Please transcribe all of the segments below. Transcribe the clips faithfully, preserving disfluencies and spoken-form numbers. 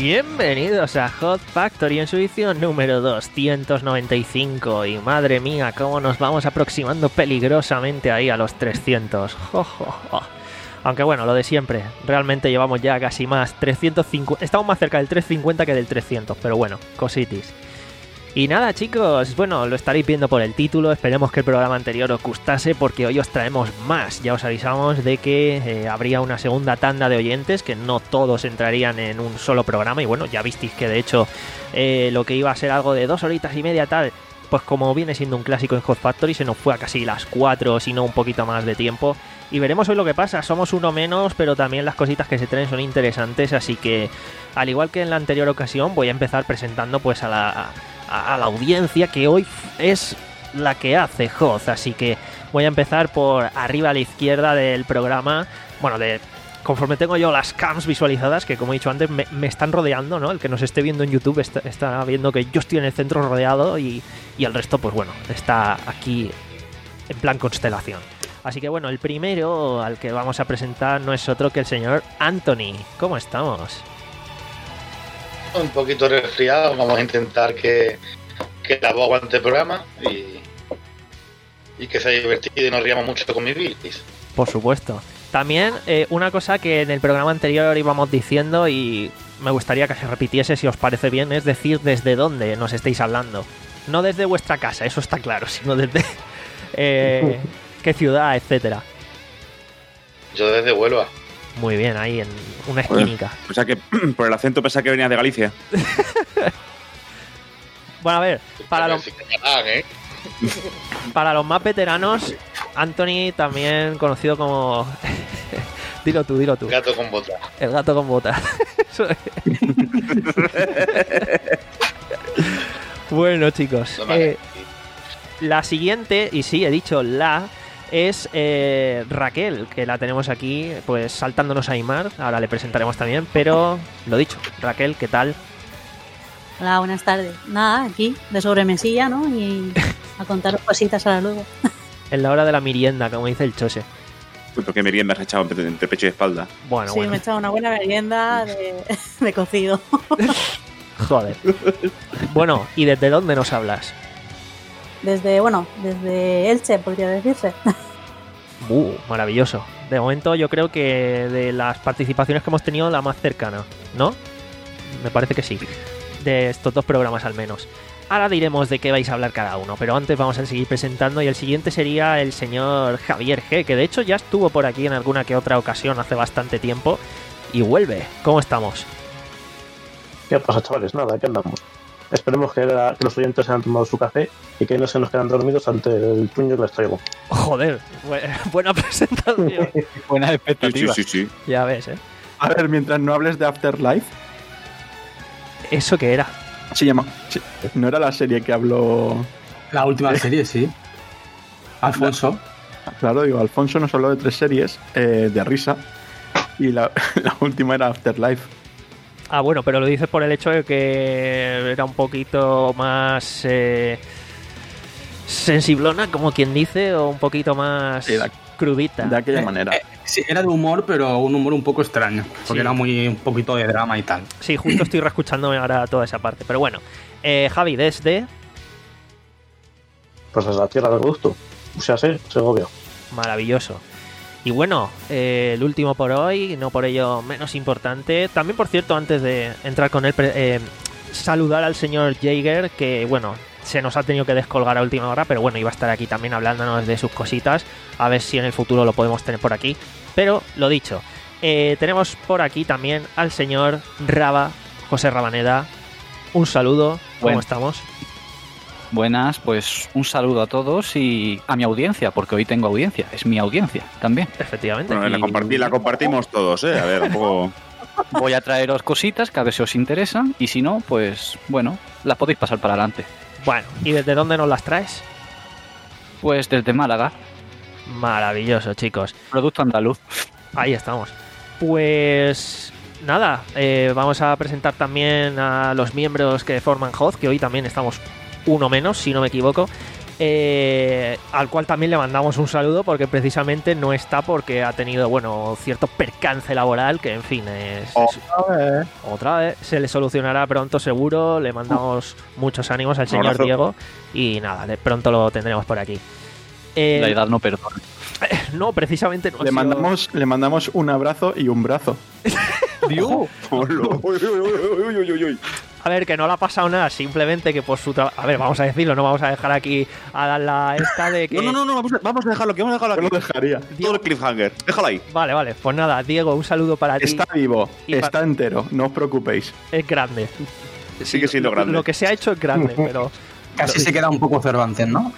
Bienvenidos a Hot Factory en su edición número doscientos noventa y cinco. Y madre mía, cómo nos vamos aproximando peligrosamente ahí a los trescientos. Jo, jo, jo. Aunque bueno, lo de siempre, realmente llevamos ya casi más, trescientos cincuenta, estamos más cerca del trescientos cincuenta que del trescientos, pero bueno, cositis. Y nada, chicos, bueno, lo estaréis viendo por el título, esperemos que el programa anterior os gustase porque hoy os traemos más. Ya os avisamos de que eh, habría una segunda tanda de oyentes, que no todos entrarían en un solo programa, y bueno, ya visteis que de hecho eh, lo que iba a ser algo de dos horitas y media tal, pues como viene siendo un clásico en Hot Factory, se nos fue a casi las cuatro, si no un poquito más de tiempo. Y veremos hoy lo que pasa, somos uno menos, pero también las cositas que se traen son interesantes, así que al igual que en la anterior ocasión voy a empezar presentando pues a la... a a la audiencia que hoy es la que hace Hot, así que voy a empezar por arriba a la izquierda del programa, bueno, de conforme tengo yo las cams visualizadas, que como he dicho antes me, me están rodeando, ¿no? El que nos esté viendo en YouTube está, está viendo que yo estoy en el centro rodeado y, y el resto, pues bueno, está aquí en plan constelación. Así que bueno, el primero al que vamos a presentar no es otro que el señor Anthony. ¿Cómo estamos? Un poquito resfriado, vamos a intentar que, que la voz aguante el programa y, y que sea divertido y nos riamos mucho con mi bilis. Por supuesto. También eh, una cosa que en el programa anterior íbamos diciendo y me gustaría que se repitiese si os parece bien, es decir desde dónde nos estáis hablando. No desde vuestra casa, eso está claro, sino desde eh, qué ciudad, etcétera. Yo desde Huelva. Muy bien, ahí en una esquinica. O sea que por el acento pensaba que venía de Galicia. Bueno, a ver, para los, ¿eh? para los más veteranos, Anthony, también conocido como... dilo tú, dilo tú. Gato con botas. El gato con botas. Bueno, chicos. No eh, la siguiente, y sí, he dicho la... es eh, Raquel, que la tenemos aquí pues saltándonos a Aimar, ahora le presentaremos también, pero lo dicho, Raquel, ¿qué tal? Hola, buenas tardes. Nada, aquí, de sobremesilla, ¿no? Y a contaros cositas ahora luego. En la hora de la merienda, como dice el Chose. ¿Por qué merienda has echado entre pecho y espalda? Bueno, sí, bueno. me he echado una buena merienda de, de cocido. Joder. Bueno, ¿y desde dónde nos hablas? Desde, bueno, desde Elche, podría decirse. Uh, maravilloso. De momento yo creo que de las participaciones que hemos tenido, la más cercana, ¿no? Me parece que sí. De estos dos programas al menos. Ahora diremos de qué vais a hablar cada uno, pero antes vamos a seguir presentando y el siguiente sería el señor Javier G, que de hecho ya estuvo por aquí en alguna que otra ocasión hace bastante tiempo y vuelve. ¿Cómo estamos? ¿Qué pasa, chavales? Nada, aquí andamos. Esperemos que, la, que los oyentes hayan tomado su café y que no se nos quedan dormidos ante el puño que les traigo. Joder, bu- buena presentación. Buena expectativa. Sí, sí, sí, sí. Ya ves, ¿eh? A ver, mientras no hables de Afterlife, ¿Eso qué era? se llama. sí, ¿No era la serie que habló? La última serie, sí. Alfonso. Claro, digo, Alfonso nos habló de tres series eh, de risa y la, la última era Afterlife. Ah, bueno, pero lo dices por el hecho de que era un poquito más eh, sensiblona, como quien dice, o un poquito más Sí, de- crudita. De aquella Eh, manera. eh, sí, era de humor, pero un humor un poco extraño. Porque Sí. era muy un poquito de drama y tal. Sí, justo estoy reescuchándome ahora toda esa parte. Pero bueno, eh, Javi, desde... Pues desde la tierra del gusto. O sea, sí, Segovia. Maravilloso. Y bueno, eh, el último por hoy, no por ello menos importante. También, por cierto, antes de entrar con él, pre- eh, saludar al señor Jaeger, que bueno, se nos ha tenido que descolgar a última hora, pero bueno, iba a estar aquí también hablándonos de sus cositas. A ver si en el futuro lo podemos tener por aquí. Pero, lo dicho, eh, tenemos por aquí también al señor Raba, José Rabaneda. Un saludo, ¿cómo Bueno. estamos? Buenas, pues un saludo a todos y a mi audiencia, porque hoy tengo audiencia, es mi audiencia también. Efectivamente. Bueno, la, Y- compartí, la compartimos todos, ¿eh? A ver, un poco... Voy a traeros cositas que a ver si os interesan y si no, pues bueno, las podéis pasar para adelante. Bueno, ¿y desde dónde nos las traes? Pues desde Málaga, Maravilloso, chicos. producto andaluz. Ahí estamos. Pues nada, eh, vamos a presentar también a los miembros que forman Hot, que hoy también estamos uno menos, si no me equivoco. eh, al cual también le mandamos un saludo porque precisamente no está porque ha tenido, bueno, cierto percance laboral que, en fin, es, Otra vez. otra vez se le solucionará pronto seguro. Le mandamos muchos ánimos al señor abrazo. Diego y nada, de pronto lo tendremos por aquí. Eh, La edad no perdona. no, precisamente no ha Le sido- mandamos, le mandamos un abrazo y un brazo. Dios. Uy, uy, uy, uy, uy, uy. A ver, que no le ha pasado nada, simplemente que por su trabajo... A ver, vamos a decirlo, no vamos a dejar aquí a dar la esta de que... No, no, no, no, vamos a, vamos a dejarlo aquí, vamos a dejarlo Yo lo aquí. dejaría. Todo el cliffhanger. Déjalo ahí. Vale, vale, pues nada, Diego, un saludo para ti. Está vivo, Y pa- está entero, no os preocupéis. Es grande. Sigue siendo grande. Lo que se ha hecho es grande, pero... Casi se queda un poco Cervantes, ¿no?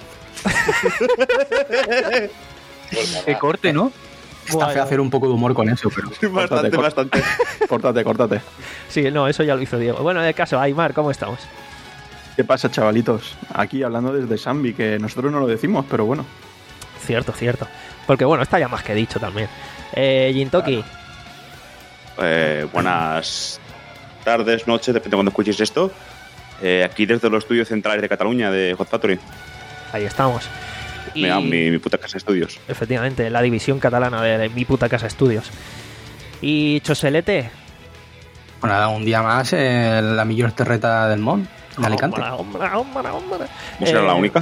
Que corte, ¿no? Está Bueno, feo hacer un poco de humor con eso, pero... Bastante, Córtate, bastante. Córtate, córtate. Sí, no, eso ya lo hizo Diego. Bueno, de caso, Aymar, ¿cómo estamos? ¿Qué pasa, chavalitos? Aquí hablando desde Zambi, que nosotros no lo decimos, pero bueno. Cierto, cierto. Porque bueno, está ya más que dicho también. Eh, Jintoki, Eh, buenas tardes, noches, depende de cuando escuchéis esto. Eh, aquí desde los estudios centrales de Cataluña, de Hot Factory. ahí estamos. Y... Mira, mi, mi puta casa de estudios. Efectivamente, la división catalana de, de mi puta casa estudios. Y Choselete. Bueno, nada, un día más en la mejor terreta del mundo, en Alicante. Hombre, hombre, hombre, hombre. ¿No será Eh, la única?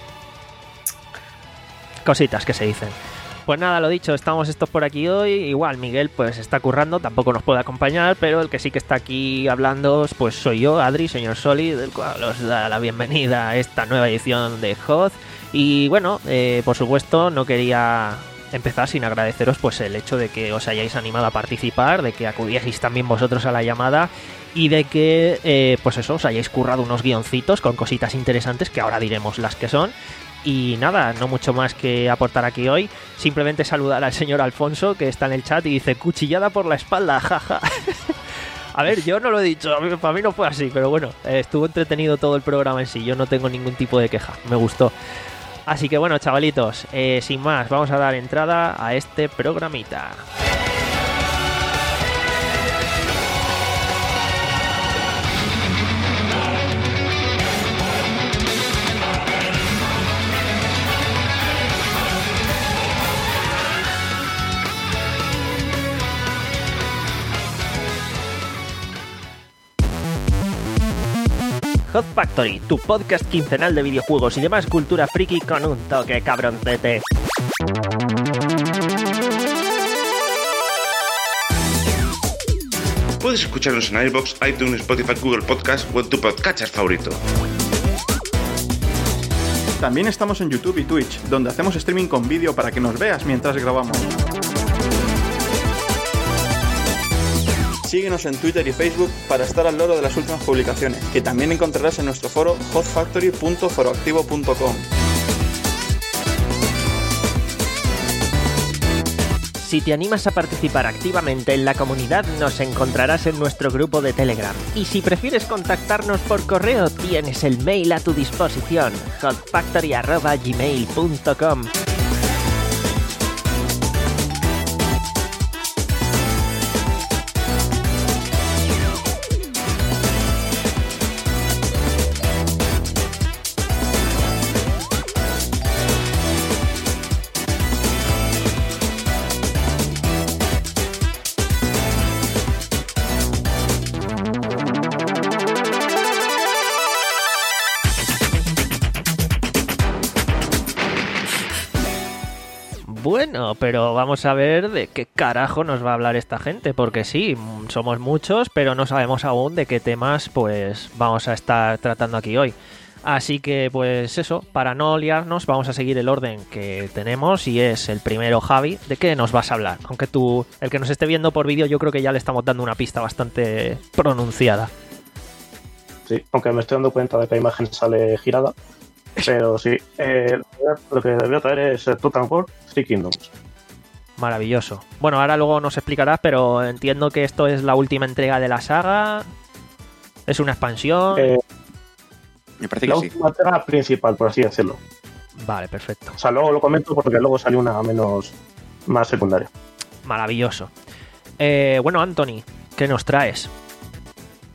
Cositas que se dicen. Pues nada, lo dicho, estamos estos por aquí hoy. Igual Miguel pues está currando, tampoco nos puede acompañar, pero el que sí que está aquí hablando pues soy yo, Adri, señor Soli, del cual os da la bienvenida a esta nueva edición de H O D. Y bueno, eh, por supuesto no quería empezar sin agradeceros pues el hecho de que os hayáis animado a participar, de que acudieseis también vosotros a la llamada y de que eh, pues eso, os hayáis currado unos guioncitos con cositas interesantes que ahora diremos las que son. Y nada, no mucho más que aportar aquí hoy. Simplemente saludar al señor Alfonso, que está en el chat y dice cuchillada por la espalda, jaja. A ver, yo no lo he dicho, a mí, para mí no fue así, pero bueno, eh, estuvo entretenido todo el programa en sí, yo no tengo ningún tipo de queja, me gustó. Así que bueno, chavalitos, eh, sin más, vamos a dar entrada a este programita. Hot Factory, tu podcast quincenal de videojuegos y demás cultura friki con un toque cabroncete. Puedes escucharnos en iVoox, iTunes, Spotify, Google Podcast o en tu podcatcher favorito. También estamos en YouTube y Twitch, donde hacemos streaming con vídeo para que nos veas mientras grabamos. Síguenos en Twitter y Facebook para estar al loro de las últimas publicaciones, que también encontrarás en nuestro foro hot factory punto foroactivo punto com. Si te animas a participar activamente en la comunidad, nos encontrarás en nuestro grupo de Telegram. Y si prefieres contactarnos por correo, tienes el mail a tu disposición, hot factory arroba gmail punto com. Bueno, pero vamos a ver de qué carajo nos va a hablar esta gente, porque sí, somos muchos, pero no sabemos aún de qué temas pues vamos a estar tratando aquí hoy. Así que pues eso, para no liarnos vamos a seguir el orden que tenemos y es el primero Javi, ¿de qué nos vas a hablar? Aunque tú, el que nos esté viendo por vídeo, yo creo que ya le estamos dando una pista bastante pronunciada. Sí, aunque me estoy dando cuenta de que la imagen sale girada. Pero sí, eh, lo que voy a traer es Total War Three Kingdoms. Maravilloso. Bueno, ahora luego nos explicarás, pero entiendo que esto es la última entrega de la saga. ¿Es una expansión? Eh, Me parece la que sí. última entrega principal, por así decirlo. Vale, perfecto. O sea, luego lo comento porque luego salió una menos más secundaria. Maravilloso. Eh, bueno, Anthony, ¿qué nos traes?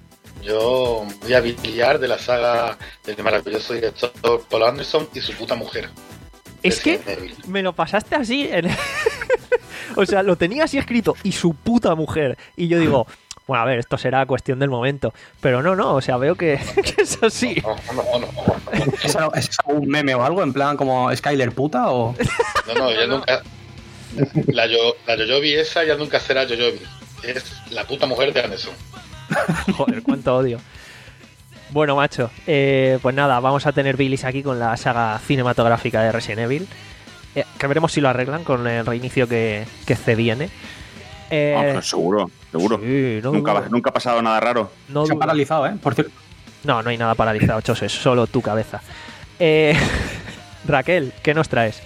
Yo voy a billar de la saga del maravilloso director Paul Anderson y su puta mujer. Es que me lo pasaste así. En... o sea, lo tenía así escrito y su puta mujer. Y yo digo, bueno, a ver, esto será cuestión del momento. Pero no, no, o sea, veo que, que es así. No, no, no, no. ¿Es, algo- ¿Es un meme o algo? ¿En plan como Skyler puta o...? No, no, ella nunca. La, yo, la Yoyobi esa ya nunca será Yoyobi. Es la puta mujer de Anderson. Joder, cuánto odio. Bueno, macho, eh, pues nada, vamos a tener Billys aquí con la saga cinematográfica de Resident Evil. Eh, que veremos si lo arreglan con el reinicio que, que se viene. Eh, Ah, pues seguro, seguro. sí, no nunca, dudo. nunca ha pasado nada raro. no Se ha dudo. paralizado, ¿eh? Por cierto. No, no hay nada paralizado, Chos, es solo tu cabeza. Eh, Raquel, ¿qué nos traes?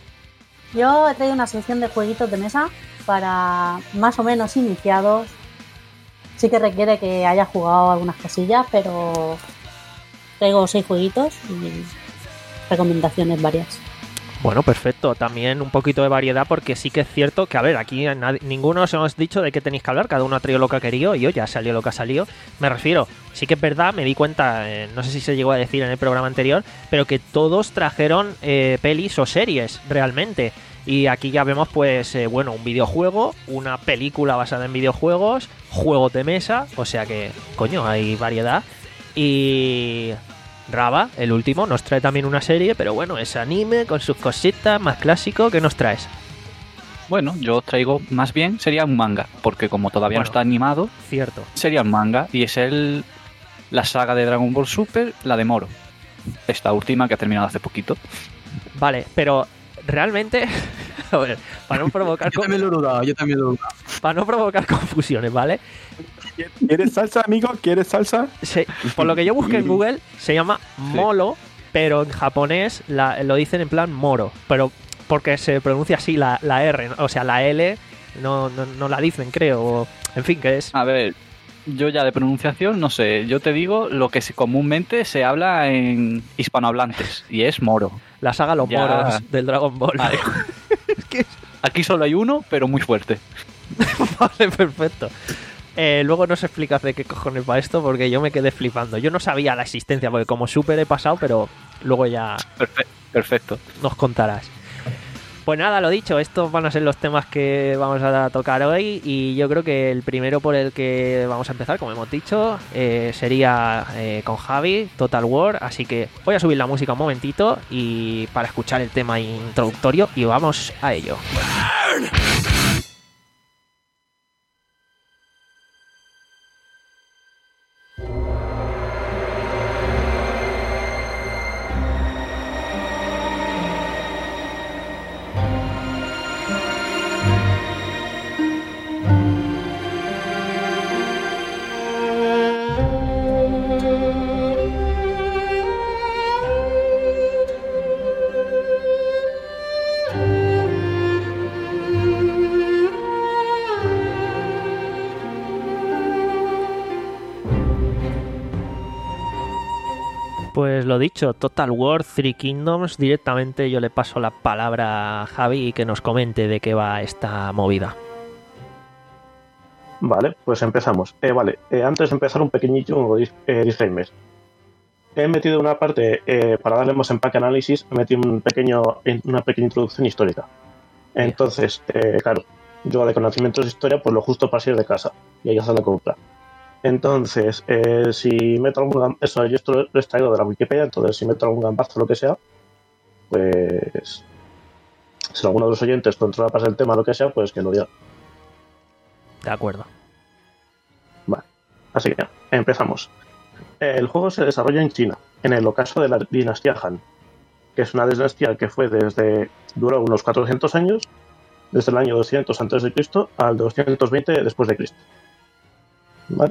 Yo he traído una selección de jueguitos de mesa para más o menos iniciados. Sí que requiere que haya jugado algunas cosillas, pero traigo seis jueguitos y recomendaciones varias. Bueno, perfecto. También un poquito de variedad porque sí que es cierto que, a ver, aquí nadie- ninguno os hemos dicho de qué tenéis que hablar. Cada uno ha traído lo que ha querido y hoy ya salió lo que ha salido. Me refiero, sí que es verdad, me di cuenta, eh, no sé si se llegó a decir en el programa anterior, pero que todos trajeron eh, pelis o series realmente. Y aquí ya vemos, pues, eh, bueno, un videojuego, una película basada en videojuegos, juegos de mesa, o sea que, coño, hay variedad. Y Raba, el último, nos trae también una serie, pero bueno, es anime con sus cositas, más clásico. ¿Qué nos traes? Bueno, yo os traigo más bien, sería un manga, porque como todavía Bueno. no está animado, Cierto. sería un manga, y es el la saga de Dragon Ball Super, la de Moro. Esta última que ha terminado hace poquito. Vale, pero realmente, a ver, para no provocar, Yo también lo he dudado, yo también lo he dudado. para no provocar confusiones, ¿vale? ¿Quieres salsa, amigo? ¿Quieres salsa? Se- por lo que yo busqué en Google, se llama Molo, pero en japonés la- lo dicen en plan Moro, pero porque se pronuncia así la, la R, ¿no? O sea, la L no, no, no la dicen, creo. o- en fin, que es... A ver, yo ya de pronunciación, no sé, yo te digo lo que se- comúnmente se habla en hispanohablantes, y es Moro. La saga Los Ya. Moros del Dragon Ball. Vale. Es que- Aquí solo hay uno, pero muy fuerte. Vale, perfecto. Eh, luego nos explicas de qué cojones va esto, porque yo me quedé flipando. Yo no sabía la existencia, porque como súper he pasado, pero luego ya Perfe- perfecto. nos contarás. Pues nada, lo dicho, estos van a ser los temas que vamos a tocar hoy y yo creo que el primero por el que vamos a empezar, como hemos dicho, eh, sería eh, con Javi, Total War, así que voy a subir la música un momentito y para escuchar el tema introductorio y vamos a ello. Pues lo dicho, Total War, Three Kingdoms, directamente yo le paso la palabra a Javi y que nos comente de qué va esta movida. Vale, pues empezamos. Eh, vale, eh, antes de empezar un pequeñito dis- eh, disclaimer. He metido una parte, eh, para darle más empaque análisis, he metido un pequeño, una pequeña introducción histórica. Entonces, eh, claro, yo de conocimientos de historia, pues lo justo para salir de casa y ahí hacer la compra. Entonces, eh, si meto algún gam- eso, yo esto lo he extraído de la Wikipedia, entonces si meto algún gambazo o lo que sea, pues si alguno de los oyentes controla pasar el tema o lo que sea, pues que lo diga. De acuerdo. Vale, así que empezamos. El juego se desarrolla en China, en el ocaso de la dinastía Han, que es una dinastía que fue desde duró unos cuatrocientos años, desde el año doscientos antes de Cristo al doscientos veinte después de Cristo. Vale.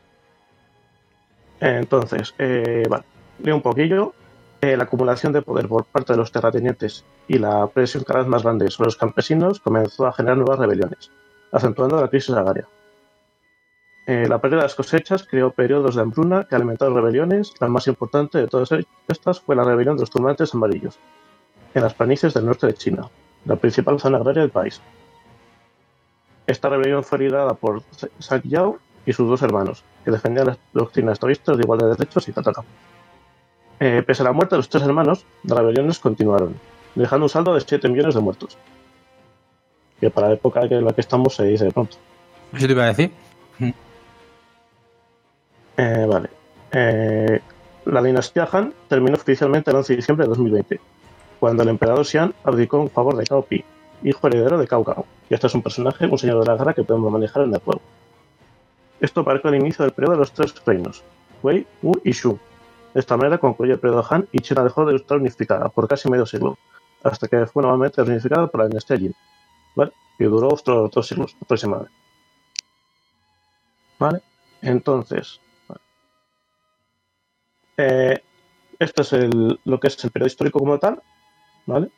Entonces, eh, vale, leo un poquillo. Eh, la acumulación de poder por parte de los terratenientes y la presión cada vez más grande sobre los campesinos comenzó a generar nuevas rebeliones, acentuando la crisis agraria. Eh, la pérdida de las cosechas creó periodos de hambruna que alimentaron rebeliones. La más importante de todas estas fue la rebelión de los turbantes amarillos, en las planicies del norte de China, la principal zona agraria del país. Esta rebelión fue liderada por Zhang Yao y sus dos hermanos, que defendían las doctrinas taoístas de igualdad de derechos y tal, tal, tal. Eh, pese a la muerte de los tres hermanos, las rebeliones continuaron, dejando un saldo de siete millones de muertos. Que para la época en la que estamos se dice de pronto. ¿Eso te iba a decir? Eh, vale. Eh, la dinastía Han terminó oficialmente el once de diciembre de dos mil veinte, cuando el emperador Xian abdicó en favor de Cao Pi, hijo heredero de Cao Cao. Y este es un personaje, un señor de la guerra que podemos manejar en el juego. Esto marcó el inicio del periodo de los tres reinos, Wei, Wu y Shu. De esta manera concluyó el periodo Han y China dejó de estar unificada por casi medio siglo, hasta que fue nuevamente reunificada por la dinastía Jin, ¿vale? Y duró otros dos siglos aproximadamente. ¿Vale? Entonces, vale. Eh, esto es el, lo que es el periodo histórico como tal, ¿vale?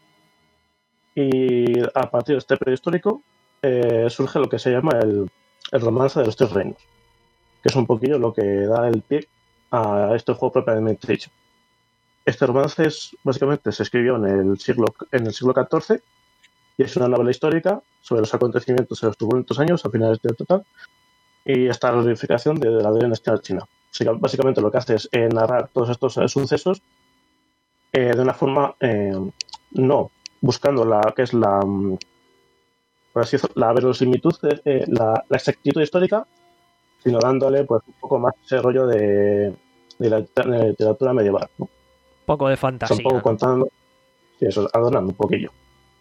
Y a partir de este periodo histórico eh, surge lo que se llama el, el romance de los tres reinos, que es un poquillo lo que da el pie a este juego propiamente dicho. Este romance es, básicamente se escribió en el siglo en el siglo catorce y es una novela histórica sobre los acontecimientos de los turbulentos años a finales del total y hasta la reunificación de la dinastía china. Así que básicamente lo que hace es eh, narrar todos estos eh, sucesos eh, de una forma eh, no buscando la que es la por así decirlo, la verosimilitud, eh, la, la exactitud histórica, sino dándole pues un poco más ese rollo de, de la de literatura medieval, ¿no? Un poco de fantasía. Un poco contando, sí, eso, adornando un poquillo.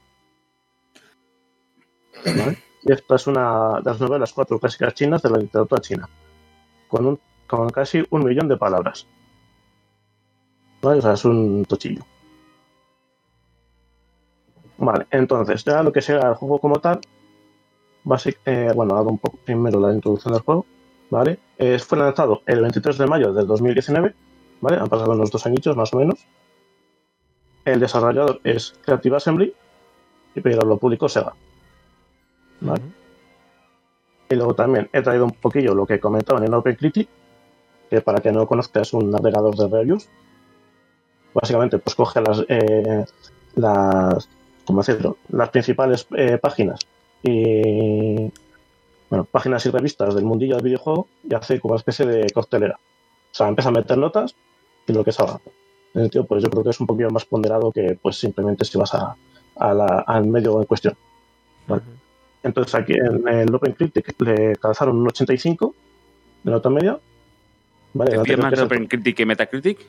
¿Vale? Y esta es una de las novelas cuatro clásicas chinas de la literatura china, con un con casi un millón de palabras. ¿Vale? O sea, es un tochillo. Vale, entonces, ya lo que sea el juego como tal, basic, eh, bueno, hago un poco primero la introducción del juego, ¿vale? Eh, fue lanzado el veintitrés de mayo del dos mil diecinueve, ¿vale? Han pasado unos dos añitos más o menos. El desarrollador es Creative Assembly, pero lo publicó Sega, ¿vale? Uh-huh. Y luego también he traído un poquillo lo que comentaban en OpenCritic, que para que no lo conozca es un navegador de reviews. Básicamente, pues coge las, eh, las, ¿cómo decirlo? Las principales eh, páginas y, bueno, páginas y revistas del mundillo del videojuego y hace como una especie de coctelera. O sea, empieza a meter notas y lo que salga. En el sentido, pues yo creo que es un poquito más ponderado que, pues simplemente si vas a, a la, al medio en cuestión. ¿Vale? Uh-huh. Entonces aquí en el OpenCritic le calzaron un ochenta y cinco de nota media. ¿Vale? ¿Te pide más de OpenCritic que Metacritic?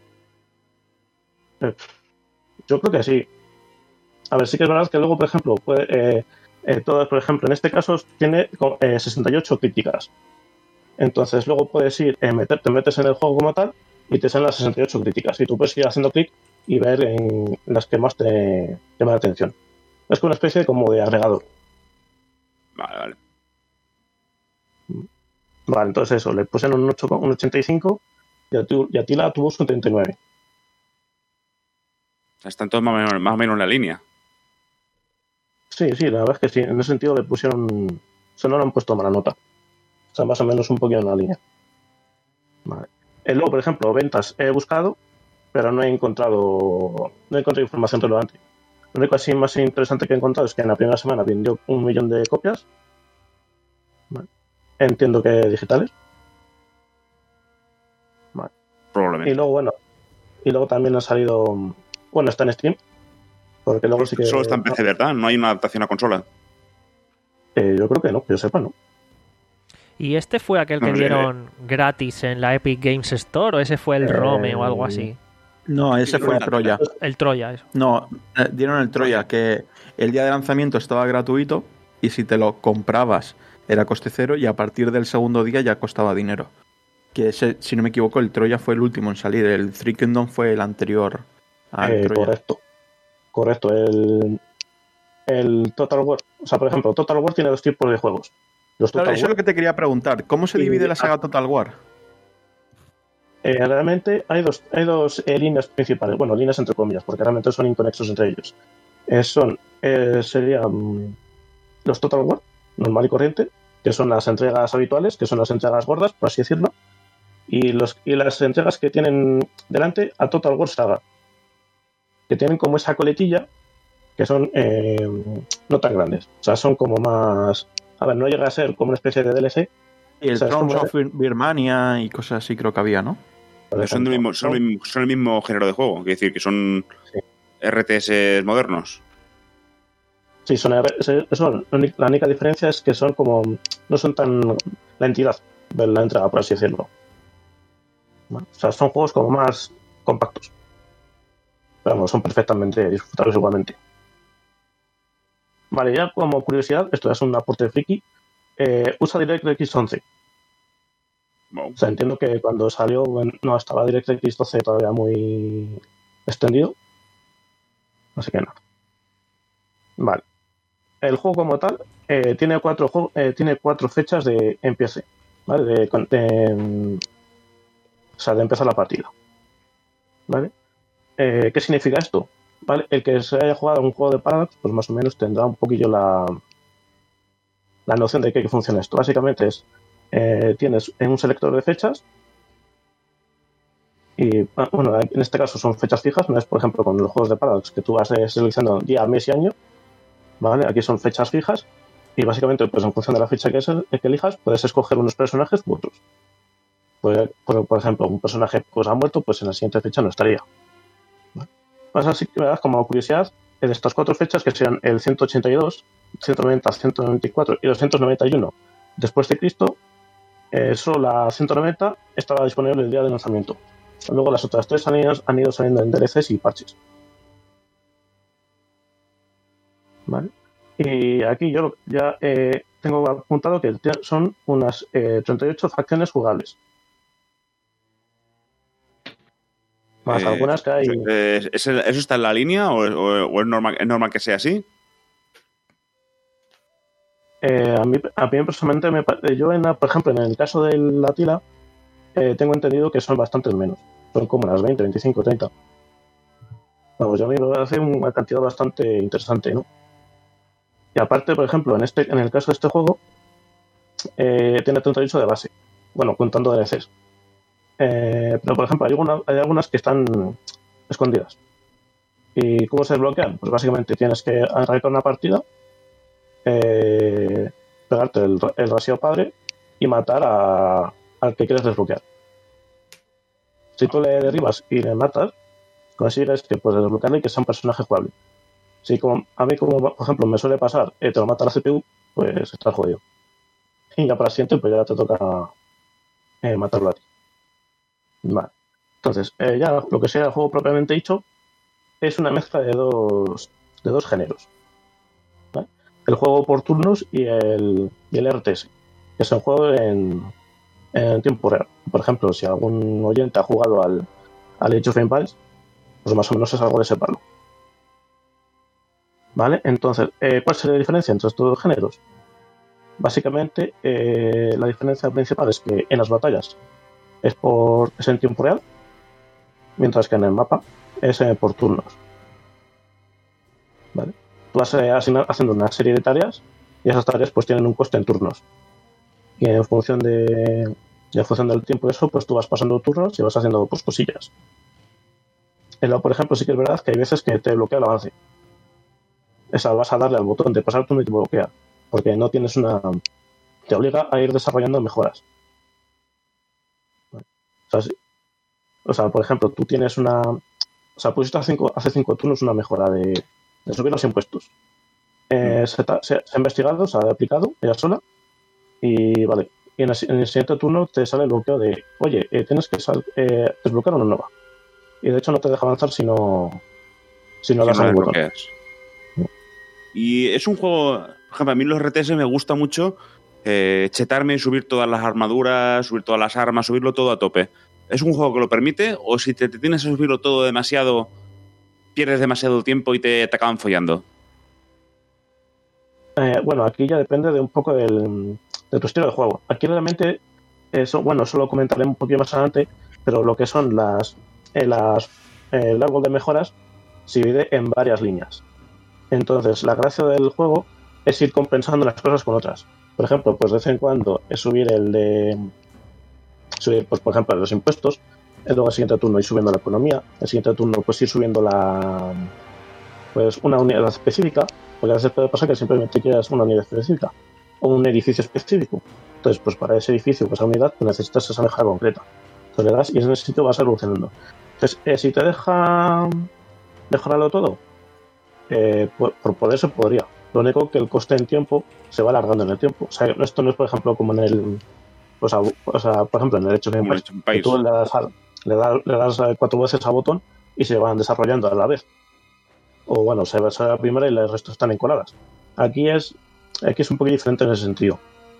Eh, yo creo que sí. A ver, sí que es verdad que luego, por ejemplo, puede, eh, eh, todo, por ejemplo, en este caso tiene eh, sesenta y ocho críticas. Entonces luego puedes ir, eh, meter, te metes en el juego como tal y te salen las sesenta y ocho críticas. Y tú puedes ir haciendo clic y ver en las que más te llaman la atención. Es como una especie de, como de agregador. Vale, vale. Vale, entonces eso, le pusieron un, ocho, un ochenta y cinco y, tu, y Atila tuvo su treinta y nueve. Están todos más o, menos, más o menos en la línea. Sí, sí, la verdad es que sí. En ese sentido le pusieron... O sea, no le han puesto mala nota. O sea, más o menos un poquito en la línea. Vale. Eh, luego, por ejemplo, ventas he buscado, pero no he encontrado... No he encontrado información relevante. Lo único así más interesante que he encontrado es que en la primera semana vendió un millón de copias. Vale. Entiendo que digitales. Vale. Probablemente. Y luego, bueno, y luego también ha salido... Bueno, está en Steam. Porque luego sí que... Solo está en P C, ¿verdad? No hay una adaptación a consola. Eh, yo creo que no, que yo sepa, ¿no? ¿Y este fue aquel que no, dieron eh. gratis en la Epic Games Store o ese fue el eh, Rome o algo así? No, ese fue el Troya. El Troya, eso. No, eh, dieron el Troya, que el día de lanzamiento estaba gratuito y si te lo comprabas era coste cero y a partir del segundo día ya costaba dinero. Que ese, si no me equivoco, el Troya fue el último en salir. El Three Kingdom fue el anterior al eh, Troya. Correcto. Correcto. El, el Total War. O sea, por ejemplo, Total War tiene dos tipos de juegos. Los claro, Total eso War, es lo que te quería preguntar. ¿Cómo se divide y, la saga Total War? Eh, realmente hay dos, hay dos eh, líneas principales. Bueno, líneas entre comillas, porque realmente son inconexos entre ellos. Eh, son, eh, serían um, los Total War, normal y corriente, que son las entregas habituales, que son las entregas gordas, por así decirlo, y, los, y las entregas que tienen delante a Total War Saga, que tienen como esa coletilla, que son eh, no tan grandes. O sea, son como más... A ver, no llega a ser como una especie de D L C, Y el O sea, es Thrones como- of Birmania y cosas así creo que había, ¿no? Pero son, del mismo, son, el mismo, son el mismo género de juego, es decir, que son Sí. R T S modernos. Sí, son, R- se- son la única diferencia es que son como no son tan la entidad de la entrega, por así decirlo. Bueno, o sea, son juegos como más compactos. Pero bueno, son perfectamente disfrutables igualmente. Vale, ya como curiosidad, esto es un aporte friki, eh, usa DirectX once. Wow. O sea, entiendo que cuando salió bueno, no estaba DirectX doce todavía muy extendido. Así que nada. Vale. El juego como tal eh, tiene cuatro juego- eh, tiene cuatro fechas de en P C, ¿vale? De, con- de, mm, o sea, de empezar la partida. ¿Vale? Eh, ¿Qué significa esto? ¿Vale? El que se haya jugado un juego de Paradox, pues más o menos tendrá un poquillo la, la noción de qué funciona esto. Básicamente es, eh, tienes un selector de fechas y, ah, bueno, en este caso son fechas fijas, no es, por ejemplo, con los juegos de Paradox, que tú vas eh, seleccionando día, mes y año, ¿vale? Aquí son fechas fijas y básicamente, pues en función de la fecha que, es, que elijas, puedes escoger unos personajes u otros. Pues, por, por ejemplo, un personaje pues, ha muerto, pues en la siguiente fecha no estaría. ¿Vale? Pues así que, ¿verdad? Como curiosidad, de estas cuatro fechas, que serían el ciento ochenta y dos, ciento noventa, ciento noventa y cuatro y doscientos noventa y uno después de Cristo, eh, solo la ciento noventa estaba disponible el día de lanzamiento. Luego las otras tres han ido, han ido saliendo en D L Cs y parches. ¿Vale? Y aquí yo ya eh, tengo apuntado que son unas eh, treinta y ocho facciones jugables. Más Eh, algunas que hay. eh, ¿es el- ¿Eso está en la línea o, o- o es, normal, es normal que sea así? Eh, a, mí, a mí personalmente, me, pa- yo, en la- por ejemplo, en el caso de la tila, eh, tengo entendido que son bastantes menos. Son como unas veinte, veinticinco, treinta. Vamos, yo a mí me parece una cantidad bastante interesante, ¿no? Y aparte, por ejemplo, en este en el caso de este juego, eh, tiene treinta y ocho de base. Bueno, contando D L Cs. Eh, pero, por ejemplo, hay, alguna- hay algunas que están escondidas. ¿Y cómo se desbloquean? Pues básicamente tienes que arrancar una partida, eh, pegarte el, el rasio padre y matar a, al que quieres desbloquear. Si tú le derribas y le matas, consigues que puedes desbloquearle y que sea un personaje jugable. Si como, a mí, como por ejemplo me suele pasar, eh, te lo mata la C P U, pues estás jodido. Y ya para la siguiente, pues ya te toca eh, matarlo a ti. Vale. Entonces, eh, ya lo que sea el juego propiamente dicho, es una mezcla de dos, de dos géneros. ¿Vale? El juego por turnos y el, y el R T S, que es un juego en, en tiempo real. Por ejemplo, si algún oyente ha jugado al, al Age of Empires, pues más o menos es algo de ese palo. ¿Vale? Entonces, eh, ¿cuál sería la diferencia entre estos dos géneros? Básicamente, eh, la diferencia principal es que en las batallas es, por, es en tiempo real, mientras que en el mapa es eh, por turnos. ¿Vale? Tú vas eh, asigna- haciendo una serie de tareas y esas tareas pues tienen un coste en turnos. Y en función de, y en función del tiempo de eso, pues tú vas pasando turnos y vas haciendo pues, cosillas. En lo, por ejemplo, sí que es verdad que hay veces que te bloquea el avance. Esa vas a darle al botón de pasar turno y te bloquea. Porque no tienes una... Te obliga a ir desarrollando mejoras. O sea, si- o sea, por ejemplo, tú tienes una... O sea, pusiste hace cinco, hace cinco turnos una mejora de, de subir los impuestos. Eh, se, ta- se- se ha investigado, se ha aplicado ella sola. Y vale. Y en el, si- en el siguiente turno te sale el bloqueo de, oye, eh, tienes que sal- eh, desbloquear una nueva. Y de hecho no te deja avanzar si no, si no Que das no al las botón. bloqueas. Y es un juego, por ejemplo, a mí los R T S me gusta mucho eh, chetarme, subir todas las armaduras, subir todas las armas, subirlo todo a tope. ¿Es un juego que lo permite? ¿O si te, te tienes a subirlo todo demasiado, pierdes demasiado tiempo y te, te acaban follando? Eh, bueno, aquí ya depende de un poco del, de tu estilo de juego. Aquí realmente, eso, bueno, eso lo comentaré un poquito más adelante, pero lo que son las, eh, las eh, el árbol de mejoras se divide en varias líneas. Entonces, la gracia del juego es ir compensando las cosas con otras. Por ejemplo, pues de vez en cuando es subir el de... subir, pues por ejemplo, los impuestos, y luego el siguiente turno ir subiendo la economía, el siguiente turno pues ir subiendo la... pues una unidad específica, porque a veces puede pasar que simplemente quieras una unidad específica. o un edificio específico. Entonces, pues para ese edificio, pues esa unidad, pues necesitas esa mejora concreta. Entonces le das y en ese sitio vas evolucionando. Entonces, eh, si te deja mejorarlo todo, eh, por, por poder se podría. Lo único que el coste en tiempo se va alargando en el tiempo. O sea, esto no es, por ejemplo, como en el... O sea, o sea por ejemplo, en el Age of Empires, que tú le das, a, le, das, le das cuatro veces al botón y se van desarrollando a la vez. O bueno, se va a la primera y el resto están encoladas. Aquí es, aquí es un poco diferente en ese sentido.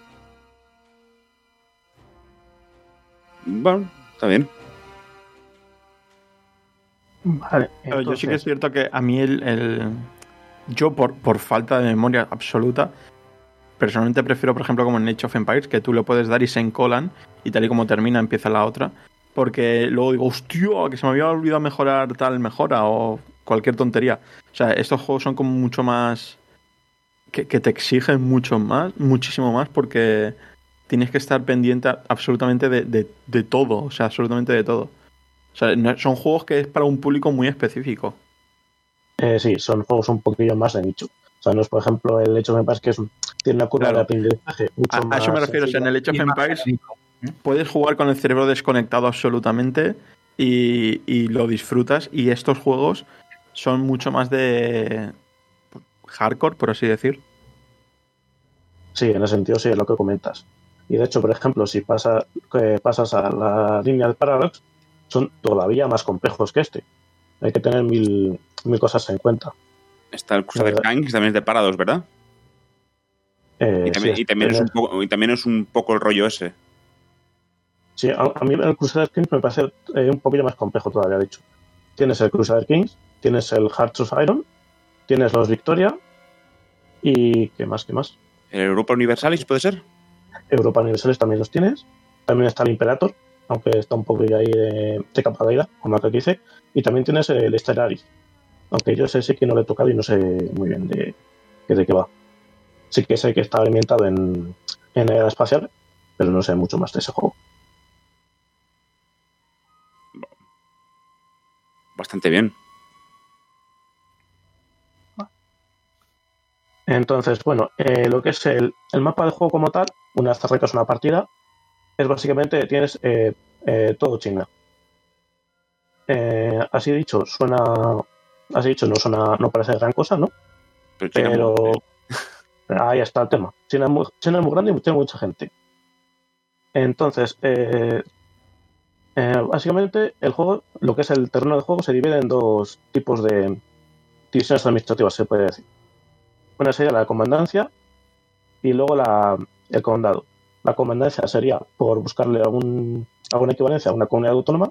Bueno, está bien. Vale, Pero yo sí que es cierto que a mí el... el... Yo, por, por falta de memoria absoluta, personalmente prefiero, por ejemplo, como en Age of Empires, que tú le puedes dar y se encolan, y tal y como termina, empieza la otra. Porque luego digo, hostia, que se me había olvidado mejorar tal mejora, o cualquier tontería. O sea, estos juegos son como mucho más... Que, que te exigen mucho más, muchísimo más, porque tienes que estar pendiente absolutamente de, de, de todo, o sea, absolutamente de todo. O sea, no, son juegos que es para un público muy específico. Eh, sí, son juegos un poquillo más de nicho. O sea, no es, por ejemplo, el Age of Empires, que es un, tiene una curva claro. de aprendizaje mucho a, más... A eso me refiero, o sea, en el Age of Empires puedes jugar con el cerebro desconectado absolutamente y, y lo disfrutas, y estos juegos son mucho más de hardcore, por así decir. Sí, en ese sentido sí es lo que comentas. Y de hecho, por ejemplo, si pasa, que pasas a la línea de Paradox, son todavía más complejos que este. Hay que tener mil, mil cosas en cuenta. Está el Crusader Kings, también es de Paradox, ¿verdad? Eh, y, también, sí, y, también es un poco, y también es un poco el rollo ese. Sí, a, a mí el Crusader Kings me parece eh, un poquillo más complejo todavía, de hecho. Tienes el Crusader Kings, tienes el Hearts of Iron, tienes los Victoria y... ¿qué más? ¿Qué más? ¿El Europa Universalis puede ser? Europa Universalis también los tienes. También está el Imperator, aunque está un poco ahí de, de capa caída, como aquel que dice. Y también tienes el Stellaris. Aunque yo sé sí que no lo he tocado y no sé muy bien de, de qué va. Sí que sé que está alimentado en, en era espacial, pero no sé mucho más de ese juego. Bastante bien. Entonces, bueno, eh, lo que es el, el mapa del juego como tal, una vez arrancas una partida, es básicamente, tienes eh, eh, todo China. Eh, así dicho, suena... Así dicho, no suena, no parece gran cosa, ¿no? Pero, China pero muy... ahí está el tema. China es muy, China es muy grande y tiene mucha gente. Entonces, eh, eh, básicamente, el juego, lo que es el terreno de juego, se divide en dos tipos de divisiones administrativas, se puede decir. Una sería la comandancia y luego la, el condado. La comandancia sería por buscarle algún, alguna equivalencia a una comunidad autónoma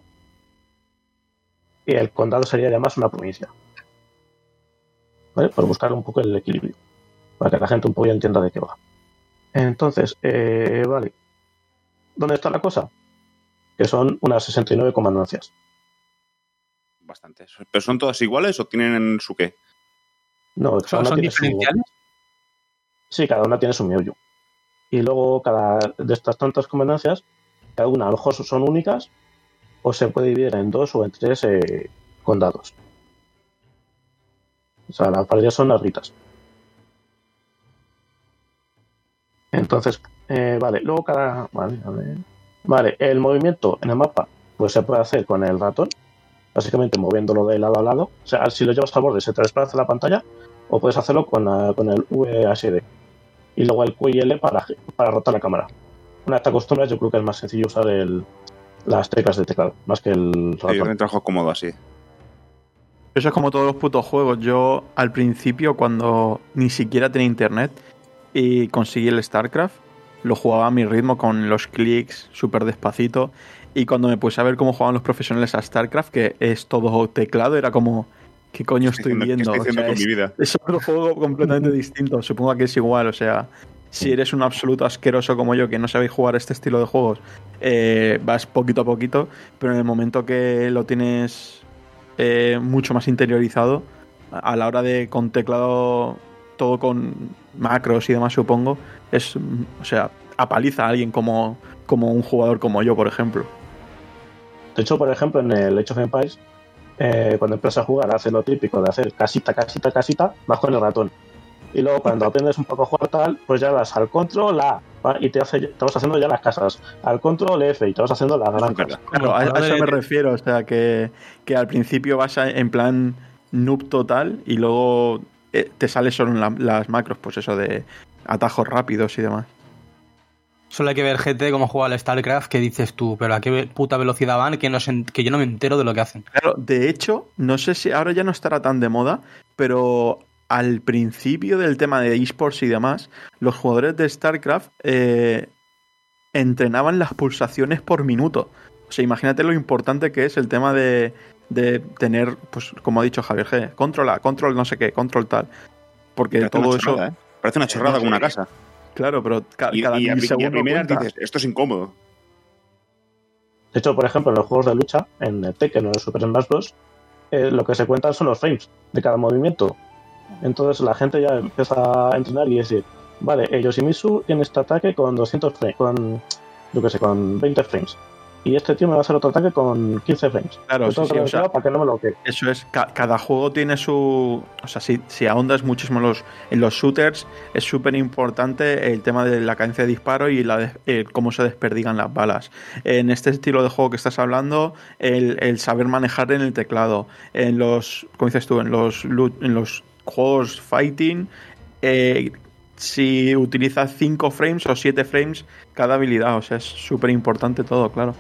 y el condado sería ya más una provincia. ¿Vale? Por buscar un poco el equilibrio, para que la gente un poco ya entienda de qué va. Entonces, eh, vale. ¿Dónde está la cosa? Que son unas sesenta y nueve comandancias. Bastantes. ¿Pero son todas iguales o tienen su qué? No, cada una ¿Son tiene diferenciales? Su... Sí, cada una tiene su meollo. Y luego, cada de estas tantas comandancias, cada una a lo mejor son únicas o se puede dividir en dos o en tres eh, condados. O sea, las partidas son larguitas. Entonces, eh, vale, luego cada... Vale, a ver. Vale, el movimiento en el mapa pues se puede hacer con el ratón, básicamente moviéndolo de lado a lado. O sea, si lo llevas al borde se te desplaza la pantalla, o puedes hacerlo con, la, con el V H D. Y luego el Q y L para, para rotar la cámara. Una vez te acostumbras, yo creo que es más sencillo usar el, las teclas de teclado, más que el ratón. Sí, yo me trabajo cómodo así. Eso es como todos los putos juegos. Yo, al principio, cuando ni siquiera tenía internet y conseguí el StarCraft, lo jugaba a mi ritmo con los clics súper despacito. Y cuando me puse a ver cómo jugaban los profesionales a StarCraft, que es todo teclado, era como, ¿qué coño estoy, estoy viendo? ¿Qué estoy haciendo o sea, con es, mi vida? Es otro juego completamente distinto. Supongo que es igual. O sea, si eres un absoluto asqueroso como yo, que no sabéis jugar este estilo de juegos, eh, vas poquito a poquito, pero en el momento que lo tienes eh, mucho más interiorizado, a la hora de con teclado, todo con macros y demás, supongo, es, o sea, apaliza a alguien como, como un jugador como yo, por ejemplo. De hecho, por ejemplo, en el Age of Empires, eh, cuando empiezas a jugar, hace lo típico de hacer casita, casita, casita, vas con el ratón. Y luego cuando aprendes un poco a jugar tal, pues ya vas al control A ¿va? y te, hace, te vas haciendo ya las casas, al control F y te vas haciendo las granjas. Claro, a, a eso me refiero, o sea, que, que al principio vas a- en plan noob total y luego eh, te sale solo en la- las macros, pues eso de atajos rápidos y demás. Solo hay que ver gente como juega al StarCraft, que dices tú, pero a qué puta velocidad van que, no se- que yo no me entero de lo que hacen. Claro, de hecho, no sé si ahora ya no estará tan de moda, pero al principio del tema de esports y demás, los jugadores de StarCraft eh, entrenaban las pulsaciones por minuto. O sea, imagínate lo importante que es el tema de, de tener, pues como ha dicho Javier G, control A, control no sé qué, control tal. Porque Parece todo una eso... chorrada, ¿eh? Parece una chorrada como una casa. Claro, pero ca- Y, cada y a, y a milisegundo primeras cuenta. dices, esto es incómodo. De hecho, por ejemplo, en los juegos de lucha, en el Tekken o en el Super Smash Bros., eh, lo que se cuentan son los frames de cada movimiento. Entonces la gente ya empieza a entrenar y decir, vale, eh, Yoshimitsu tiene este ataque con doscientos frames, con, yo qué sé, con veinte frames. Y este tío me va a hacer otro ataque con quince frames. Claro, Yo sí, tengo sí, que o sea, revisar para que no me lo quede. Eso es, ca- cada juego tiene su... O sea, si, si ahondas muchísimo en los, en los shooters, es súper importante el tema de la cadencia de disparo y la de- eh, cómo se desperdigan las balas. En este estilo de juego que estás hablando, el, el saber manejar en el teclado. En los, como dices tú, en los, lu- en los juegos fighting, eh, si utilizas cinco frames o siete frames cada habilidad. O sea, es súper importante todo, claro.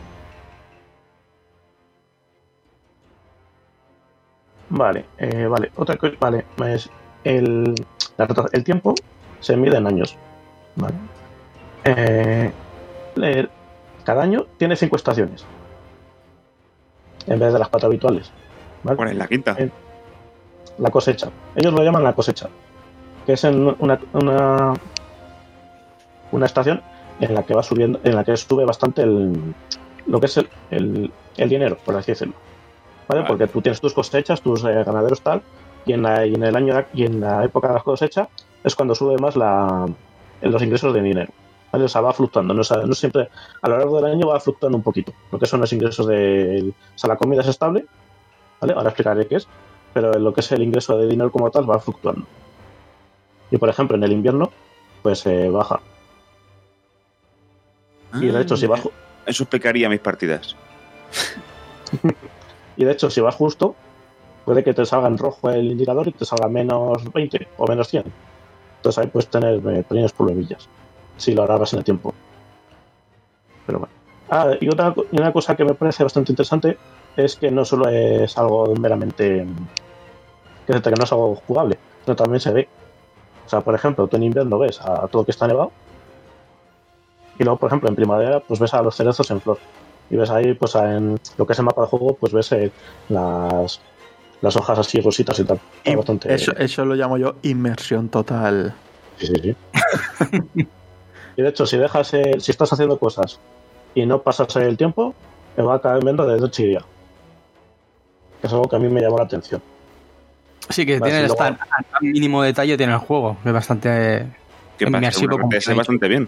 Vale, eh, vale, otra cosa, vale, es el, la rota- el tiempo se mide en años. Vale. Eh, el- cada año tiene cinco estaciones en vez de las cuatro habituales. ¿Vale? ¿Cuál es la quinta? Eh, La cosecha. Ellos lo llaman la cosecha, que es en una, una, una estación en la que va subiendo, en la que sube bastante el, lo que es el, el, el dinero, por así decirlo. ¿Vale? Vale. Porque tú tienes tus cosechas, tus eh, ganaderos tal, y en, la, y en el año y en la época de la cosecha es cuando sube más la, los ingresos de dinero. ¿Vale? O sea, va fluctuando, no, o sea, no siempre, a lo largo del año va fluctuando un poquito, porque son los ingresos de, o sea, la comida es estable, ¿vale? Ahora explicaré qué es, pero lo que es el ingreso de dinero como tal va fluctuando. Y por ejemplo, en el invierno, pues eh, baja. Y de hecho, si va, ju- Eso explicaría mis partidas. y de hecho, si va justo, puede que te salga en rojo el indicador y te salga menos veinte o menos cien. Entonces ahí puedes tener eh, pequeños problemillas si lo alargas en el tiempo. Pero bueno. Ah, y otra co- y una cosa que me parece bastante interesante es que no solo es algo meramente que, que no es algo jugable, sino también se ve. O sea, por ejemplo, tú en invierno ves a todo que está nevado y luego, por ejemplo, en primavera pues ves a los cerezos en flor. Y ves ahí, pues en lo que es el mapa del juego, pues ves eh, las, las hojas así rositas y tal. Y Es bastante... eso, eso lo llamo yo inmersión total. Sí, sí, sí. Y de hecho, si dejas, eh, si estás haciendo cosas y no pasas el tiempo, me va a caer viendo de noche y día. Que es algo que a mí me llamó la atención. Sí, que Vale, tiene si luego- tan, tan mínimo detalle tiene el juego, que es bastante Que para ser inmersivo. un Como R T S bastante bien.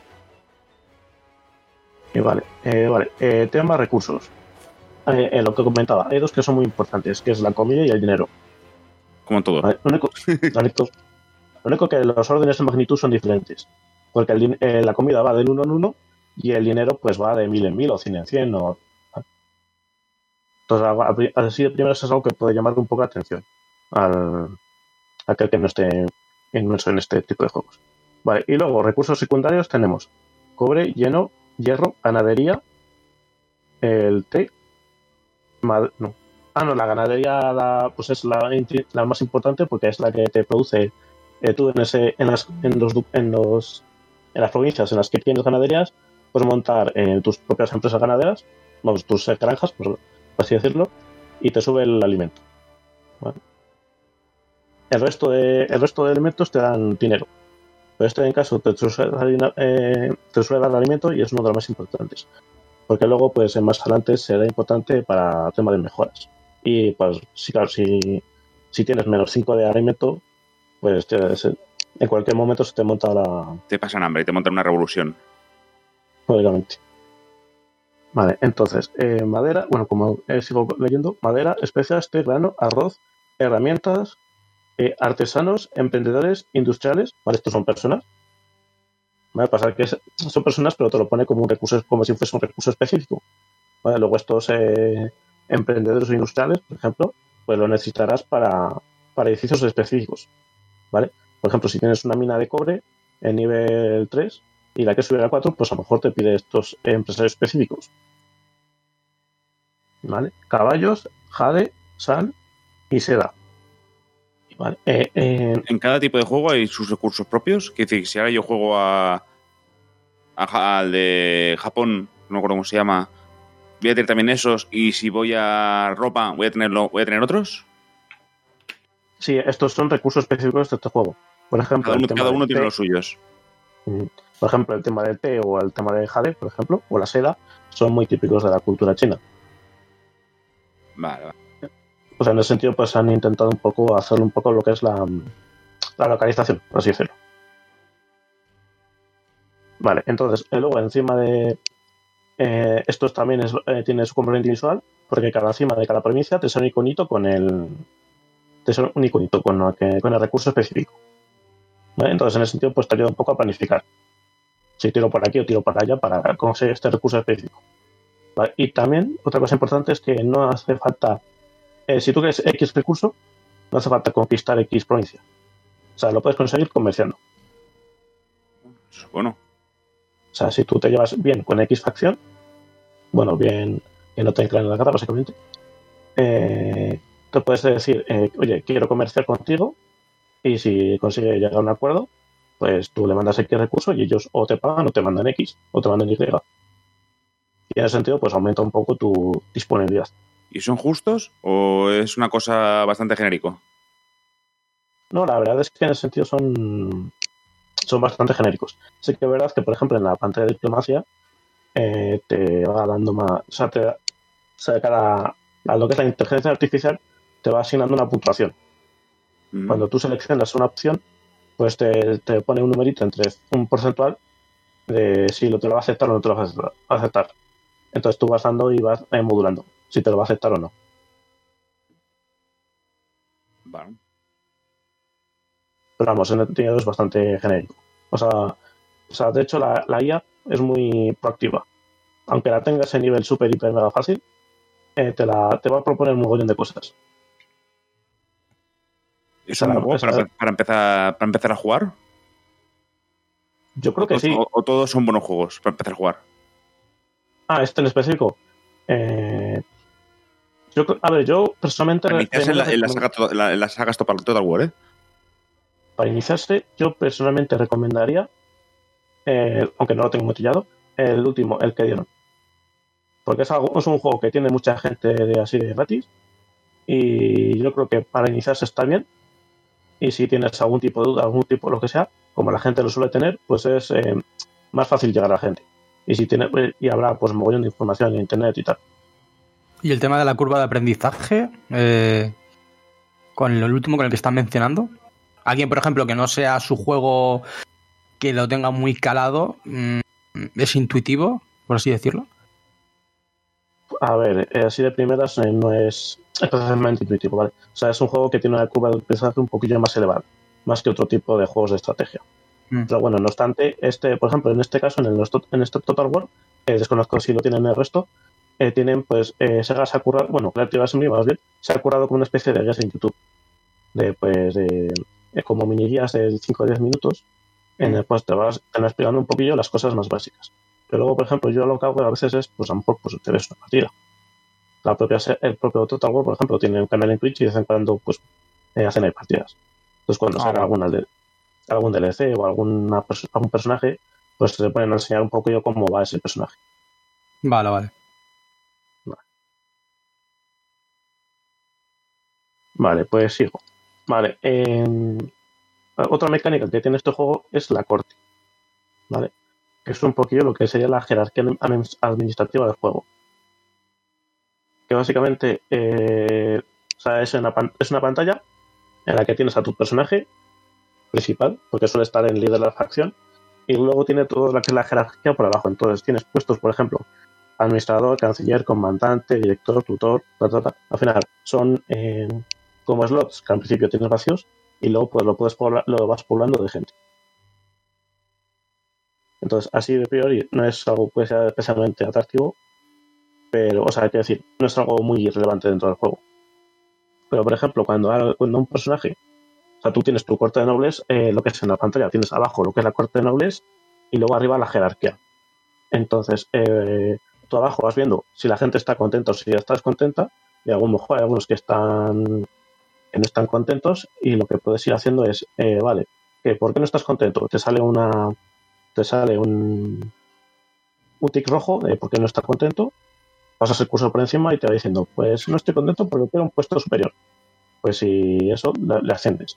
Y vale, eh, vale. Eh, tema recursos. Eh, eh, lo que comentaba, hay dos que son muy importantes, que es la comida y el dinero. Como todo. ¿Vale? Lo, único, lo, único, lo único que los órdenes de magnitud son diferentes. Porque el din- eh, la comida va del uno en uno y el dinero pues va de mil en mil o cien en cien. O, entonces, a- a- así de primero eso es algo que puede llamar un poco la atención al a aquel que no esté inmerso en este tipo de juegos. Vale, y luego recursos secundarios tenemos cobre, hierro, hierro, ganadería, el té, mad- no. Ah, no, la ganadería la, pues es la, intri- la más importante porque es la que te produce eh, tú en ese en las en los du- en los en las provincias en las que tienes ganaderías, puedes montar eh, tus propias empresas ganaderas, vamos, tus eh, granjas, por, por así decirlo, y te sube el alimento. ¿Vale? El resto de el resto de elementos te dan dinero. Pero este en caso te suele dar, dina- eh, te suele dar alimento y es uno de los más importantes. Porque luego, pues más adelante será importante para el tema de mejoras. Y pues sí, claro, si, si tienes menos cinco de alimento, pues te- se- en cualquier momento se te monta la... Te pasan hambre y te montan una revolución. Lógicamente. Vale, entonces, eh, madera, bueno, como eh, sigo leyendo, madera, especias, té, grano, arroz, herramientas, eh, artesanos, emprendedores, industriales, ¿vale? Estos son personas. ¿Vale? Pasa que es, son personas, pero te lo pone como un recurso, como si fuese un recurso específico. ¿Vale? Luego estos eh, emprendedores o industriales, por ejemplo, pues lo necesitarás para, para edificios específicos. ¿Vale? Por ejemplo, si tienes una mina de cobre en nivel tres y la que subir a cuatro, pues a lo mejor te pide estos empresarios específicos. ¿Vale? Caballos, jade, sal y seda. ¿Vale? Eh, eh, En cada tipo de juego hay sus recursos propios. Quiere decir, si ahora yo juego a, a- al de Japón, no me acuerdo cómo se llama, voy a tener también esos, y si voy a ropa, voy a tenerlo, voy a tener otros. sí, estos son recursos específicos de este juego. Por ejemplo, Cada el uno, tema cada del uno tiene té, los suyos. mm, por ejemplo, el tema del té o el tema del jade, por ejemplo, o la seda, son muy típicos de la cultura china. Vale, vale. O sea, en ese sentido, pues han intentado un poco hacer un poco lo que es la, la localización, por así decirlo. Vale, entonces, eh, luego encima de eh, estos también es, eh, tiene su componente visual, porque cada encima de cada provincia te sale un iconito con el te sale un iconito con, lo que- con el recurso específico. ¿Vale? Entonces, en ese sentido, pues te ayuda un poco a planificar. Si tiro por aquí o tiro para allá para conseguir este recurso específico. ¿Vale? Y también, otra cosa importante es que no hace falta, eh, si tú quieres X recurso, no hace falta conquistar X provincia. O sea, lo puedes conseguir comerciando. Eso es bueno. O sea, si tú te llevas bien con X facción, bueno, bien que no te entran en la cara, básicamente, eh, te puedes decir, eh, oye, quiero comerciar contigo, y si consigue llegar a un acuerdo, pues tú le mandas X recurso y ellos o te pagan o te mandan X, o te mandan Y. Y en ese sentido, pues aumenta un poco tu disponibilidad. ¿Y son justos o es una cosa bastante genérico? No, la verdad es que en ese sentido son, son bastante genéricos. Sí que es verdad que, por ejemplo, en la pantalla de diplomacia eh, te va dando más. O sea, te, o sea, cada, a lo que es la inteligencia artificial te va asignando una puntuación. Mm. Cuando tú seleccionas una opción, pues te, te pone un numerito entre un porcentual de si lo te lo va a aceptar o no te lo va a aceptar. Entonces tú vas dando y vas eh, modulando si te lo va a aceptar o no. Vale. Pero vamos, en el sentido es bastante genérico. O sea, o sea de hecho la, la I A es muy proactiva. Aunque la tengas en nivel super, hiper, mega fácil, eh, te, la, te va a proponer un mogollón de cosas. ¿Es un buen juego para, para, empezar, para empezar a jugar? Yo creo o que todos, sí. O, o todos son buenos juegos para empezar a jugar. Ah, este en específico. Eh, yo, a ver, yo personalmente... Para iniciarse en la, en la saga, en la, en la saga Total War, ¿eh? Para iniciarse, yo personalmente recomendaría, eh, aunque no lo tengo mutillado, el último, el que dieron. Porque es, algo, es un juego que tiene mucha gente de así de gratis. Y yo creo que para iniciarse está bien. Y si tienes algún tipo de duda, algún tipo de lo que sea, como la gente lo suele tener, pues es eh, más fácil llegar a la gente. Y si tiene, y habrá pues un mogollón de información en internet y tal. Y el tema de la curva de aprendizaje, eh, con el último con el que están mencionando. Alguien, por ejemplo, que no sea su juego que lo tenga muy calado, mmm, ¿es intuitivo, por así decirlo? A ver, eh, así de primeras eh, no es especialmente intuitivo, ¿vale? O sea, es un juego que tiene una curva de aprendizaje un poquillo más elevada, más que otro tipo de juegos de estrategia. Mm. Pero bueno, no obstante, este, por ejemplo, en este caso, en, el, en este Total War, eh, desconozco si lo tienen en el resto, eh, tienen, pues, eh, Sega se ha currado, bueno, Creative Assembly más bien, se ha currado como una especie de guías en YouTube, de, pues, de, eh, como mini guías de cinco o diez minutos, mm. en el pues te vas, te van explicando un poquillo las cosas más básicas. Pero luego, por ejemplo, yo lo que hago a veces es, pues a lo mejor, pues te ves una partida. La propia, el propio Total War, por ejemplo, tiene un canal en Twitch y de vez en cuando, pues, eh, hacen ahí partidas. Entonces, cuando ah, salga alguna de, algún D L C o alguna, algún personaje, pues se ponen a enseñar un poco yo cómo va ese personaje. Vale, vale. Vale, vale pues sigo. Vale. Eh, otra mecánica que tiene este juego es la corte. Vale. Que es un poquillo lo que sería la jerarquía administrativa del juego. Que básicamente eh, o sea, es, una, es una pantalla en la que tienes a tu personaje principal, porque suele estar en líder de la facción, y luego tiene toda la que es la jerarquía por abajo. Entonces tienes puestos, por ejemplo, administrador, canciller, comandante, director, tutor, ta, ta, ta. Al final son eh, como slots que al principio tienes vacíos, y luego pues lo puedes poblar, lo vas poblando de gente. Entonces, así de priori no es algo que sea especialmente atractivo, pero, o sea, hay que decir, no es algo muy relevante dentro del juego. Pero, por ejemplo, cuando, cuando un personaje, o sea, tú tienes tu corte de nobles, eh, lo que es en la pantalla, tienes abajo lo que es la corte de nobles y luego arriba la jerarquía. Entonces, eh, tú abajo vas viendo si la gente está contenta o si ya estás contenta, y a lo mejor hay algunos que están que no están contentos, y lo que puedes ir haciendo es, eh, vale, que ¿por qué no estás contento? Te sale una te sale un un tic rojo de por qué no estás contento, pasas el cursor por encima y te va diciendo, pues no estoy contento porque quiero un puesto superior. Pues si eso, le, le ascendes.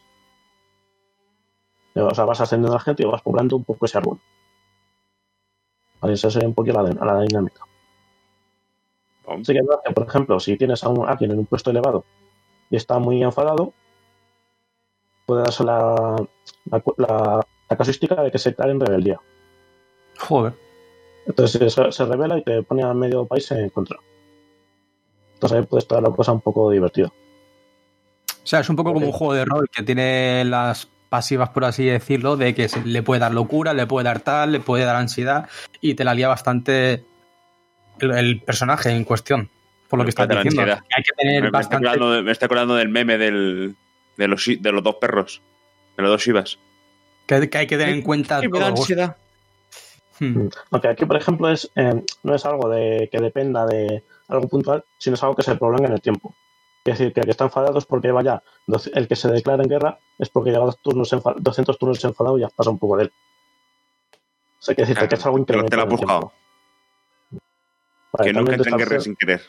O sea, vas ascendiendo a la gente y vas poblando un poco ese árbol. Vale, esa sería un poquito la, la dinámica. Así que, por ejemplo, si tienes a, un, a alguien en un puesto elevado y está muy enfadado, puede darse la, la, la, la casuística de que se cae en rebeldía. Joder. Entonces se, se revela y te pone a medio país en contra. Entonces ahí puede estar la cosa un poco divertida. O sea, es un poco como un juego de rol que tiene las pasivas, por así decirlo, de que se, le puede dar locura, le puede dar tal, le puede dar ansiedad, y te la lía bastante el, el personaje en cuestión, por lo que estás diciendo. Que hay que tener me, bastante... me, estoy acordando, me estoy acordando del meme del, de, los, de los dos perros, de los dos Shivas. Que, que hay que tener en cuenta todo. Me da ansiedad. Hmm. Aunque aquí, por ejemplo, es eh, no es algo de que dependa de algo puntual, sino es algo que se prolonga en el tiempo. Es decir, que el que está enfadado es porque vaya, el que se declara en guerra es porque lleva dos turnos enfadado, doscientos turnos enfadado y ya pasa un poco de él. O sea, que decirte claro, que es algo incremental. Te lo has buscado. Vale, que nunca entre en guerra sin querer.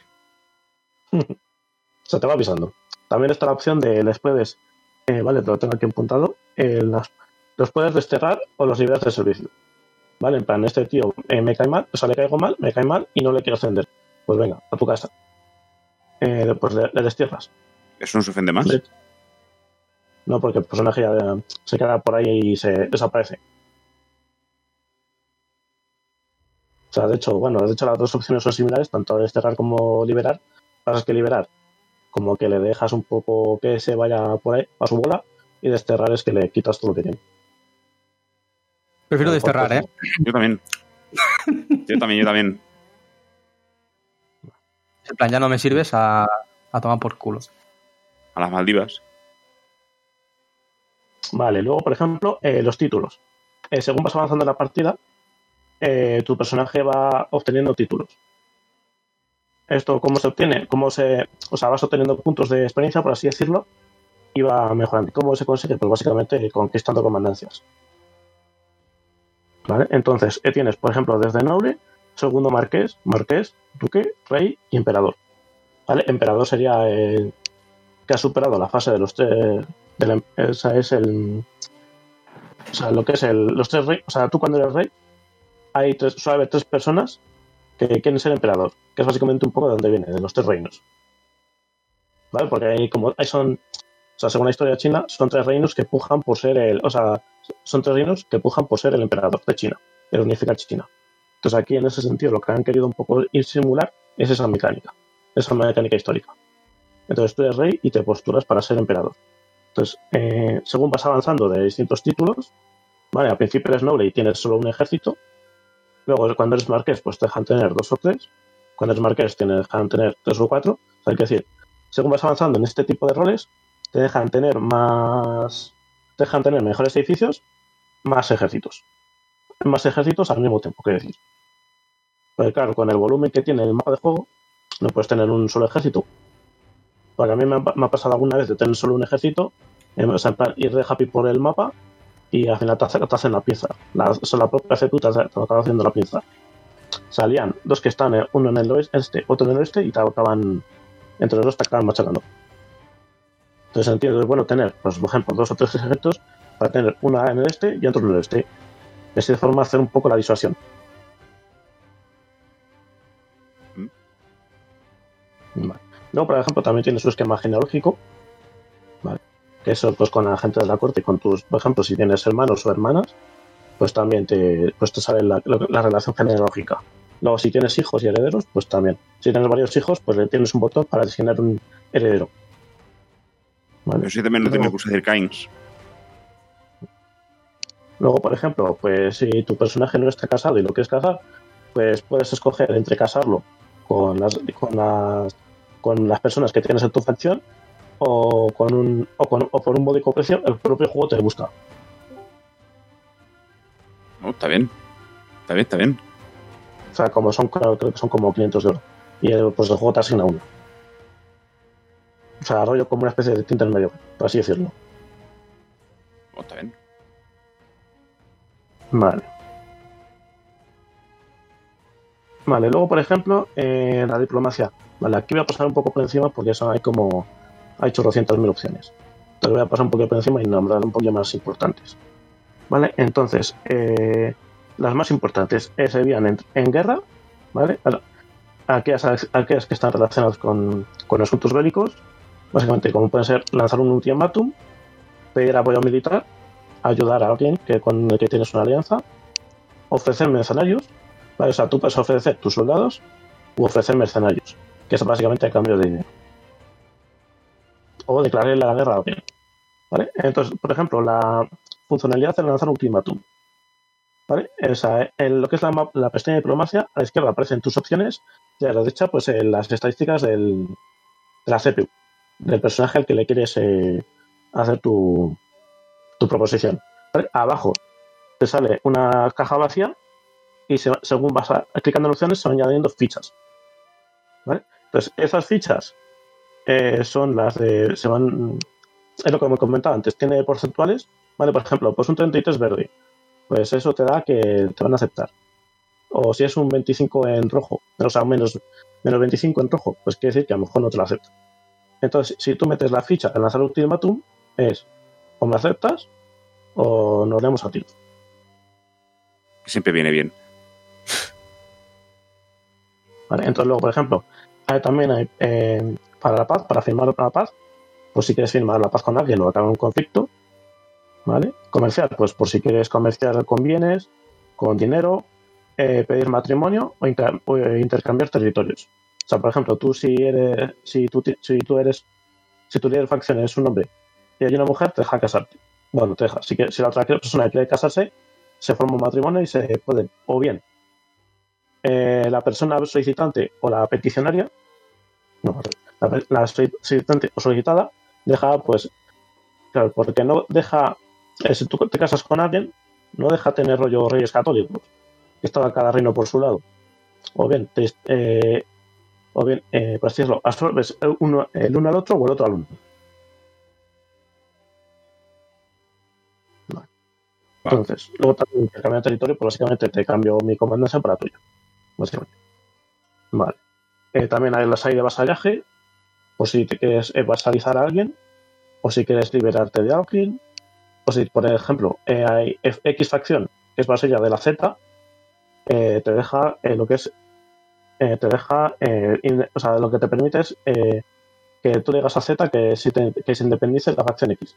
Se te va avisando. También está la opción de les puedes, eh, vale, te lo tengo aquí apuntado, eh, las, los puedes desterrar o los liberas de servicio. Vale, en plan, este tío eh, me cae mal, o sea, le caigo mal, me cae mal y no le quiero ascender. Pues venga, a tu casa. Eh, pues le, le destierras. ¿Eso no se ofende más? No, porque el personaje ya eh, se queda por ahí y se desaparece. O sea, de hecho, bueno, de hecho las dos opciones son similares, tanto desterrar como liberar. Pasa es que liberar, como que le dejas un poco que se vaya por ahí a su bola, y desterrar es que le quitas todo lo que tiene. Prefiero desterrar, ¿eh? Yo también. Yo también, yo también. En plan, ya no me sirves a, a tomar por culo. A las Maldivas. Vale, luego, por ejemplo, eh, los títulos. Eh, según vas avanzando en la partida, eh, tu personaje va obteniendo títulos. ¿Esto cómo se obtiene? ¿Cómo se, o sea, vas obteniendo puntos de experiencia, por así decirlo, y va mejorando. ¿Cómo se consigue? Pues básicamente conquistando comandancias. ¿Vale? Entonces, eh, tienes, por ejemplo, desde noble, segundo marqués, marqués, duque, rey y emperador. ¿Vale? Emperador sería el que ha superado la fase de los tres. De la, esa es el. O sea, lo que es el, los tres reyes. O sea, tú cuando eres rey, hay tres, suele haber tres personas que quieren ser emperador, que es básicamente un poco de donde viene, de los tres reinos. ¿Vale? Porque hay como. Hay son. O sea, según la historia china, son tres reinos que pujan por ser el. O sea, son tres reinos que pujan por ser el emperador de China, el unificar China. Entonces, aquí en ese sentido, lo que han querido un poco ir simular es esa mecánica, esa mecánica histórica. Entonces, tú eres rey y te postulas para ser emperador. Entonces, eh, según vas avanzando de distintos títulos, vale, al principio eres noble y tienes solo un ejército. Luego, cuando eres marqués, pues te dejan tener dos o tres. Cuando eres marqués, te dejan tener tres o cuatro. O sea, hay que decir, según vas avanzando en este tipo de roles, te dejan tener más. Te dejan tener mejores edificios, más ejércitos. Más ejércitos al mismo tiempo, quiero decir. Porque claro, con el volumen que tiene el mapa de juego, no puedes tener un solo ejército. Porque a mí me ha, me ha pasado alguna vez de tener solo un ejército, eh, o sea, en plan, ir de happy por el mapa y al final te, hace, te hacen la pieza. La, o sea, la propia C T U te, te acaba haciendo la pieza. Salían dos que están, eh, uno en el oeste, este, otro en el oeste, y te acaban, entre los dos te acaban machacando. Entonces entiendo, es bueno tener, pues, por ejemplo, dos o tres ejércitos para tener una en el este y otro en el oeste. De esa forma hacer un poco la disuasión. ¿Mm? Vale. Luego, por ejemplo, también tiene su esquema genealógico, ¿vale? Que eso, pues con la gente de la corte y con tus, por ejemplo, si tienes hermanos o hermanas, pues también te, pues te sale la, la relación genealógica. Luego, si tienes hijos y herederos, pues también. Si tienes varios hijos, pues le tienes un botón para designar un heredero. ¿Vale? Pero si también lo tiene que usar Cains. Luego, por ejemplo, pues si tu personaje no está casado y lo quieres casar, pues puedes escoger entre casarlo con las, con las, con las personas que tienes en tu facción o con un o, con, o por un módico precio el propio juego te busca. No, está bien. Está bien, está bien. O sea, como son, creo que son como quinientos de oro. Y el, pues el juego te asigna uno. O sea, rollo como una especie de intermedio, por así decirlo. No, está bien. Vale. Vale, luego, por ejemplo, eh, la diplomacia. Vale, aquí voy a pasar un poco por encima porque eso hay como... Hay chorrocientas mil opciones. Entonces voy a pasar un poco por encima y nombrar un poco más importantes. Vale, entonces, eh, las más importantes eh, serían en, en guerra, ¿vale? Aquellas, aquellas que están relacionadas con, con asuntos bélicos, básicamente como pueden ser lanzar un ultimátum, pedir apoyo militar, ayudar a alguien que, con el que tienes una alianza, ofrecer mercenarios, ¿vale? O sea, tú puedes ofrecer tus soldados u ofrecer mercenarios, que es básicamente a cambio de dinero. O declararle la guerra a alguien, ¿vale? Entonces, por ejemplo, la funcionalidad de lanzar un ultimátum, ¿vale? O sea, en lo que es la, la pestaña de diplomacia, a la izquierda aparecen tus opciones y a la derecha, pues eh, las estadísticas del, de la C P U, del personaje al que le quieres eh, hacer tu, tu proposición, ¿vale? Abajo te sale una caja vacía y se, según vas a, clicando en opciones se van añadiendo fichas, ¿vale? Entonces, esas fichas eh, son las de... se van... Es lo que me comentaba antes, tiene porcentuales, ¿vale? Por ejemplo, pues un treinta y tres verde, pues eso te da que te van a aceptar. O si es un veinticinco en rojo, o sea, menos, menos veinticinco en rojo, pues quiere decir que a lo mejor no te lo aceptan. Entonces, si tú metes la ficha en lanzar ultimátum, es o me aceptas o nos leemos a ti. Siempre viene bien. Vale, entonces luego, por ejemplo, hay, también hay eh, para la paz, para firmar la paz, pues si quieres firmar la paz con alguien o acabar un conflicto, ¿vale? Comercial, pues por si quieres comerciar con bienes, con dinero, eh, pedir matrimonio o, inter, o intercambiar territorios. O sea, por ejemplo, tú si eres, si tú, si tú eres, si tu líder de facción es un hombre y hay una mujer, te deja casarte. Bueno, te deja. Si, que, si la otra persona quiere casarse, se forma un matrimonio y se puede, o bien eh, la persona solicitante o la peticionaria, no, la, la solicitante o solicitada deja, pues, claro, porque no deja, eh, si tú te casas con alguien, no deja tener rollo reyes católicos, que estaba cada reino por su lado. O bien, te, eh, o bien, eh, por así decirlo, absorbes uno, el uno al otro o el otro al uno. Vale. Entonces, luego también te cambio de territorio, pues básicamente te cambio mi comandancia para tuya. Básicamente. Vale. Eh, también hay las hay de vasallaje, o si te quieres eh, vasalizar a alguien, o si quieres liberarte de alguien, o si, por ejemplo, eh, hay X facción, que es vasalla de la Z, eh, te deja eh, lo que es, eh, te deja, eh, in, o sea, lo que te permite es eh, que tú le digas a Z que, si te, que se independice de la facción X.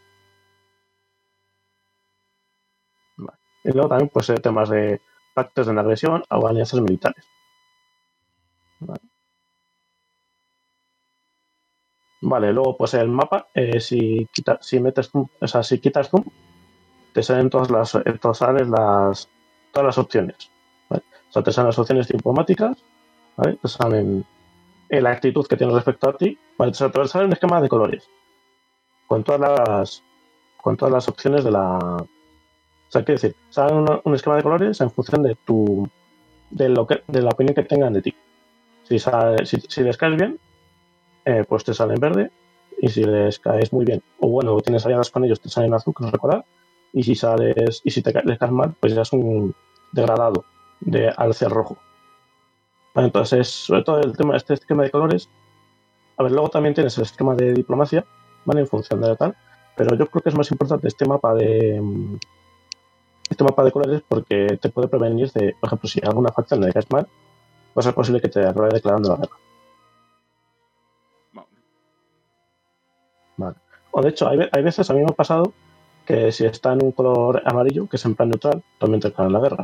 Vale. Y luego también, pues, eh, temas de pactos de no agresión o alianzas militares. Vale. Vale, luego pues el mapa, eh, si, quita, si metes zoom, o sea, si quitas zoom, te salen todas las, eh, todas salen las, todas las opciones, ¿vale? O sea, te salen las opciones diplomáticas, ¿vale? Te salen eh, la actitud que tienes respecto a ti, ¿vale? Te, te sale un esquema de colores con todas las, con todas las opciones de la, o sea, quiere decir, sale un, un esquema de colores en función de tu, de lo que, de la opinión que tengan de ti. Si, sale, si, si les caes bien, Eh, pues te sale en verde, y si les caes muy bien, o bueno, tienes aliadas con ellos, te sale en azul, que no recordar, y si sales, y si te les caes mal, pues ya es un degradado de alce rojo. Vale, entonces, sobre todo el tema, este esquema de colores, a ver, luego también tienes el esquema de diplomacia, ¿vale? En función de tal, pero yo creo que es más importante este mapa de este mapa de colores porque te puede prevenir de, por ejemplo, si alguna facción le caes mal, va a ser posible que te acabe declarando la guerra. Vale. O de hecho, hay, hay veces, a mí me ha pasado que si está en un color amarillo, que es en plan neutral, también te declaran la guerra.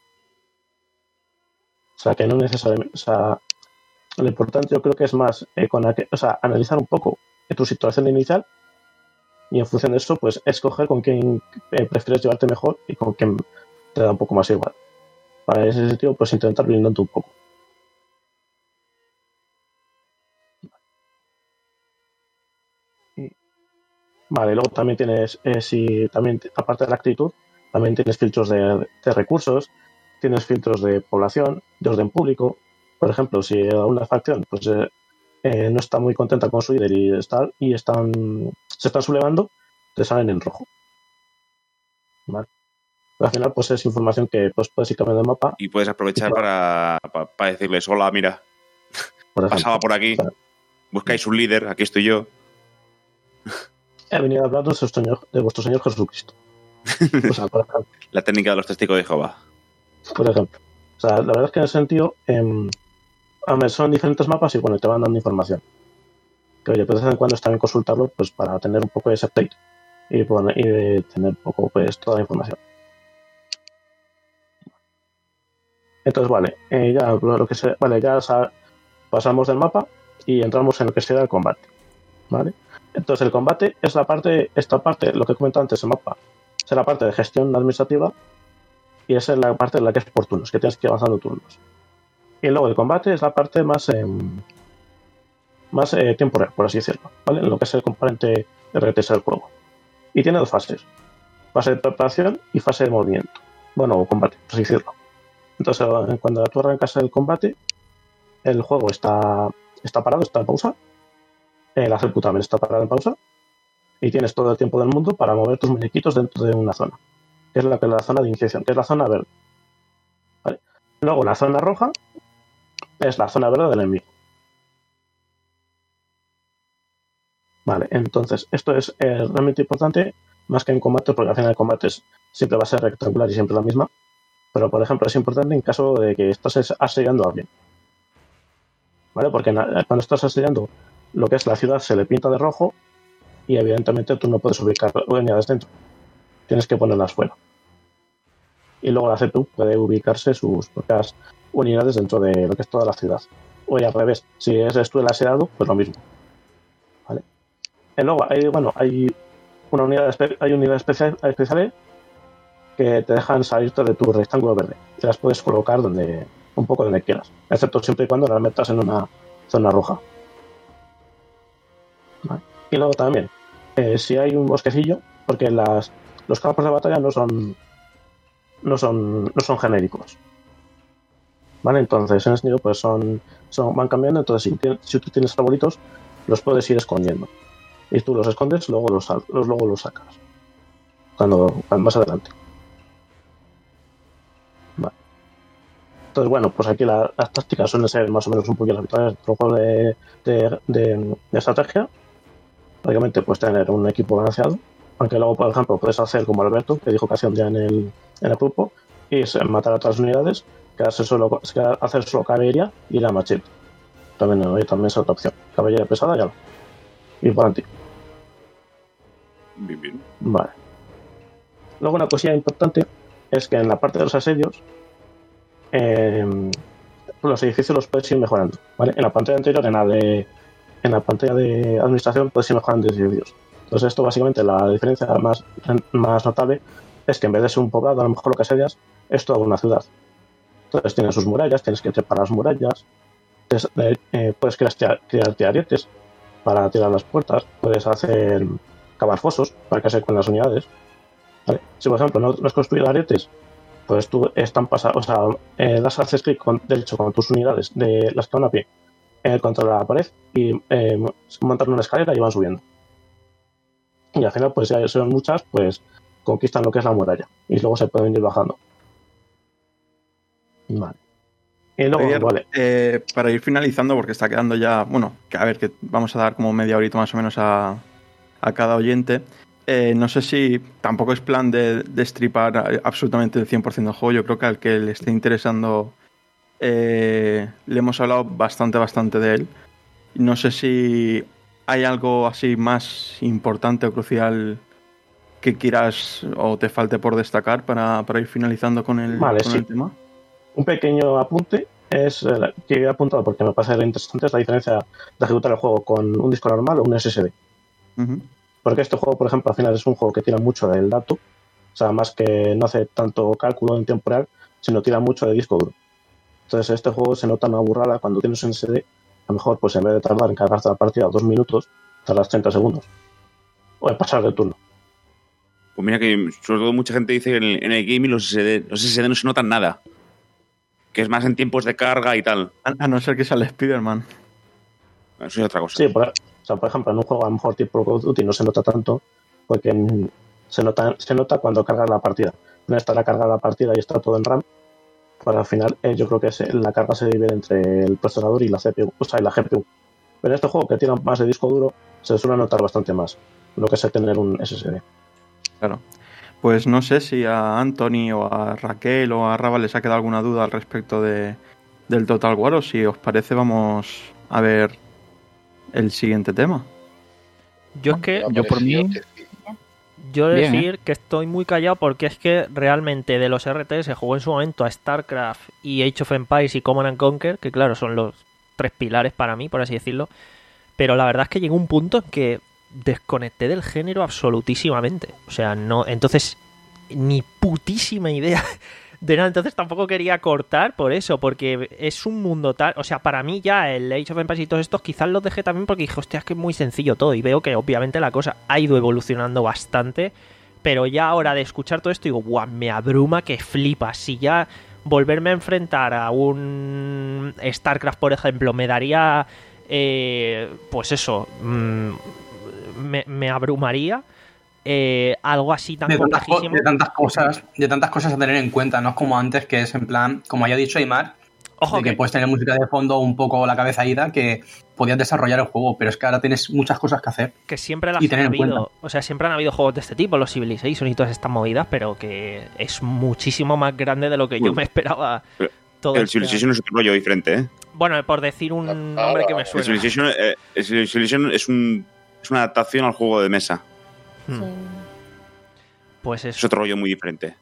O sea, que no necesariamente... O sea, lo importante yo creo que es más eh, con aquel, o sea, analizar un poco tu situación inicial y en función de eso, pues escoger con quién eh, prefieres llevarte mejor y con quién te da un poco más igual. Para ese sentido, pues intentar blindarte un poco. Vale, luego también tienes, eh, si también aparte de la actitud, también tienes filtros de, de recursos, tienes filtros de población, de orden público. Por ejemplo, si una facción pues eh, eh, no está muy contenta con su líder y, está, y están, se están sublevando, te salen en rojo. Vale. Pero al final, pues es información que pues, puedes ir cambiando de mapa. Y puedes aprovechar para, para, para decirles, hola, mira, por ejemplo, pasaba por aquí, claro. Buscáis un líder, aquí estoy yo. He venido a hablar de, señor, de vuestro Señor Jesucristo. O sea, por ejemplo, la técnica de los testigos de Jehová. Por ejemplo. O sea, la verdad es que en ese sentido eh, son diferentes mapas y bueno, te van dando información. Que oye, pues de vez en cuando está bien consultarlo pues para tener un poco de ese update y, bueno, y de tener un poco pues toda la información. Entonces, vale, eh, ya lo que se, vale, ya sa, pasamos del mapa y entramos en lo que será el combate. ¿Vale? Entonces el combate es la parte, esta parte, lo que he comentado antes, el mapa, es la parte de gestión administrativa y esa es la parte en la que es por turnos, que tienes que ir avanzando turnos. Y luego el combate es la parte más eh, más eh, tiempo real, por así decirlo, ¿vale? En lo que es el componente R T S del juego. Y tiene dos fases, fase de preparación y fase de movimiento. Bueno, o combate, por así decirlo. Entonces cuando tú arrancas el combate, el juego está, está parado, está en pausa. El hacer puta también está parado en pausa y tienes todo el tiempo del mundo para mover tus muñequitos dentro de una zona, que es la, que es la zona de iniciación, que es la zona verde. ¿Vale? Luego la zona roja es la zona verde del enemigo. Vale, entonces esto es eh, realmente importante más que en combate, porque al final el combate es, siempre va a ser rectangular y siempre la misma, pero por ejemplo es importante en caso de que estás asediando a alguien. ¿Vale? Porque cuando estás asediando lo que es la ciudad se le pinta de rojo y evidentemente tú no puedes ubicar unidades dentro. Tienes que ponerlas fuera. Y luego la C P U puede ubicarse sus propias unidades dentro de lo que es toda la ciudad. O al revés, si eres tú el asediado, pues lo mismo. ¿Vale? Y luego hay, bueno, hay una unidad hay unidades especial, especiales que te dejan salirte de tu rectángulo verde. Te las puedes colocar donde un poco donde quieras, excepto siempre y cuando las metas en una zona roja. Vale. Y luego también, eh, si hay un bosquecillo, porque las, los campos de batalla no son no son no son genéricos, vale, entonces en ese sentido pues son, son van cambiando. Entonces si, tienes, si tú tienes favoritos los puedes ir escondiendo y tú los escondes, luego los, los luego los sacas cuando, cuando más adelante. Vale. Entonces bueno, pues aquí la, las tácticas suelen ser más o menos un poquito las habituales de juego de, de, de, de estrategia. Básicamente puedes tener un equipo balanceado, aunque luego, por ejemplo, puedes hacer como Alberto, que dijo que hacía un día en el, en el grupo, y es matar a todas las unidades, quedarse solo, hacer solo caballería y la machete. También, ¿no? También es otra opción. Caballería pesada, ya no. Y por anti. Bien, bien. Vale. Luego una cosilla importante es que en la parte de los asedios, eh, los edificios los puedes ir mejorando, ¿vale? En la pantalla anterior, en la de en la pantalla de administración puedes ir mejorando edificios. Entonces esto básicamente la diferencia más, más notable es que en vez de ser un poblado, a lo mejor lo que asedias es toda una ciudad. Entonces tienes sus murallas, tienes que trepar las murallas, entonces, eh, puedes crear, crearte arietes para tirar las puertas, puedes hacer cavar fosos para que se con las unidades. ¿Vale? Si por ejemplo no, no has construido arietes, pues tú están pasando, o sea, eh, das haces clic con, de hecho con tus unidades de las que van a pie eh, contra la pared y eh, montan una escalera y van subiendo. Y al final, pues si son muchas, pues conquistan lo que es la muralla y luego se pueden ir bajando. Vale. Y luego, Javier, vale. eh, para ir finalizando, porque está quedando ya, bueno, que a ver, que vamos a dar como media horita más o menos a, a cada oyente. Eh, no sé si tampoco es plan de destripar absolutamente el cien por ciento del juego. Yo creo que al que le esté interesando eh, le hemos hablado bastante, bastante de él. No sé si hay algo así más importante o crucial que quieras o te falte por destacar para, para ir finalizando con el, vale, con sí. el tema. Un pequeño apunte es eh, que he apuntado porque me parece interesante, es la diferencia de ejecutar el juego con un disco normal o un S S D. Uh-huh. Porque este juego, por ejemplo, al final es un juego que tira mucho del dato, o sea, más que no hace tanto cálculo en tiempo real, sino tira mucho de disco duro. Entonces este juego se nota una burrada cuando tienes un S S D, a lo mejor pues en vez de tardar en cargarte la partida dos minutos, tardas treinta segundos. O en pasar de turno. Pues mira que sobre todo mucha gente dice que en el, en el gaming los S S D, los S S D no se notan nada. Que es más en tiempos de carga y tal. A, a no ser que sea el Spider-Man. Eso es otra cosa. Sí, por, o sea, por ejemplo, en un juego a lo mejor tipo Call of Duty no se nota tanto, porque en, se, nota, se nota cuando cargas la partida. No está la carga la partida y está todo en RAM. Para al final, eh, yo creo que se, la carga se divide entre el procesador y la C P U, o sea, y la G P U. Pero en este juego que tiene más de disco duro, se suele notar bastante más lo que es tener un S S D. Claro. Pues no sé si a Anthony o a Raquel o a Raba les ha quedado alguna duda al respecto de, del Total War, o si os parece vamos a ver el siguiente tema. Yo es que, Yo por mí... yo he de Bien, decir que estoy muy callado porque es que realmente de los R T se jugó en su momento a StarCraft y Age of Empires y Command and Conquer, que claro, son los tres pilares para mí, por así decirlo. Pero la verdad es que llegó un punto en que desconecté del género absolutísimamente. O sea, no, entonces ni putísima idea de nada. Entonces tampoco quería cortar por eso, porque es un mundo tal. O sea, para mí ya el Age of Empires y todos estos quizás los dejé también porque dije, hostia, es que es muy sencillo todo. Y veo que obviamente la cosa ha ido evolucionando bastante. Pero ya ahora de escuchar todo esto digo, guau, me abruma que flipas. Si ya volverme a enfrentar a un StarCraft, por ejemplo, me daría, eh, pues eso, mmm, me, me abrumaría. Eh, algo así tan de tantas, complejísimo. de tantas cosas, de tantas cosas a tener en cuenta, no es como antes, que es en plan, como haya dicho Aymar, Ojo de que, que puedes tener música de fondo un poco la cabeza ida, que podías desarrollar el juego, pero es que ahora tienes muchas cosas que hacer. que siempre las y han tener en habido, cuenta. o sea, siempre han habido juegos de este tipo, los Civilization y todas estas movidas, pero que es muchísimo más grande de lo que yo Bueno, me esperaba. pero Todo el este Civilization es otro rollo diferente, ¿eh? Bueno, por decir un nombre que me El suena. Civilization, eh, el Civilization es, un, es una adaptación al juego de mesa. Hmm. Sí. Pues Es eso. otro rollo muy diferente.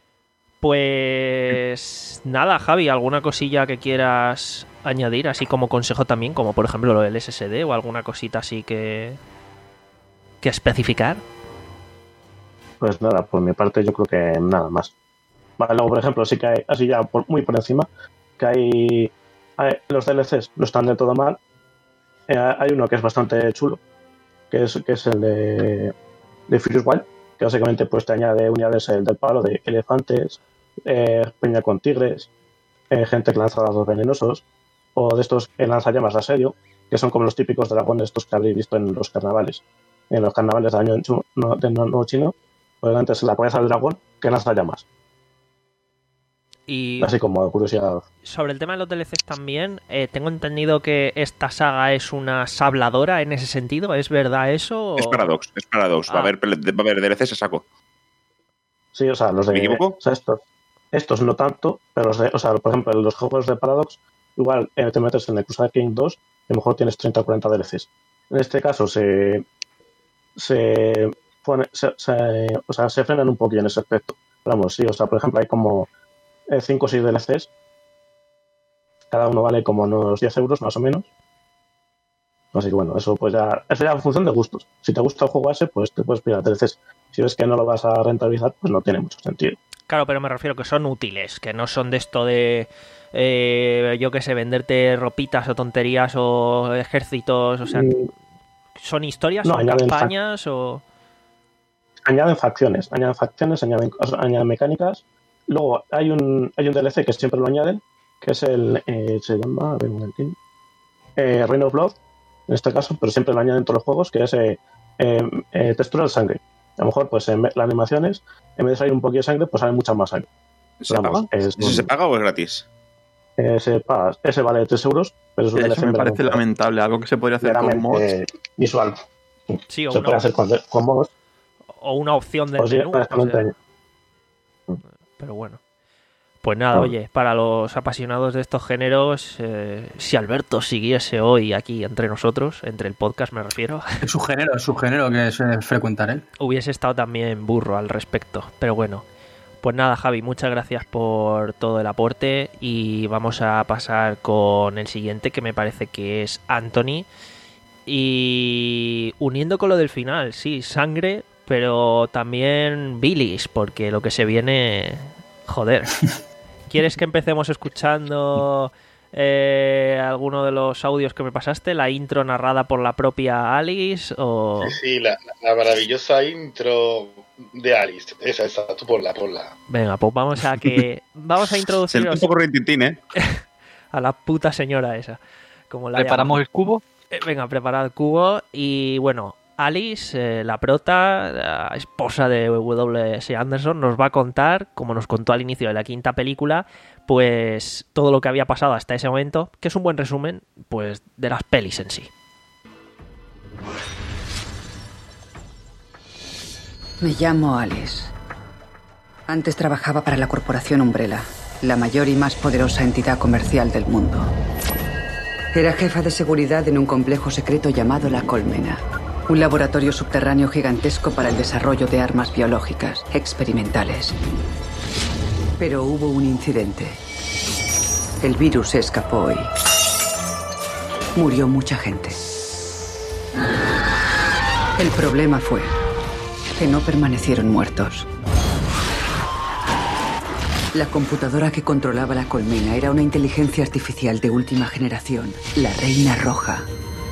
Pues nada, Javi, ¿alguna cosilla que quieras añadir? Así como consejo también, como por ejemplo lo del S S D o alguna cosita así que, que especificar. Pues nada, por mi parte yo creo que nada más. Vale, luego, por ejemplo, sí que hay, así ya por, muy por encima, que hay, hay los D L Cs no están de todo mal. Eh, hay uno que es bastante chulo, que es, que es el de, de Furious Wild, que básicamente pues te añade unidades eh, del palo de elefantes, eh, peña con tigres, eh, gente que lanza dardos venenosos, o de estos que lanza llamas de asedio, que son como los típicos dragones estos que habréis visto en los carnavales. En los carnavales del año chu- no, de no, no chino, pues delante es la cabeza del dragón que lanza llamas. Y Así como curiosidad. sobre el tema de los D L Cs también, eh, tengo entendido que esta saga es una sabladora en ese sentido. ¿Es verdad eso? Es o- Paradox, es Paradox. Va, a Ah. haber, va a haber D L Cs a saco. Sí, o sea, los de. ¿Me equivoco? O sea, estos, estos no tanto, pero los de. O sea, por ejemplo, en los juegos de Paradox, igual eh, te metes en el Crusader King dos y a lo mejor tienes treinta o cuarenta D L Cs. En este caso se. Se. Pone, se, se- o sea, se frenan un poquito en ese aspecto. Pero vamos, sí, o sea, por ejemplo, hay como cinco o seis D L Cs. Cada uno vale como unos diez euros más o menos. Así que bueno, eso pues ya. Eso ya en función de gustos. Si te gusta el juego ese, pues te puedes pillar D L Cs. Si ves que no lo vas a rentabilizar, pues no tiene mucho sentido. Claro, pero me refiero que son útiles, que no son de esto de, eh, yo qué sé, venderte ropitas o tonterías o ejércitos, o sea, Mm, ¿son historias, no, son añaden fac- campañas o...? añaden facciones, añaden facciones, añaden, o sea, añaden mecánicas. Luego hay un, hay un D L C que siempre lo añaden, que es el, eh, se llama, a ver un momentín, eh, Reign of Blood, en este caso, pero siempre lo añaden en todos los juegos, que es eh, eh, eh, textura de sangre. A lo mejor, pues en vez- las animaciones, en vez de salir un poquito de sangre, pues sale mucha más sangre. ¿Se Pero vamos, paga? es ¿Ese un- se paga o es gratis? Ese, paga- ese vale tres euros, pero es un Eso D L C me parece meramente- lamentable, algo que se podría hacer con mods. meramente visual. Sí, o Se una, puede hacer con, con mods. o una opción del O sí, menú, o sea, honestamente, pero bueno. Pues nada, Ah. oye, para los apasionados de estos géneros, eh, si Alberto siguiese hoy aquí entre nosotros, entre el podcast me refiero, Es su género, es su género que suele frecuentar él. hubiese estado también burro al respecto. Pero bueno, pues nada, Javi, muchas gracias por todo el aporte y vamos a pasar con el siguiente, que me parece que es Anthony. Y uniendo con lo del final, sí, sangre, pero también bilis, porque lo que se viene... Joder. ¿Quieres que empecemos escuchando eh, alguno de los audios que me pasaste? ¿La intro narrada por la propia Alice? O... Sí, sí, la, la maravillosa intro de Alice. Esa, esa, tú ponla, ponla. Venga, pues vamos a que... Vamos a introducir un poco rintintín, ¿eh? a la puta señora esa. Como la ¿Preparamos llaman. el cubo? Eh, venga, preparad el cubo. Y bueno, Alice, eh, la prota, la esposa de W S Anderson, nos va a contar, como nos contó al inicio de la quinta película, pues todo lo que había pasado hasta ese momento, que es un buen resumen, pues, de las pelis en sí. Me llamo Alice. Antes trabajaba para la corporación Umbrella, la mayor y más poderosa entidad comercial del mundo. Era jefa de seguridad en un complejo secreto llamado La Colmena, un laboratorio subterráneo gigantesco para el desarrollo de armas biológicas experimentales. Pero hubo un incidente. El virus se escapó y murió mucha gente. El problema fue que no permanecieron muertos. La computadora que controlaba la colmena era una inteligencia artificial de última generación, la Reina Roja.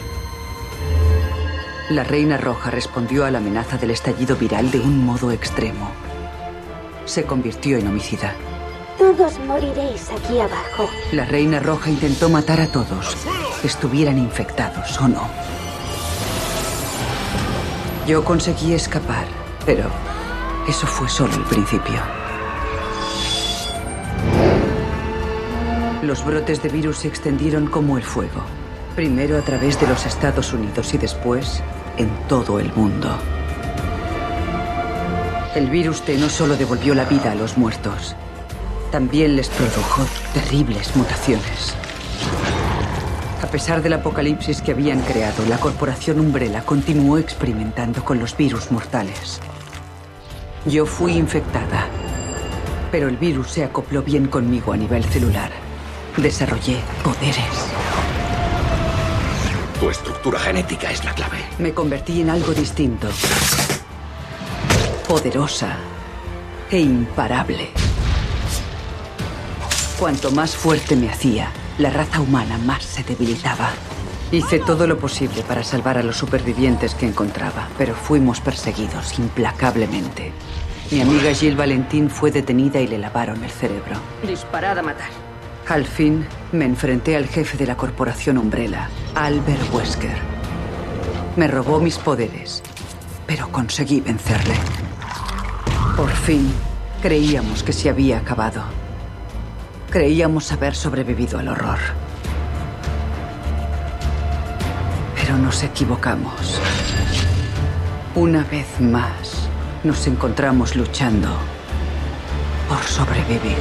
La Reina Roja respondió a la amenaza del estallido viral de un modo extremo. Se convirtió en homicida. Todos moriréis aquí abajo. La Reina Roja intentó matar a todos, estuvieran infectados o no. Yo conseguí escapar, pero eso fue solo el principio. Los brotes de virus se extendieron como el fuego. Primero a través de los Estados Unidos y después en todo el mundo. El virus T no solo devolvió la vida a los muertos, también les produjo terribles mutaciones. A pesar del apocalipsis que habían creado, la corporación Umbrella continuó experimentando con los virus mortales. Yo fui infectada, pero el virus se acopló bien conmigo a nivel celular. Desarrollé poderes. Tu estructura genética es la clave. Me convertí en algo distinto. Poderosa e imparable. Cuanto más fuerte me hacía, la raza humana más se debilitaba. Hice todo lo posible para salvar a los supervivientes que encontraba, pero fuimos perseguidos implacablemente. Mi amiga Jill Valentín fue detenida y le lavaron el cerebro. Disparad a matar. Al fin, me enfrenté al jefe de la corporación Umbrella, Albert Wesker. Me robó mis poderes, pero conseguí vencerle. Por fin, creíamos que se había acabado. Creíamos haber sobrevivido al horror. Pero nos equivocamos. Una vez más, nos encontramos luchando por sobrevivir.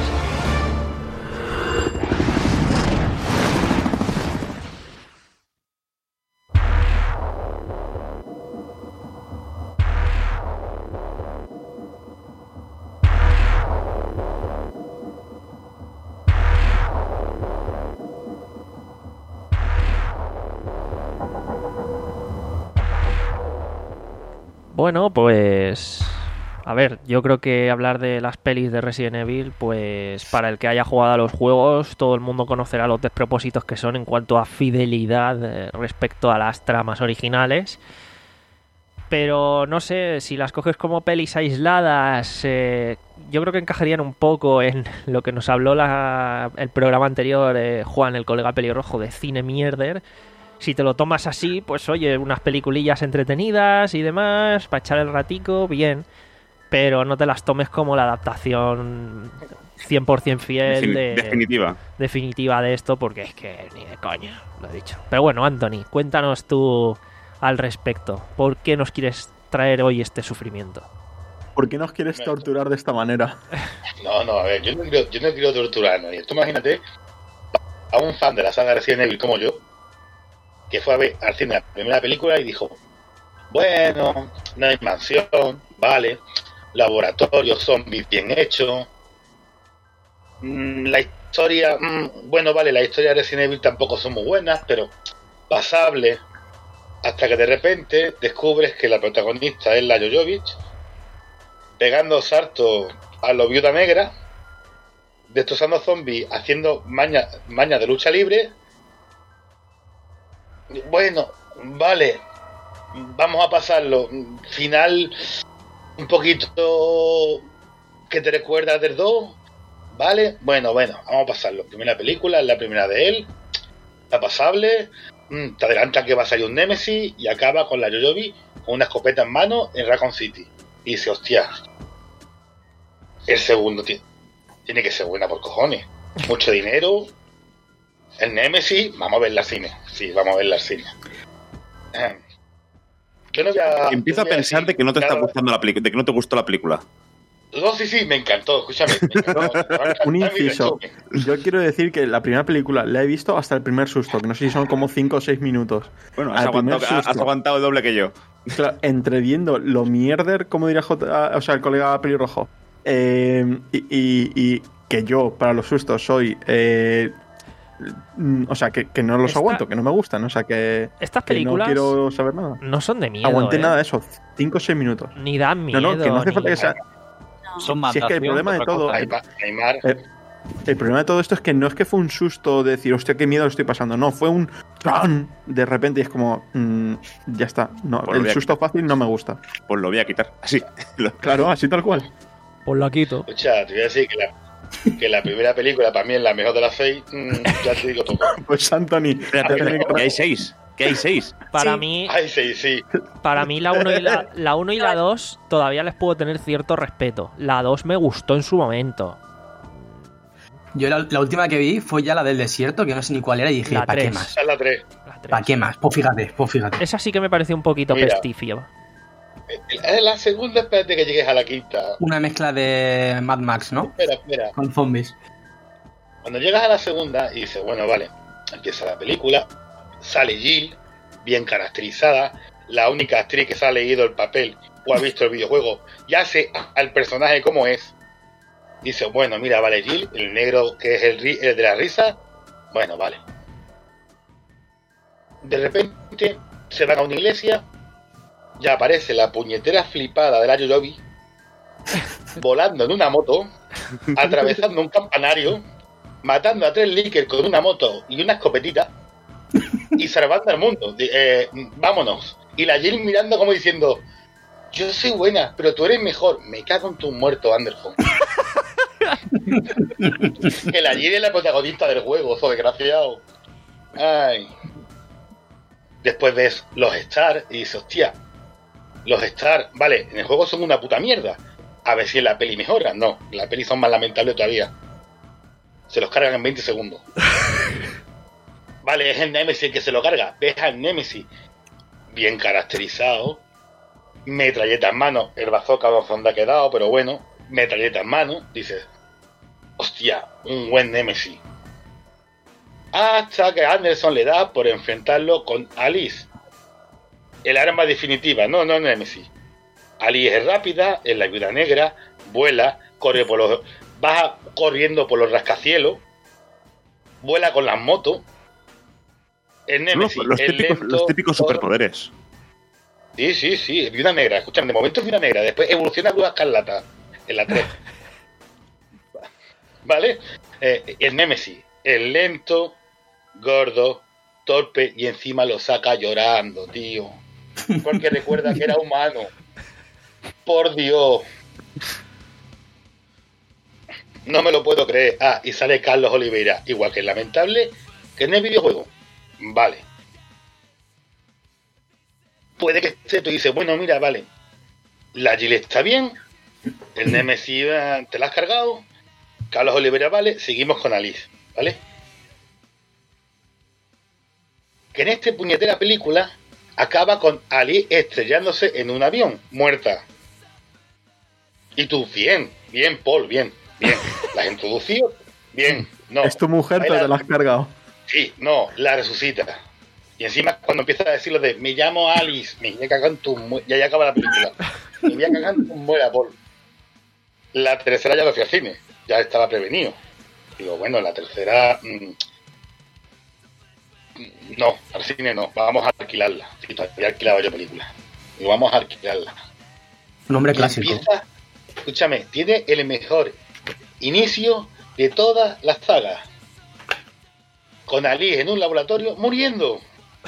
Bueno, pues... A ver, yo creo que hablar de las pelis de Resident Evil, pues para el que haya jugado a los juegos, todo el mundo conocerá los despropósitos que son en cuanto a fidelidad eh, respecto a las tramas originales. Pero no sé, si las coges como pelis aisladas, eh, yo creo que encajarían un poco en lo que nos habló la, el programa anterior, eh, Juan, el colega pelirrojo, de Cine Mierder. Si te lo tomas así, pues oye, unas peliculillas entretenidas y demás, para echar el ratico, bien. Pero no te las tomes como la adaptación cien por ciento fiel de, definitiva. definitiva de esto, porque es que ni de coña, lo he dicho. Pero bueno, Anthony, cuéntanos tú al respecto. ¿Por qué nos quieres traer hoy este sufrimiento? ¿Por qué nos quieres torturar de esta manera? No, no, a ver, yo no quiero, yo no quiero torturar a nadie. Tú imagínate a un fan de la saga Resident Evil como yo, que fue a ver al cine la primera película y dijo, bueno, no hay mansión, vale, laboratorio zombies bien hecho, mm, la historia, mm, bueno, vale, la historia de Resident Evil tampoco son muy buenas, pero pasable. Hasta que de repente descubres que la protagonista es la Jovovich, pegando saltos a los Viuda Negra, destrozando zombies, haciendo mañas maña de lucha libre. Bueno, vale, vamos a pasarlo. Final un poquito que te recuerda del dos, ¿vale? Bueno, bueno, vamos a pasarlo. Primera película, es la primera de él, está pasable. Te adelanta que va a salir un Nemesis y acaba con la Jovovich con una escopeta en mano en Raccoon City. Y dice, hostia, el segundo tiene, tiene que ser buena por cojones. Mucho dinero. El Nemesis, vamos a verla al cine. Sí, vamos a verla al cine. Yo no voy a, Empiezo a no voy pensar decir de que no te nada. está gustando la película, de que no te gustó la película. No, sí, sí, me encantó, escúchame. Me encantó. Un inciso. Yo quiero decir que la primera película la he visto hasta el primer susto, que no sé si son como cinco o seis minutos. Bueno, has Al primer aguantado, has susto. aguantado el doble que yo. Claro, entre viendo lo mierder, como diría J, o sea, el colega pelirrojo, eh, y, y, y que yo, para los sustos, soy. Eh, mm, o sea, que, que no los Esta- aguanto, que no me gustan, o sea, que. Estas que películas no quiero saber nada. no son de miedo. Aguanté ¿eh? nada de eso, cinco o seis minutos. Ni dan miedo. No, no, que no hace ni- falta que sea. Son más Si es que el de acción problema que de otra todo. cosa. El, Neymar, el- el problema de todo esto es que no es que fue un susto de decir, hostia, qué miedo lo estoy pasando. No, fue un. ¡tran! De repente y es como. mm, ya está. No, Pues lo voy el a susto fácil no me gusta. Pues lo voy a quitar. Así. Lo- Claro, así tal cual. Pues la quito. escucha, te voy a decir que la, que la primera película para mí es la mejor de las seis. mm, ya te digo todo. Pues Anthony. Espérate, te tiene que- que hay seis. Que hay seis. Para Sí. mí, Ay, sí, sí. para mí la uno y la, la uno y la dos todavía les puedo tener cierto respeto. La dos me gustó en su momento. Yo la, la última que vi fue ya la del desierto, que no sé ni cuál era, y dije, La ¿para qué tres. más? Esa es la tres. La tres. ¿Para qué más? Pues fíjate, pues fíjate. Esa sí que me pareció un poquito Mira. pestifio. Es la segunda, espérate que llegues a la quinta. Una mezcla de Mad Max, ¿no? Espera, espera. Con zombies. Cuando llegas a la segunda y dices, bueno, vale, empieza la película, sale Jill, bien caracterizada, la única actriz que se ha leído el papel o ha visto el videojuego y hace al personaje como es. Dice, bueno, mira, vale, Jill, el negro que es el, ri- el de la risa, bueno, vale. De repente se van a una iglesia, ya aparece la puñetera flipada de la Jovovich volando en una moto, atravesando un campanario, matando a tres líquers con una moto y una escopetita y salvando al mundo. Di- eh, vámonos. Y la Jill mirando como diciendo, yo soy buena, pero tú eres mejor. Me cago en tu muerto, Anderson. Que la Jill es la protagonista del juego, eso desgraciado. Ay. Después ves los Stars y dices, hostia, los Stars, vale, en el juego son una puta mierda. A ver si en la peli mejora. No, en la peli son más lamentables todavía. Se los cargan en veinte segundos. Vale, es el Nemesis el que se lo carga. Ves al Nemesis bien caracterizado, metralleta en mano, el bazooka donde ha quedado, pero bueno, metralleta en mano, dices, hostia, un buen Nemesis. Hasta que Anderson le da por enfrentarlo con Alice, el arma definitiva, no, no Nemesis. Alice es rápida, es la viuda negra, vuela, corre por los, baja corriendo por los rascacielos, vuela con las motos. El Nemesis, Los, los es típicos, lento, los típicos todo- superpoderes. Sí, sí, sí, es viuda negra. Escuchan, de momento es viuda negra, después evoluciona a Bruja Escarlata en la tres. ¿Vale? Eh, el Nemesis, el lento, gordo, torpe y encima lo saca llorando, tío. Porque recuerda que era humano. Por Dios. No me lo puedo creer. Ah, y sale Carlos Oliveira, igual que el lamentable, que en el videojuego. Vale. Puede que esté, tú dices, bueno, mira, vale. La Jill está bien. El Nemesis eh, te la has cargado. Carlos Oliveira, vale. Seguimos con Alice, ¿vale? Que en esta puñetera película acaba con Alice estrellándose en un avión, muerta. Y tú, bien, bien, Paul, bien, bien. ¿La has introducido? Bien, no. Es tu mujer, Ahí pero la- te la has cargado. Sí, no, la resucita. Y encima cuando empieza a decir lo de me llamo Alice, me voy a cagar en tu mu-", ya ya acaba la película. Me voy a cagar en tu muela, Paul. La tercera ya lo fui al cine, ya estaba prevenido. Digo, bueno, la tercera... mmm, No, al cine no, vamos a alquilarla. Sí, todavía alquilaba yo películas. Y vamos a alquilarla. Nombre Y clásico. empieza, escúchame, tiene el mejor inicio de todas las sagas. Con Ali en un laboratorio muriendo.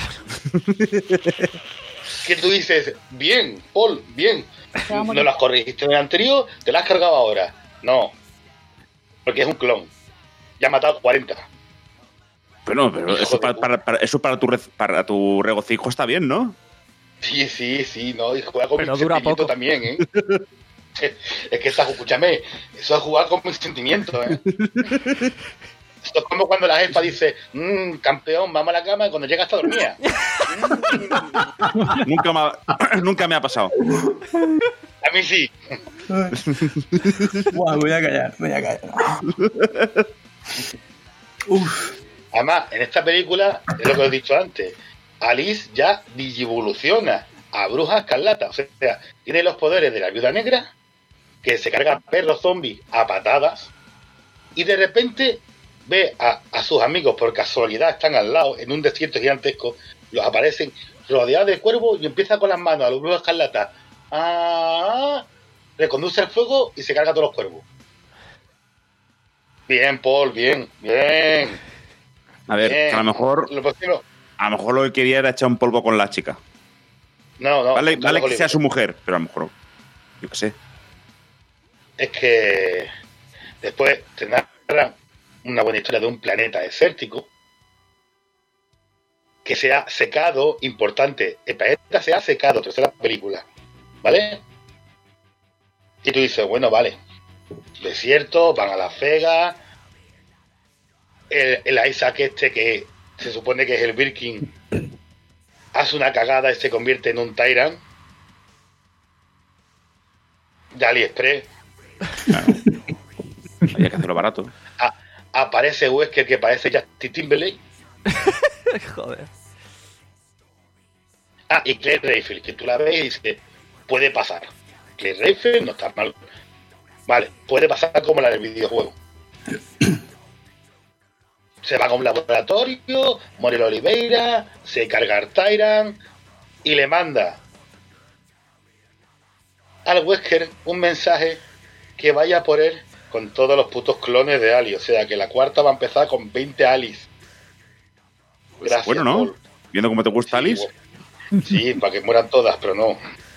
Que tú dices, bien, Paul, bien. No las corregiste en el anterior, te las has cargado ahora. No, porque es un clon. Ya ha matado cuarenta. Pero, pero eso para, para, para, eso para tu, para tu regocijo está bien, ¿no? Sí, sí, sí, no, y juega con Pero mis dura sentimientos poco. también, ¿eh? Es que está, escúchame, eso es jugar con mis sentimientos, ¿eh? Esto es como cuando la jefa dice, mmm, campeón, vamos a la cama, y cuando llega hasta dormida. Mm. nunca, me ha, nunca me ha pasado. A mí sí. Buah, voy a callar, voy a callar. Uf. Además, en esta película, es lo que os he dicho antes, Alice ya digivoluciona a Bruja Escarlata. O sea, tiene los poderes de la Viuda Negra, que se carga perros zombies a patadas, y de repente ve a, a sus amigos, por casualidad están al lado, en un desierto gigantesco, los aparecen rodeados de cuervos y empieza con las manos a los Bruja Escarlata. Ah, reconduce el fuego y se carga a todos los cuervos. Bien, Paul, bien, bien. A ver, bien. a lo mejor Lo próximo, a lo mejor lo que quería era echar un polvo con la chica. no, no. Vale, no vale lo que sea libro. su mujer, pero a lo mejor, yo qué sé. Es que después te narran una buena historia de un planeta desértico que se ha secado, importante, el planeta se ha secado, tercera película, ¿vale? Y tú dices, bueno, vale, desierto, van a Las Vegas, el, el Isaac este que se supone que es el Birkin hace una cagada y se convierte en un Tyrant de AliExpress. Había que hacerlo barato. A, aparece Wesker que parece Justin Timberlake. Joder. Ah, y Claire Redfield, que tú la ves y dices, puede pasar. Claire Redfield no está mal. Vale, puede pasar como la del videojuego. Se va a un laboratorio, muere la Oliveira, se carga al Tyrant y le manda al Wesker un mensaje que vaya por él con todos los putos clones de Ali. O sea que la cuarta va a empezar con veinte Alice. Gracias, Bueno, ¿no? Paul. Viendo cómo te gusta Sí, Alice. bueno. Sí, para que mueran todas, pero no.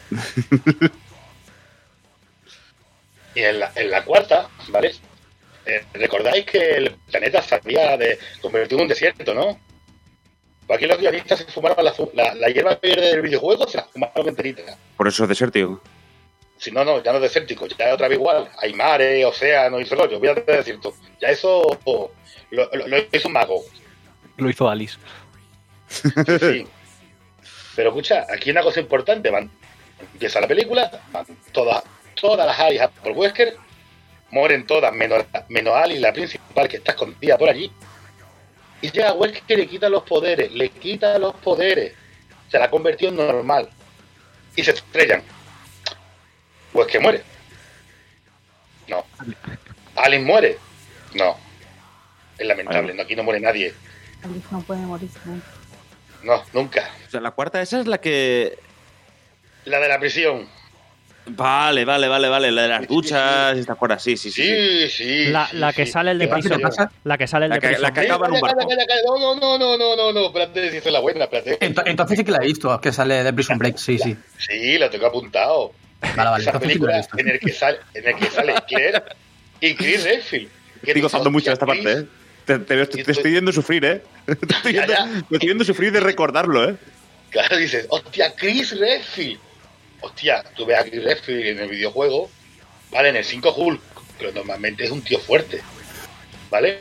Y en la, en la cuarta, ¿vale? Eh, ¿recordáis que el planeta se había de convertido en un desierto, no? Pues aquí los guionistas se fumaron la, la, la hierba verde del videojuego, se la fumaron enterita. Por eso es desértico. Si no, no, ya no es desértico, ya es otra vez igual. Hay mares, océanos y rollo, olvídate de desierto. Ya eso oh, lo, lo, lo hizo un mago. Lo hizo Alice. Sí, sí. Pero escucha, aquí hay una cosa importante, van, empieza la película, van todas, todas las Alice por Wesker, mueren todas, menos, menos Alice, la principal, que está escondida por allí, y llega Wesker que le quita los poderes, le quita los poderes, se la ha convertido en normal, y se estrellan. Wesker muere. No. Alice muere. No. Es lamentable, no, aquí no muere nadie. Alice no puede morir, ¿no? No, nunca. O sea, la cuarta esa es la que... La de la prisión. Vale, vale, vale, vale. La de las duchas y estas cosas. Sí, sí, sí. Sí, sí. La, sí, la que sí. sale el de ¿Qué prisión. pasa? La que sale el La de que- prisión. la que acaba en un Calla, barco. calla, calla, No, no, no, no, no, no, no, espérate, si esa es la buena, espérate. Ent- Entonces sí que la he visto, que sale de Prison Break, sí, sí. Sí, la tengo apuntado. Vale, vale, Esa entonces sí que la he película visto. en el que sale, en el que sale Claire y Chris Redfield. Que Estoy tú gozando dices, mucho de esta "Hostia, parte, ¿eh? Te, te- te- te estoy viendo sufrir, ¿eh? Te estoy Ya, viendo, ya. te estoy viendo sufrir de recordarlo, ¿eh? Claro, dices, hostia, Chris Redfield. Hostia, tú ves a Chris Redfield en el videojuego, vale, en el cinco Hulk, pero normalmente es un tío fuerte, ¿vale?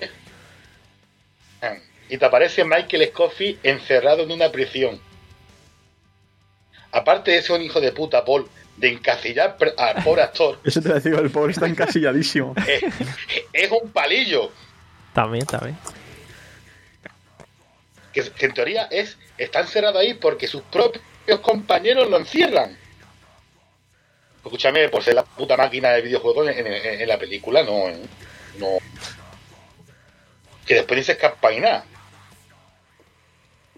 Y te aparece Michael Scofield encerrado en una prisión. Aparte de ser un hijo de puta, Paul, de encasillar al pobre actor, Eso te lo digo, el pobre está encasilladísimo. es, es un palillo. También, también. Que, que en teoría es está encerrado ahí porque sus propios compañeros lo encierran. Escúchame, por ser la puta máquina de videojuegos en, en, en la película, no, ¿eh? No. Que después ni se escapa y nada.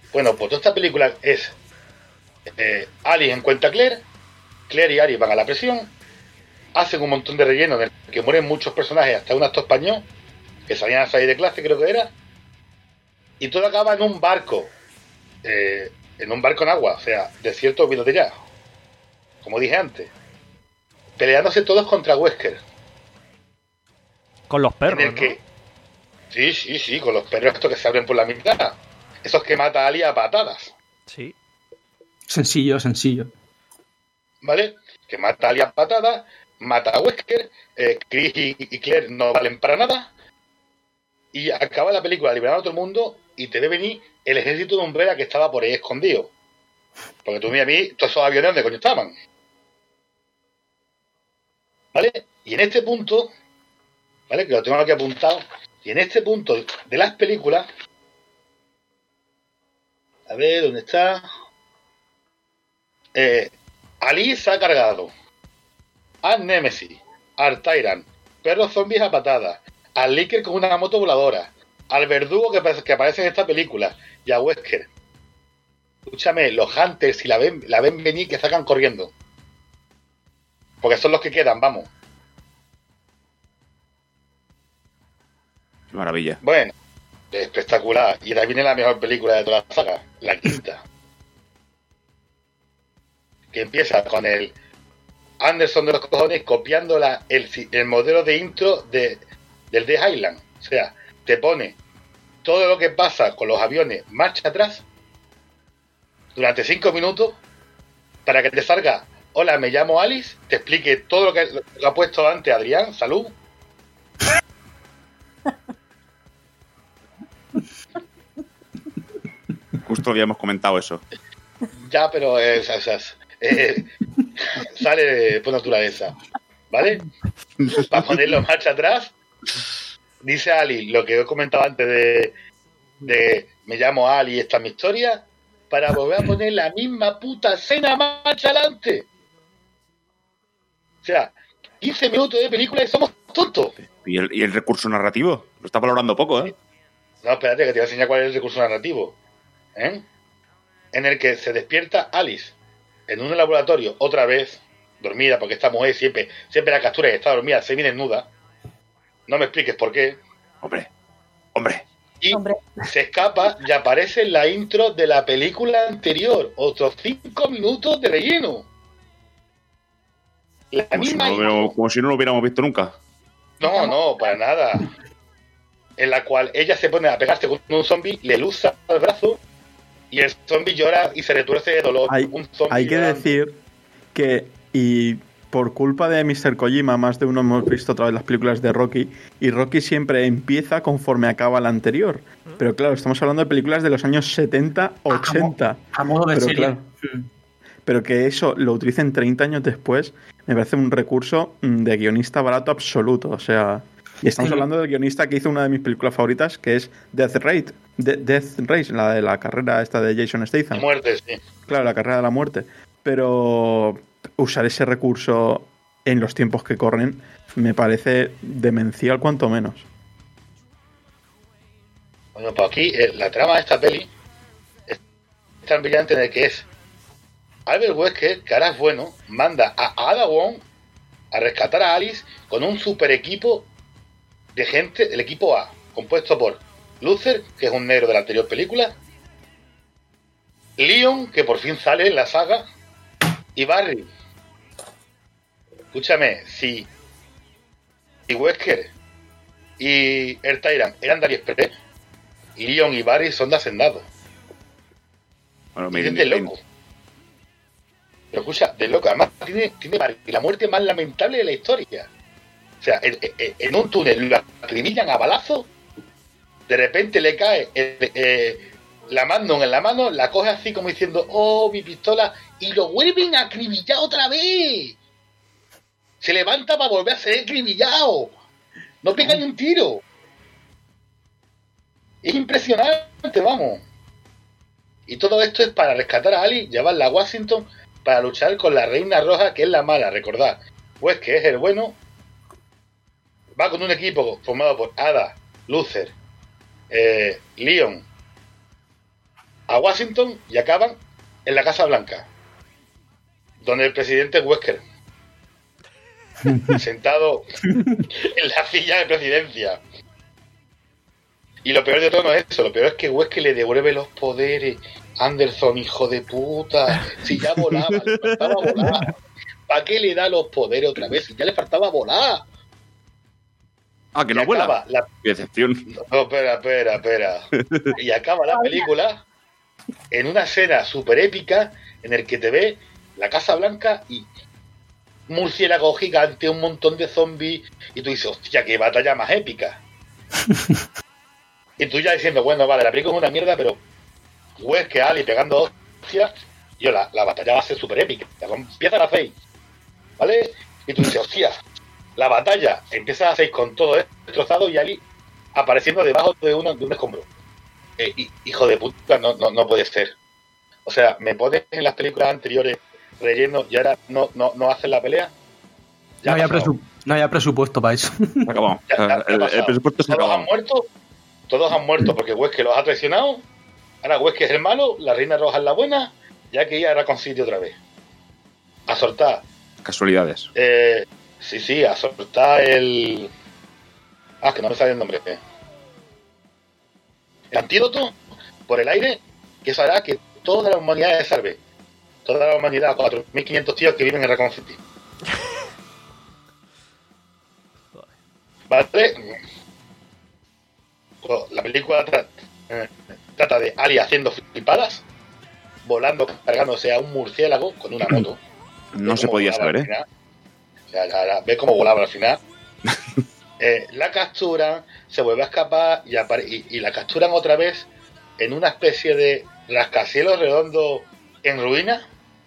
Bueno, pues toda esta película es eh, Alice encuentra a Claire, Claire y Alice van a la prisión, hacen un montón de relleno en el que mueren muchos personajes, hasta un actor español que salían a salir de clase, creo que era, y todo acaba en un barco, eh, en un barco en agua, o sea, desierto olvido de ya, como dije antes, peleándose todos contra Wesker. Con los perros, en el ¿no? que, sí, sí, sí, con los perros estos que se abren por la mitad, esos que mata a Ali a patadas. Sí. Sencillo, sencillo. ¿Vale? Que mata a Ali a patadas, mata a Wesker, eh, Chris y, y Claire no valen para nada, y acaba la película liberando a todo el mundo y te ve venir el ejército de Umbrella que estaba por ahí escondido. Porque tú mira a mí, todos esos aviones, ¿dónde coño estaban? ¿Vale? Y en este punto, ¿vale? Que lo tengo aquí apuntado, y en este punto de las películas, a ver, ¿dónde está? Eh, Ali se ha cargado a Nemesis, al Tyrant, perros zombies a patadas, al Licker con una moto voladora, al verdugo que, que aparece en esta película y a Wesker. Escúchame, los Hunters, si la ven, la ven venir, que sacan corriendo. Porque son los que quedan, vamos. Qué maravilla. Bueno, espectacular. Y de ahí viene la mejor película de toda la saga, la quinta. Que empieza con el Anderson de los cojones copiando la, el, el modelo de intro de, del Dead Island. O sea, te pone todo lo que pasa con los aviones marcha atrás durante cinco minutos para que te salga: hola, me llamo Alice, te explique todo lo que, lo que ha puesto antes Adrián, salud. Justo habíamos comentado eso. Ya, pero eh, esas, esas, eh, sale por naturaleza, ¿vale? Para ponerlo marcha atrás, dice Ali lo que he comentado antes de, de me llamo Ali y esta es mi historia, para volver a poner la misma puta escena marcha adelante. O sea, quince minutos de película y somos tontos. ¿Y el, y el recurso narrativo? Lo está valorando poco, ¿eh? No, espérate, que te voy a enseñar cuál es el recurso narrativo. ¿Eh? En el que se despierta Alice en un laboratorio, otra vez, dormida, porque esta mujer siempre, siempre la captura y está dormida, semi-desnuda. No me expliques por qué. Hombre, hombre. Y hombre. Se escapa y aparece en la intro de la película anterior. Otros cinco minutos de relleno. La Como si, misma no lo, como si no lo hubiéramos visto nunca. No, no, para nada. En la cual ella se pone a pegarse con un zombie, le luza el brazo y el zombie llora y se retuerce de dolor. Hay, un zombie hay que llorando. decir que, y por culpa de míster Kojima, más de uno hemos visto otra vez las películas de Rocky, y Rocky siempre empieza conforme acaba la anterior. Pero claro, estamos hablando de películas de los años setenta, ochenta. A modo de pero, serie. claro, pero que eso lo utilicen treinta años después, me parece un recurso de guionista barato absoluto. O sea, y estamos Sí. hablando del guionista que hizo una de mis películas favoritas, que es Death Race, De- Death Race, la de la carrera esta de Jason Statham. Muerte, sí. Claro, la carrera de la muerte. Pero usar ese recurso en los tiempos que corren me parece demencial cuanto menos. Bueno, pues aquí eh, la trama de esta peli es tan brillante en el que es Albert Wesker, que ahora es bueno, manda a Ada Wong a rescatar a Alice con un super equipo de gente, el equipo A, compuesto por Luther, que es un negro de la anterior película, Leon, que por fin sale en la saga, y Barry. Escúchame, si, si Wesker y el Tyrant eran de AliExpress, Leon y Barry son de Hacendado. Bueno, Es miren, de miren. loco. Pero escucha, de loco. Además, tiene, tiene la muerte más lamentable de la historia. O sea, en, en, en un túnel lo acribillan a balazo. De repente le cae el, eh, la Magnum en la mano, la coge así como diciendo, oh, mi pistola, y lo vuelven a acribillar otra vez. Se levanta para volver a ser acribillado. No pega ni un tiro. Es impresionante, vamos. Y todo esto es para rescatar a Ali, llevarla a Washington para luchar con la Reina Roja, que es la mala, recordad. Pues que es el bueno. Va con un equipo formado por Ada, Luther, eh, Leon a Washington y acaban en la Casa Blanca, donde el presidente Wesker, sentado en la silla de presidencia. Y lo peor de todo no es eso, lo peor es que Wesker le devuelve los poderes. Anderson, hijo de puta, si ya volaba, le faltaba volar. ¿Para qué le da los poderes otra vez? Si ya le faltaba volar. Ah, que Y no vuela. acaba la- Qué decepción. No, espera, espera, espera. Y acaba la película en una escena súper épica en el que te ve la Casa Blanca y murciélago gigante, un montón de zombies, y tú dices, hostia, qué batalla más épica. Y tú ya diciendo, bueno, vale, la película es una mierda, pero Wesker, Ali pegando hostias, yo, la, la batalla va a ser súper épica. Empieza a las seis, ¿vale? Y tú dices, hostia, la batalla empieza a las seis con todo destrozado y Ali apareciendo debajo de, una, de un escombro. Eh, y- hijo de puta, no, no, no puede ser. O sea, me pones en las películas anteriores relleno y ahora no, no, no hacen la pelea. No ha había, pasado. presu- no había presupuesto para eso. Se acabó. Ya- ya- ya ha el, el pasado. presupuesto se Todos acabó. han muerto, todos han muerto porque Wesker los ha traicionado. Ahora Wesker es el malo, la Reina Roja es la buena, ya que ella era con sitio otra vez. A soltar. Casualidades. Eh, sí, sí, a soltar el. Ah, que no me sale el nombre. El antídoto por el aire, que eso hará que toda la humanidad se salve. Toda la humanidad, cuatro mil quinientos tíos que viven en Raccoon City. ¿Vale? Pues la película tra- eh, trata de Ali haciendo flipadas, volando, cargándose a un murciélago con una moto. No Ve se cómo podía volaba saber, al ¿eh? final. O sea, ya- ya ve cómo volaba al final. Eh, la capturan, se vuelve a escapar y, apare- y, y la capturan otra vez en una especie de rascacielos redondo en ruinas.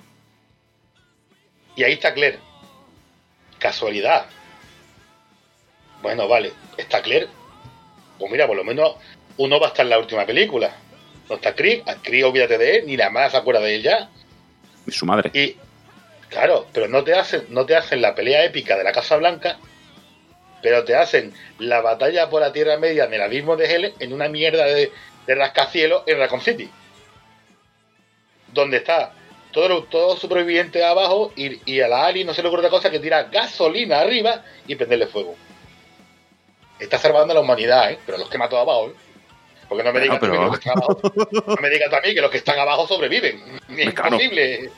Y ahí está Claire. Casualidad. Bueno, vale, está Claire. Pues mira, por lo menos uno va a estar en la última película. No está Chris, a Chris olvídate de él, ni la más se acuerda de él ya. Y su madre. Y claro, pero no te hacen, no te hacen la pelea épica de la Casa Blanca, pero te hacen la batalla por la Tierra Media en el abismo de Helen en una mierda de, de rascacielos en Raccoon City, donde está todo lo- todo superviviente abajo y, y a la Ali no se le ocurre otra cosa que tirar gasolina arriba y prenderle fuego. Está salvando a la humanidad, ¿eh? Pero los quema todo abajo, ¿eh? Porque no me digas Pero- tú a mí que los que están abajo, no me digas tú a mí que los que están abajo sobreviven. Es Claro. imposible.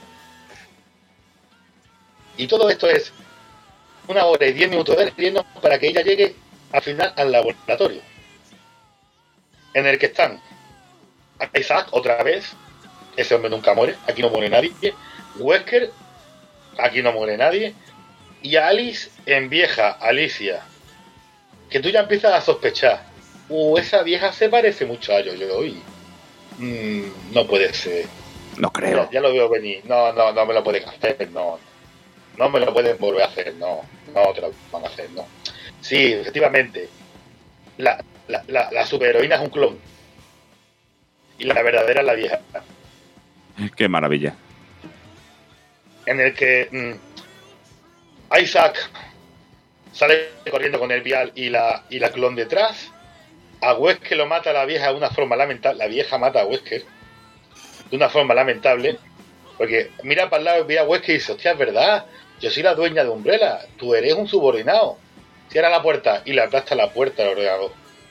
Y todo esto es una hora y diez minutos de relleno para que ella llegue al final al laboratorio, en el que están Isaac otra vez, ese hombre nunca muere, aquí no muere nadie, Wesker, aquí no muere nadie, y a Alice en vieja, Alicia, que tú ya empiezas a sospechar, uh, esa vieja se parece mucho a Yo-Yo, mm, no puede ser. No creo. Ya, ya lo veo venir. No, no, no me lo pueden hacer, no. No me lo pueden volver a hacer, no. No te lo van a hacer, no. Sí, efectivamente. La, la, la, la superheroína es un clon. Y la verdadera es la vieja. Qué maravilla. En el que mm, Isaac sale corriendo con el vial y la, y la clon detrás. A Wesker lo mata a la vieja de una forma lamentable. La vieja mata a Wesker de una forma lamentable, porque mira para el lado y ve a Wesker y dice, hostia, es verdad, yo soy la dueña de Umbrella, tú eres un subordinado. Cierra la puerta y le aplasta la puerta al ordenador.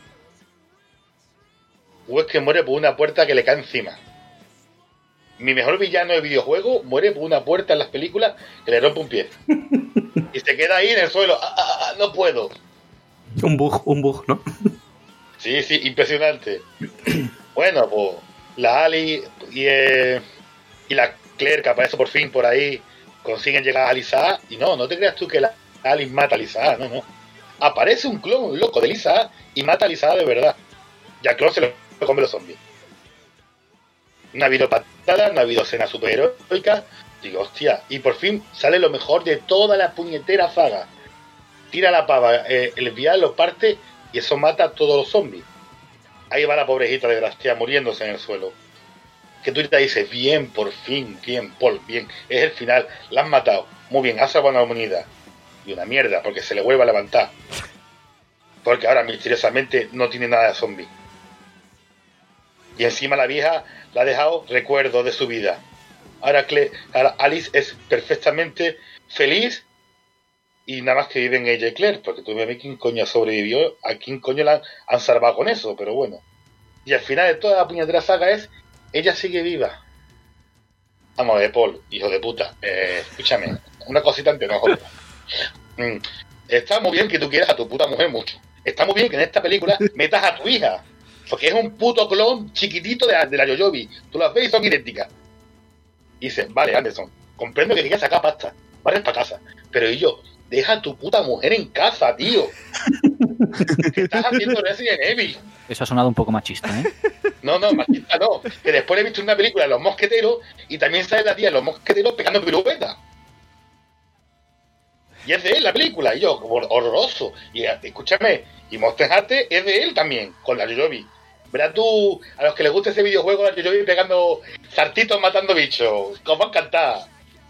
Wesker muere por una puerta que le cae encima. Mi mejor villano de videojuego muere por una puerta en las películas que le rompe un pie. Y se queda ahí en el suelo. Ah, ah, ah, no puedo. Un bug, un bug, ¿no? Sí, sí, impresionante. Bueno, pues la Ali y, eh, y la Claire, que aparece por fin por ahí, consiguen llegar a Lisa A. Y no, no te creas tú que la Alice mata a Lisa A, no, no. Aparece un clon loco de Lisa A y mata a Lisa A de verdad. Y al clon se lo come los zombies. No ha habido patadas, no ha habido escena superheroica. Digo, hostia, y por fin sale lo mejor de toda la puñetera saga. Tira la pava, eh, el vial lo parte y eso mata a todos los zombies. Ahí va la pobrecita desgraciada muriéndose en el suelo. Que tú te dices, bien, por fin, bien, por bien. Es el final, la han matado. Muy bien, ha salvado a la humanidad. Y una mierda, porque se le vuelve a levantar. Porque ahora misteriosamente no tiene nada de zombie. Y encima la vieja la ha dejado recuerdos de su vida. Ahora, Cle- ahora Alice es perfectamente feliz y nada más que viven ella y Claire, porque tú ves quién coño sobrevivió, a quién coño la han, han salvado con eso, pero bueno. Y al final de toda la puñetera saga es, ella sigue viva. Vamos a ver, Paul, hijo de puta, eh, escúchame, una cosita antes no jodas. Mm, está muy bien que tú quieras a tu puta mujer mucho. Está muy bien que en esta película metas a tu hija, porque es un puto clon chiquitito de la, de la Yoyobi. Tú las ves y son idénticas. Y dices, vale, Anderson, comprendo que querías sacar pasta, vale, para casa, pero y yo, deja a tu puta mujer en casa, tío. ¿Qué estás haciendo Resident Evil? Eso ha sonado un poco machista, ¿eh? No, no, machista no. Que después he visto una película de los mosqueteros y también sale la tía de los mosqueteros pegando piruetas. Y es de él la película, y yo, hor- horroroso. Y escúchame, y Monster Hunter es de él también, con la Yoyobi. Verás tú, a los que les gusta ese videojuego, la Yoyobi pegando sartitos matando bichos. Os va a encantar.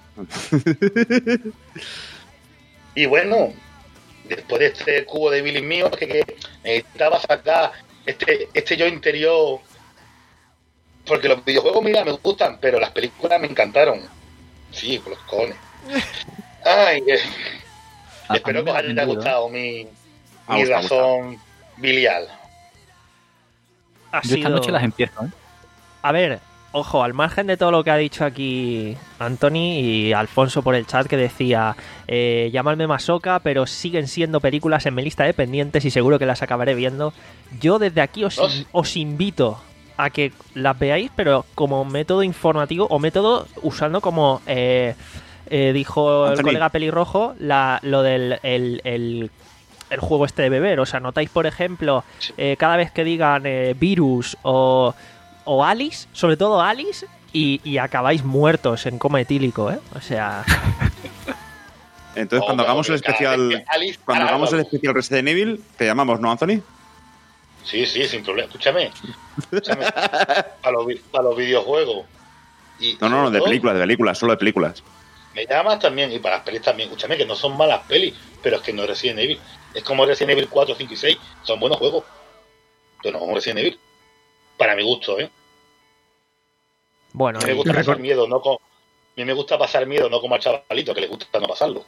Y bueno, después de este cubo de Billy mío, que, que necesitaba sacar este, este yo interior. Porque los videojuegos, mira, me gustan, pero las películas me encantaron. Sí, por los cojones. Ay, eh, A- a espero mí que me os ha haya vendido, gustado mi, Ha mi gustado, ha gustado. razón biliar. Ha Yo esta sido- noche las empiezo, ¿eh? A ver, ojo, al margen de todo lo que ha dicho aquí Anthony y Alfonso por el chat que decía, eh, llamadme masoca, pero siguen siendo películas en mi lista de pendientes y seguro que las acabaré viendo. Yo desde aquí os, No in- sé. os invito a que las veáis, pero como método informativo o método usando como eh, eh, dijo el Anthony. colega pelirrojo, la, lo del el, el- el juego este de beber. O sea, notáis, por ejemplo, eh, cada vez que digan eh, virus o, o Alice, sobre todo Alice, y, y acabáis muertos en coma etílico, ¿eh? O sea, Entonces, Oh, cuando pero hagamos el cada especial, vez que Alice cuando para hagamos el algo. especial Resident Evil, te llamamos, ¿no, Anthony? Sí, sí, sin problema. Escúchame. Escúchame. Para los, vi- para los videojuegos. Y, No, no, no, de todo, películas, de películas, solo de películas. Me llamas también, y para las pelis también. Escúchame, que no son malas pelis, pero es que no es Resident Evil. Es como Resident Evil cuatro, cinco y seis. Son buenos juegos. Pero no como Resident Evil. Para mi gusto, ¿eh? bueno, A mí me y- gusta y pasar recor- miedo, no como... A mí me gusta pasar miedo, no como al chavalito, que le gusta no pasarlo.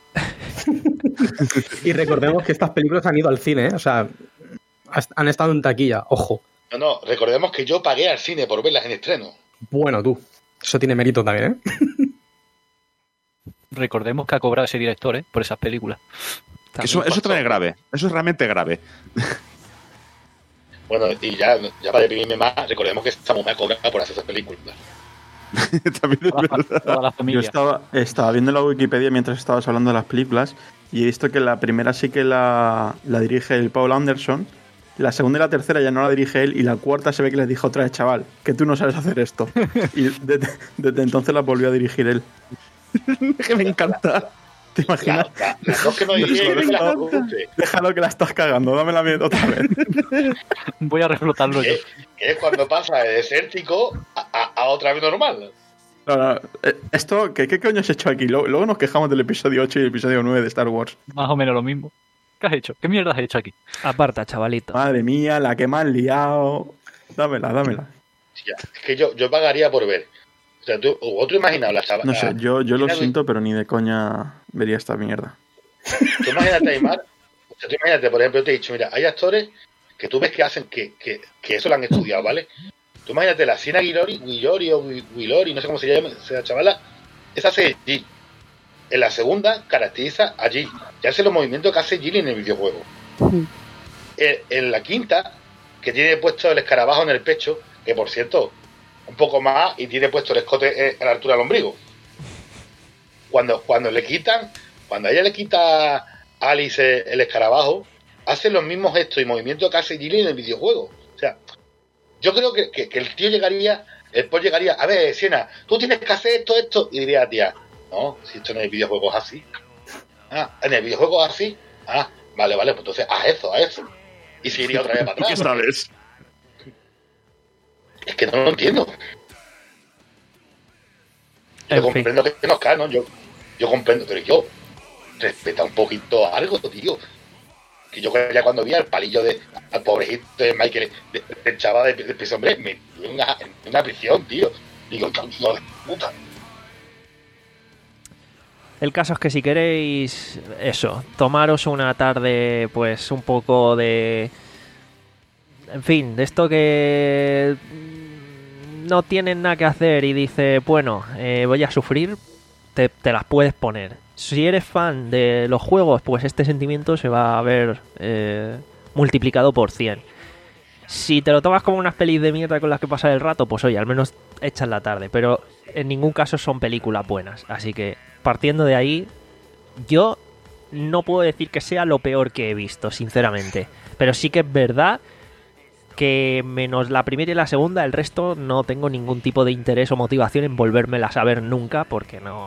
Y recordemos que estas películas han ido al cine, ¿eh? O sea, has- han estado en taquilla, ojo. No, no, recordemos que yo pagué al cine por verlas en estreno. Bueno, tú. Eso tiene mérito también, ¿eh? Recordemos que ha cobrado ese director, ¿eh? Por esas películas. Que Eso, eso también es grave. Eso es realmente grave. Bueno, y ya, ya para deprimirme más, recordemos que esta mujer ha cobrado por hacer esas películas. También es Toda la, verdad. toda la Yo familia. estaba, estaba viendo la Wikipedia mientras estabas hablando de las películas y he visto que la primera sí que la, la dirige el Paul Anderson, la segunda y la tercera ya no la dirige él y la cuarta se ve que les dijo otra vez, chaval, que tú no sabes hacer esto. Y desde, desde entonces la volvió a dirigir él. Que me encanta. ¿Te imaginas? La- la- las dos que no dirigieron, que las produce. Déjalo que la estás cagando, dámela mía otra vez. Voy a reflotarlo yo. Que, que es cuando pasa de desértico a, a, a otra vez normal. No, no, eh, esto, ¿qué, ¿qué coño has hecho aquí? Luego, luego nos quejamos del episodio ocho y el episodio nueve de Star Wars. Más o menos lo mismo. ¿Qué has hecho? ¿Qué mierda has hecho aquí? aparta, chavalito. Madre mía, la que me han liado. Dámela, dámela. Ya, es que yo, yo pagaría por ver. O sea, tú, o tú imaginas la chavala. No sé, yo, yo lo Mira, siento, pero ni de coña vería esta mierda. Tú imagínate, Aymar, o sea, tú imagínate, por ejemplo, te he dicho, mira, hay actores que tú ves que hacen, que, que, que eso lo han estudiado, ¿vale? Tú imagínate, la Siena Guilori, Guilori o Guilori, no sé cómo se llama, esa chavala, esa hace Jill. En la segunda caracteriza a Jill. Ya hace los movimientos que hace Jill en el videojuego. En, en la quinta, que tiene puesto el escarabajo en el pecho, que por cierto, un poco más, y tiene puesto el escote eh, a la altura del ombligo. Cuando, cuando le quitan, cuando a ella le quita a Alice el escarabajo, hace los mismos gestos y movimientos que hace Jill en el videojuego. O sea, yo creo que, que, que el tío llegaría, el Paul llegaría, a ver, Siena, tú tienes que hacer esto, esto, y diría, tía, no, si esto en el videojuego es así. Ah, en el videojuego es así. Ah, vale, vale, pues entonces haz eso, haz eso. Y se iría otra vez para ¿Tú atrás. qué sabes? Es que no lo entiendo. Yo En fin. comprendo que nos cae, ¿no? Yo, yo comprendo, pero yo respeta un poquito algo, tío. que yo ya cuando vi al palillo de al pobrecito de Michael, de, del chaval de, de, de ese hombre, me en una, en una prisión, tío. Digo, hijo de puta. El caso es que si queréis, eso, tomaros una tarde, pues un poco de... En fin, de esto que no tienen nada que hacer y dice, bueno, eh, voy a sufrir, te, te las puedes poner. Si eres fan de los juegos, pues este sentimiento se va a ver eh, multiplicado por cien. Si te lo tomas como unas pelis de mierda con las que pasar el rato, pues oye, al menos echas la tarde. Pero en ningún caso son películas buenas. Así que, partiendo de ahí, yo no puedo decir que sea lo peor que he visto, sinceramente. Pero sí que es verdad que menos la primera y la segunda, el resto no tengo ningún tipo de interés o motivación en volvérmelas a ver nunca, porque no...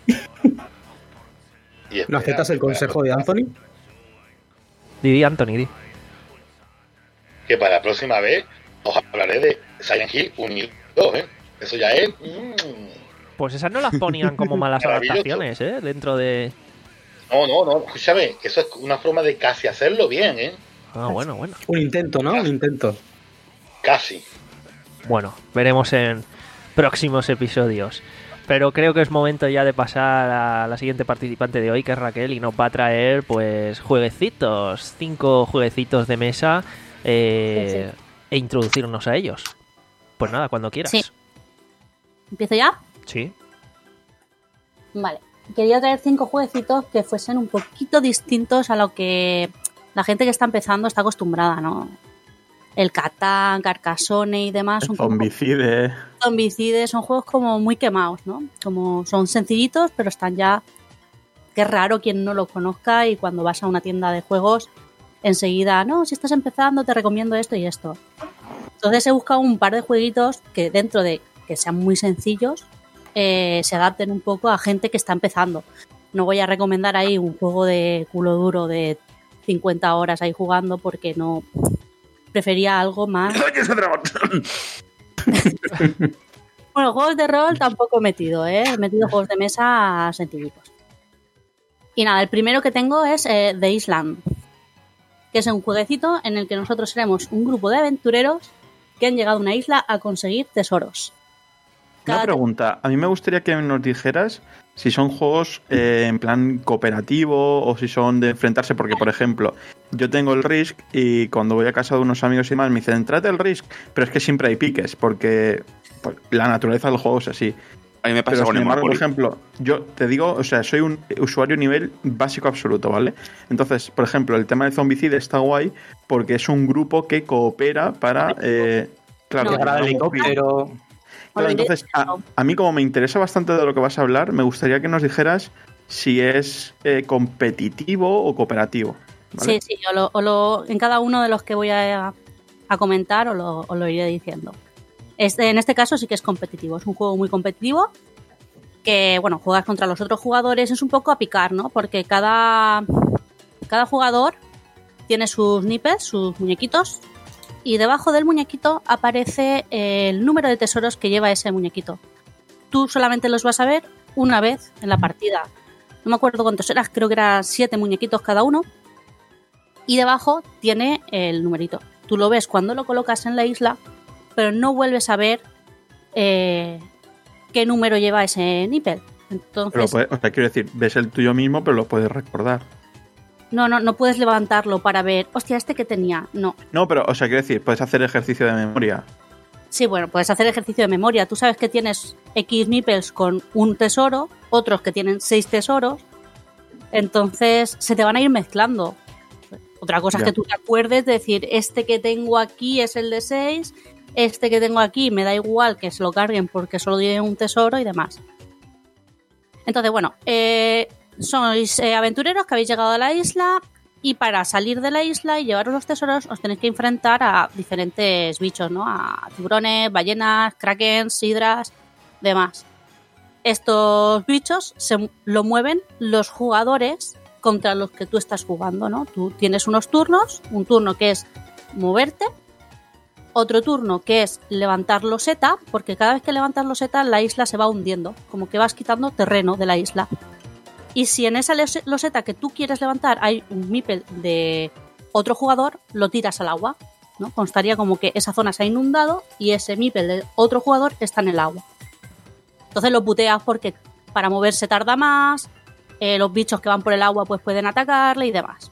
¿No aceptas el consejo de Anthony? Didi, Anthony, di. Que para la próxima vez os hablaré de Silent Hill uno y dos, ¿eh? Eso ya es... Mm. Pues esas no las ponían como malas adaptaciones, ¿eh? Dentro de... No, no, no, escúchame, eso es una forma de casi hacerlo bien, ¿eh? Ah, bueno, bueno. Un intento, ¿no? Un intento. Casi. Bueno, veremos en próximos episodios. Pero creo que es momento ya de pasar a la siguiente participante de hoy, que es Raquel, y nos va a traer, pues, jueguecitos. Cinco jueguecitos de mesa eh, sí, sí. e introducirnos a ellos. Pues nada, cuando quieras. Sí. ¿Empiezo ya? Sí. Vale. Quería traer cinco jueguecitos que fuesen un poquito distintos a lo que la gente que está empezando está acostumbrada, ¿no? El Catán, Carcassonne y demás. Son Zombicide. Como... Zombicide son juegos como muy quemados, ¿no? Como son sencillitos, pero están ya... Qué raro quien no los conozca, y cuando vas a una tienda de juegos, enseguida, no, si estás empezando te recomiendo esto y esto. Entonces he buscado un par de jueguitos que dentro de que sean muy sencillos, eh, se adapten un poco a gente que está empezando. No voy a recomendar ahí un juego de culo duro de cincuenta horas ahí jugando, porque no... Prefería algo más... Bueno, juegos de rol tampoco he metido, ¿eh? He metido juegos de mesa sencillitos. Y nada, el primero que tengo es eh, The Island, que es un jueguecito en el que nosotros seremos un grupo de aventureros que han llegado a una isla a conseguir tesoros. Cada Una pregunta, a mí me gustaría que nos dijeras si son juegos eh, en plan cooperativo o si son de enfrentarse, porque por ejemplo, yo tengo el Risk y cuando voy a casa de unos amigos y demás me dicen, trate el Risk, pero es que siempre hay piques, porque pues, la naturaleza del juego es así. A mí me pasa pero, con sin embargo, por Monopoly. ejemplo, yo te digo, o sea, soy un usuario nivel básico absoluto, ¿vale? Entonces, por ejemplo, el tema de Zombicide está guay porque es un grupo que coopera para... Eh, claro, no, para el helicóptero... Claro, entonces, a, a mí como me interesa bastante de lo que vas a hablar, me gustaría que nos dijeras si es eh, competitivo o cooperativo, ¿vale? Sí, sí, o lo, o lo, en cada uno de los que voy a, a comentar os lo, os lo iré diciendo. Este, en este caso sí que es competitivo, es un juego muy competitivo que, bueno, juegas contra los otros jugadores, es un poco a picar, ¿no? Porque cada, cada jugador tiene sus nippes, sus muñequitos, y debajo del muñequito aparece el número de tesoros que lleva ese muñequito. Tú solamente los vas a ver una vez en la partida. No me acuerdo cuántos eran, creo que eran siete muñequitos cada uno. Y debajo tiene el numerito. Tú lo ves cuando lo colocas en la isla, pero no vuelves a ver eh, qué número lleva ese nipple. Entonces, pero puede, o sea, quiero decir, ves el tuyo mismo, pero lo puedes recordar. No, no, no puedes levantarlo para ver, hostia, este que tenía, no. No, pero, o sea, quiero decir, puedes hacer ejercicio de memoria. Sí, bueno, puedes hacer ejercicio de memoria. Tú sabes que tienes X nipples con un tesoro, otros que tienen seis tesoros, entonces se te van a ir mezclando. Otra cosa ya. Es que tú te acuerdes de decir, este que tengo aquí es el de seis, este que tengo aquí me da igual que se lo carguen porque solo tiene un tesoro y demás. Entonces, bueno, eh... sois eh, aventureros que habéis llegado a la isla, y para salir de la isla y llevaros los tesoros os tenéis que enfrentar a diferentes bichos, ¿no? A tiburones, ballenas, krakens, hidras, demás. Estos bichos se lo mueven los jugadores contra los que tú estás jugando, ¿no? Tú tienes unos turnos, un turno que es moverte, otro turno que es levantar loseta, porque cada vez que levantas loseta la isla se va hundiendo, como que vas quitando terreno de la isla. Y si en esa loseta que tú quieres levantar hay un meeple de otro jugador lo tiras al agua, ¿no? Constaría como que esa zona se ha inundado y ese meeple de otro jugador está en el agua. Entonces lo puteas porque para moverse tarda más, eh, los bichos que van por el agua pues pueden atacarle y demás.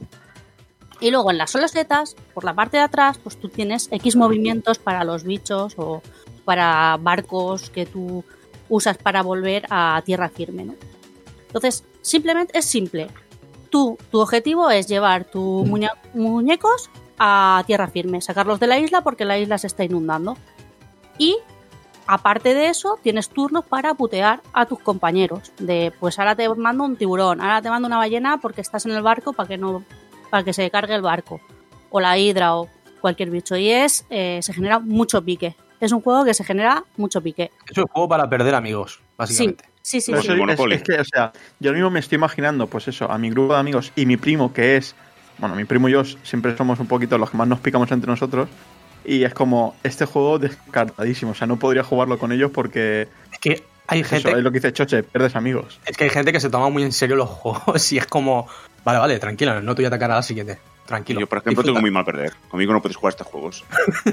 Y luego en las losetas, por la parte de atrás, pues tú tienes X movimientos para los bichos o para barcos que tú usas para volver a tierra firme, ¿no? Entonces, simplemente es simple. Tú, tu objetivo es llevar tus muñe- muñecos a tierra firme, sacarlos de la isla porque la isla se está inundando. Y, aparte de eso, tienes turnos para putear a tus compañeros. De, pues ahora te mando un tiburón, ahora te mando una ballena porque estás en el barco para que no, para que se cargue el barco. O la hidra o cualquier bicho. Y es, eh, se genera mucho pique. Es un juego que se genera mucho pique. Es un juego para perder amigos, básicamente. Sí, sí, Pero sí. eso sí. es, es que, o sea, yo mismo me estoy imaginando, pues eso, a mi grupo de amigos y mi primo, que es, bueno, mi primo y yo siempre somos un poquito los que más nos picamos entre nosotros, y es como, este juego descartadísimo, o sea, no podría jugarlo con ellos porque... Es que hay gente... Eso es lo que dice Choche, pierdes amigos. Es que hay gente que se toma muy en serio los juegos y es como, vale, vale, tranquilo, no te voy a atacar a la siguiente, tranquilo. Yo, por ejemplo, disfruta. tengo muy mal perder. Conmigo no puedes jugar estos juegos.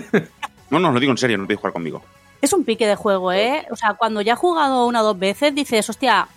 No, no, lo digo en serio, no podéis jugar conmigo. Es un pique de juego, ¿eh? O sea, cuando ya has jugado una o dos veces, dices, hostia,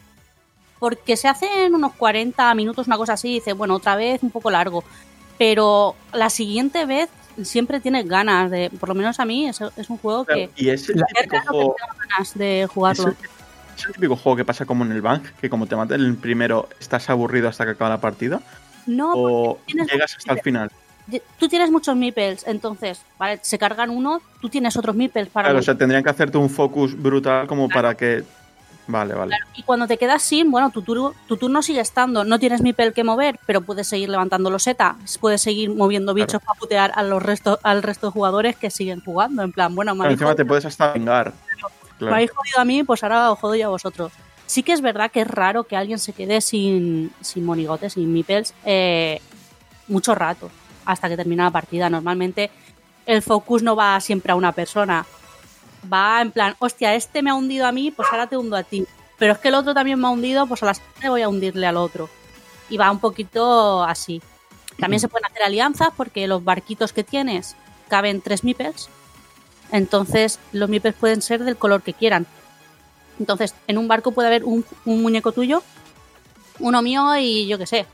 porque se hacen unos cuarenta minutos, una cosa así, dices, bueno, otra vez un poco largo. Pero la siguiente vez siempre tienes ganas de, por lo menos a mí, es, es un juego que... Y es el es típico raro juego... que tenga ganas de jugarlo. Es el, es el típico juego que pasa como en el Bank, que como te matan el primero, estás aburrido hasta que acaba la partida. No, O tienes- llegas hasta el final. tú tienes muchos meeples, entonces, vale, se cargan uno, tú tienes otros meeples para... Claro, o sea, tendrían que hacerte un focus brutal como para que... Vale, vale. Y cuando te quedas sin, bueno, tu turno, tu turno sigue estando. No tienes meeple que mover, pero puedes seguir levantando loseta. Puedes seguir moviendo bichos para putear a los resto, al resto de jugadores que siguen jugando. En plan, bueno, me Claro, habéis, encima te jodido, puedes hasta vengar. me Claro. habéis jodido a mí, pues ahora os jodo yo a vosotros. Sí que es verdad que es raro que alguien se quede sin, sin monigotes, sin meeples, eh, mucho rato, hasta que termina la partida. Normalmente el focus no va siempre a una persona. Va en plan, hostia, este me ha hundido a mí, pues ahora te hundo a ti. Pero es que el otro también me ha hundido, pues a la siguiente voy a hundirle al otro. Y va un poquito así. También se pueden hacer alianzas porque los barquitos que tienes caben tres meeples. Entonces los meeples pueden ser del color que quieran. Entonces en un barco puede haber un, un muñeco tuyo, uno mío y yo qué sé,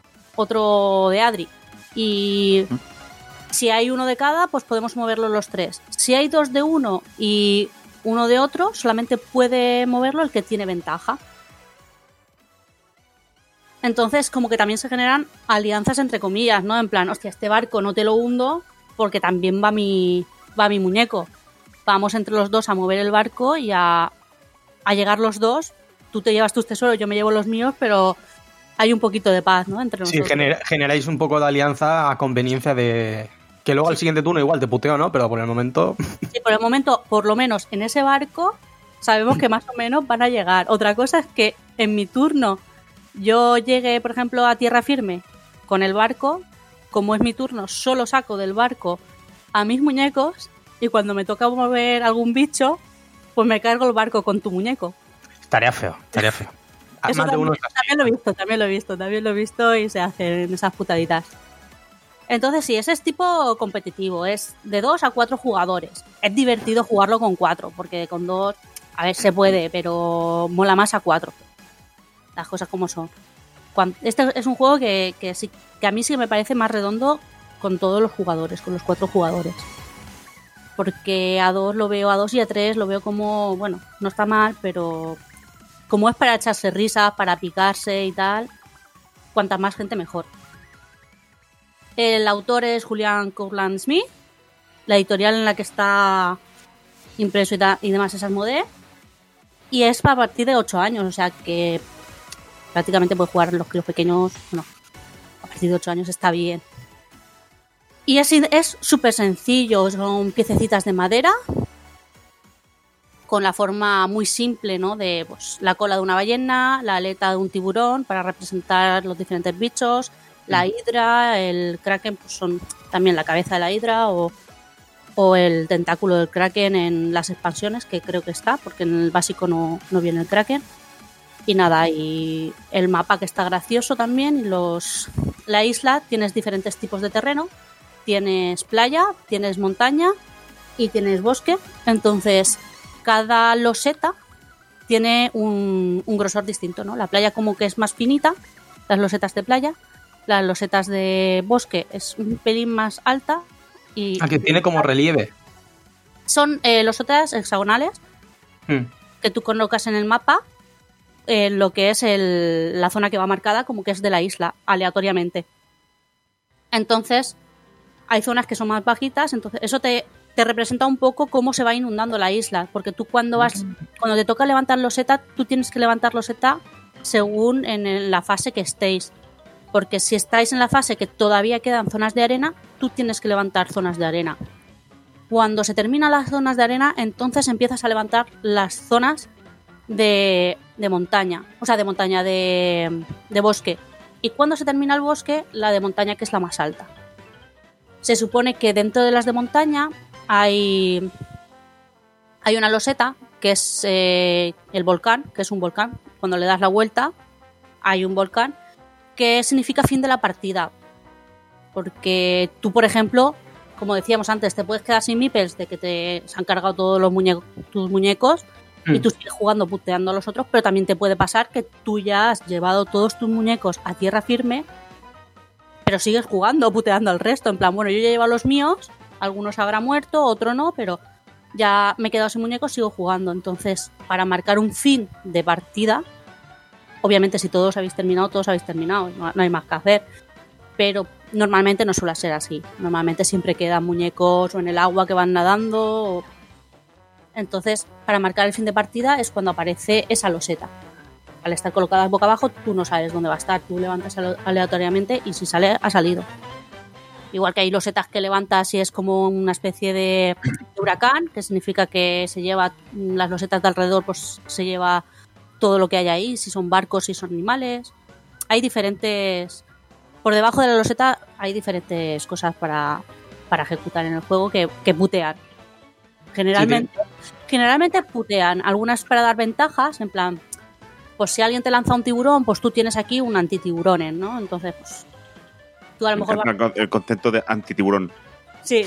otro de Adri. Y si hay uno de cada, pues podemos moverlo los tres. Si hay dos de uno y uno de otro, solamente puede moverlo el que tiene ventaja. Entonces, como que también se generan alianzas entre comillas, ¿no? En plan, hostia, este barco no te lo hundo porque también va mi, va mi muñeco. Vamos entre los dos a mover el barco y a, a llegar los dos. Tú te llevas tus tesoros, yo me llevo los míos, pero hay un poquito de paz, ¿no? Entre Sí, nosotros. genera- generáis un poco de alianza a conveniencia de... Que luego al siguiente turno igual te puteo, ¿no? Pero por el momento... Sí, por el momento, por lo menos en ese barco, sabemos que más o menos van a llegar. Otra cosa es que en mi turno yo llegue, por ejemplo, a tierra firme con el barco. Como es mi turno, solo saco del barco a mis muñecos y cuando me toca mover algún bicho, pues me cargo el barco con tu muñeco. Estaría feo, estaría feo. Eso Más de también, uno... también lo he visto, también lo he visto, también lo he visto y se hacen esas putaditas. Entonces sí, ese es tipo competitivo, es de dos a cuatro jugadores. Es divertido jugarlo con cuatro, porque con dos, a ver, se puede, pero mola más a cuatro. Las cosas como son. Cuan- Este es un juego que, que, sí, que a mí sí que me parece más redondo con todos los jugadores, con los cuatro jugadores. Porque a dos lo veo, a dos y a tres lo veo como, bueno, no está mal, pero como es para echarse risas, para picarse y tal, cuanta más gente mejor. El autor es Julian Courtland Smith. La editorial en la que está impreso y, ta- y demás es Asmodee. Y es para partir de ocho años, o sea que prácticamente puede jugar los críos pequeños. No, a partir de ocho años está bien. Y es es súper sencillo, son piececitas de madera con la forma muy simple, ¿no? De pues, la cola de una ballena, la aleta de un tiburón para representar los diferentes bichos. La hidra, el kraken, pues son también la cabeza de la hidra o, o el tentáculo del kraken en las expansiones, que creo que está, porque en el básico no, no viene el kraken. Y nada, y el mapa que está gracioso también. Y los la isla, tienes diferentes tipos de terreno. Tienes playa, tienes montaña y tienes bosque. Entonces, cada loseta tiene un, un grosor distinto, ¿no? La playa como que es más finita, las losetas de playa. Las losetas de bosque es un pelín más alta. Y ah, que tiene como relieve. Son eh, losetas hexagonales Hmm. que tú colocas en el mapa eh, lo que es el, la zona que va marcada como que es de la isla, aleatoriamente. Entonces, hay zonas que son más bajitas, entonces eso te, te representa un poco cómo se va inundando la isla, porque tú cuando vas, cuando te toca levantar loseta, tú tienes que levantar loseta según en el- la fase que estéis. Porque si estáis en la fase que todavía quedan zonas de arena, tú tienes que levantar zonas de arena. Cuando se terminan las zonas de arena, entonces empiezas a levantar las zonas de, de montaña. O sea, de montaña, de, de bosque. Y cuando se termina el bosque, la de montaña, que es la más alta. Se supone que dentro de las de montaña hay, hay una loseta, que es eh, el volcán, que es un volcán. Cuando le das la vuelta, hay un volcán, que significa fin de la partida. Porque tú, por ejemplo, como decíamos antes, te puedes quedar sin meeples de que te se han cargado todos los muñe- tus muñecos Mm. y tú sigues jugando puteando a los otros, pero también te puede pasar que tú ya has llevado todos tus muñecos a tierra firme, pero sigues jugando puteando al resto. En plan, bueno, yo ya llevo los míos, algunos habrá muerto, otro no, pero ya me he quedado sin muñecos, sigo jugando. Entonces, para marcar un fin de partida, obviamente si todos habéis terminado, todos habéis terminado, no, no hay más que hacer. Pero normalmente no suele ser así. Normalmente siempre quedan muñecos o en el agua que van nadando. o- Entonces, para marcar el fin de partida es cuando aparece esa loseta. Al estar colocadas boca abajo, tú no sabes dónde va a estar. Tú levantas ale- aleatoriamente y si sale, ha salido. Igual que hay losetas que levantas y es como una especie de huracán, que significa que se lleva las losetas de alrededor, pues se lleva todo lo que hay ahí, si son barcos, si son animales. Hay diferentes... Por debajo de la loseta hay diferentes cosas para, para ejecutar en el juego que, que putean. Generalmente, generalmente putean. Algunas para dar ventajas, en plan, pues si alguien te lanza un tiburón, pues tú tienes aquí un antitiburones, ¿no? Entonces, pues tú a lo Me mejor... vas- encanta el con- el concepto de antitiburón. Sí,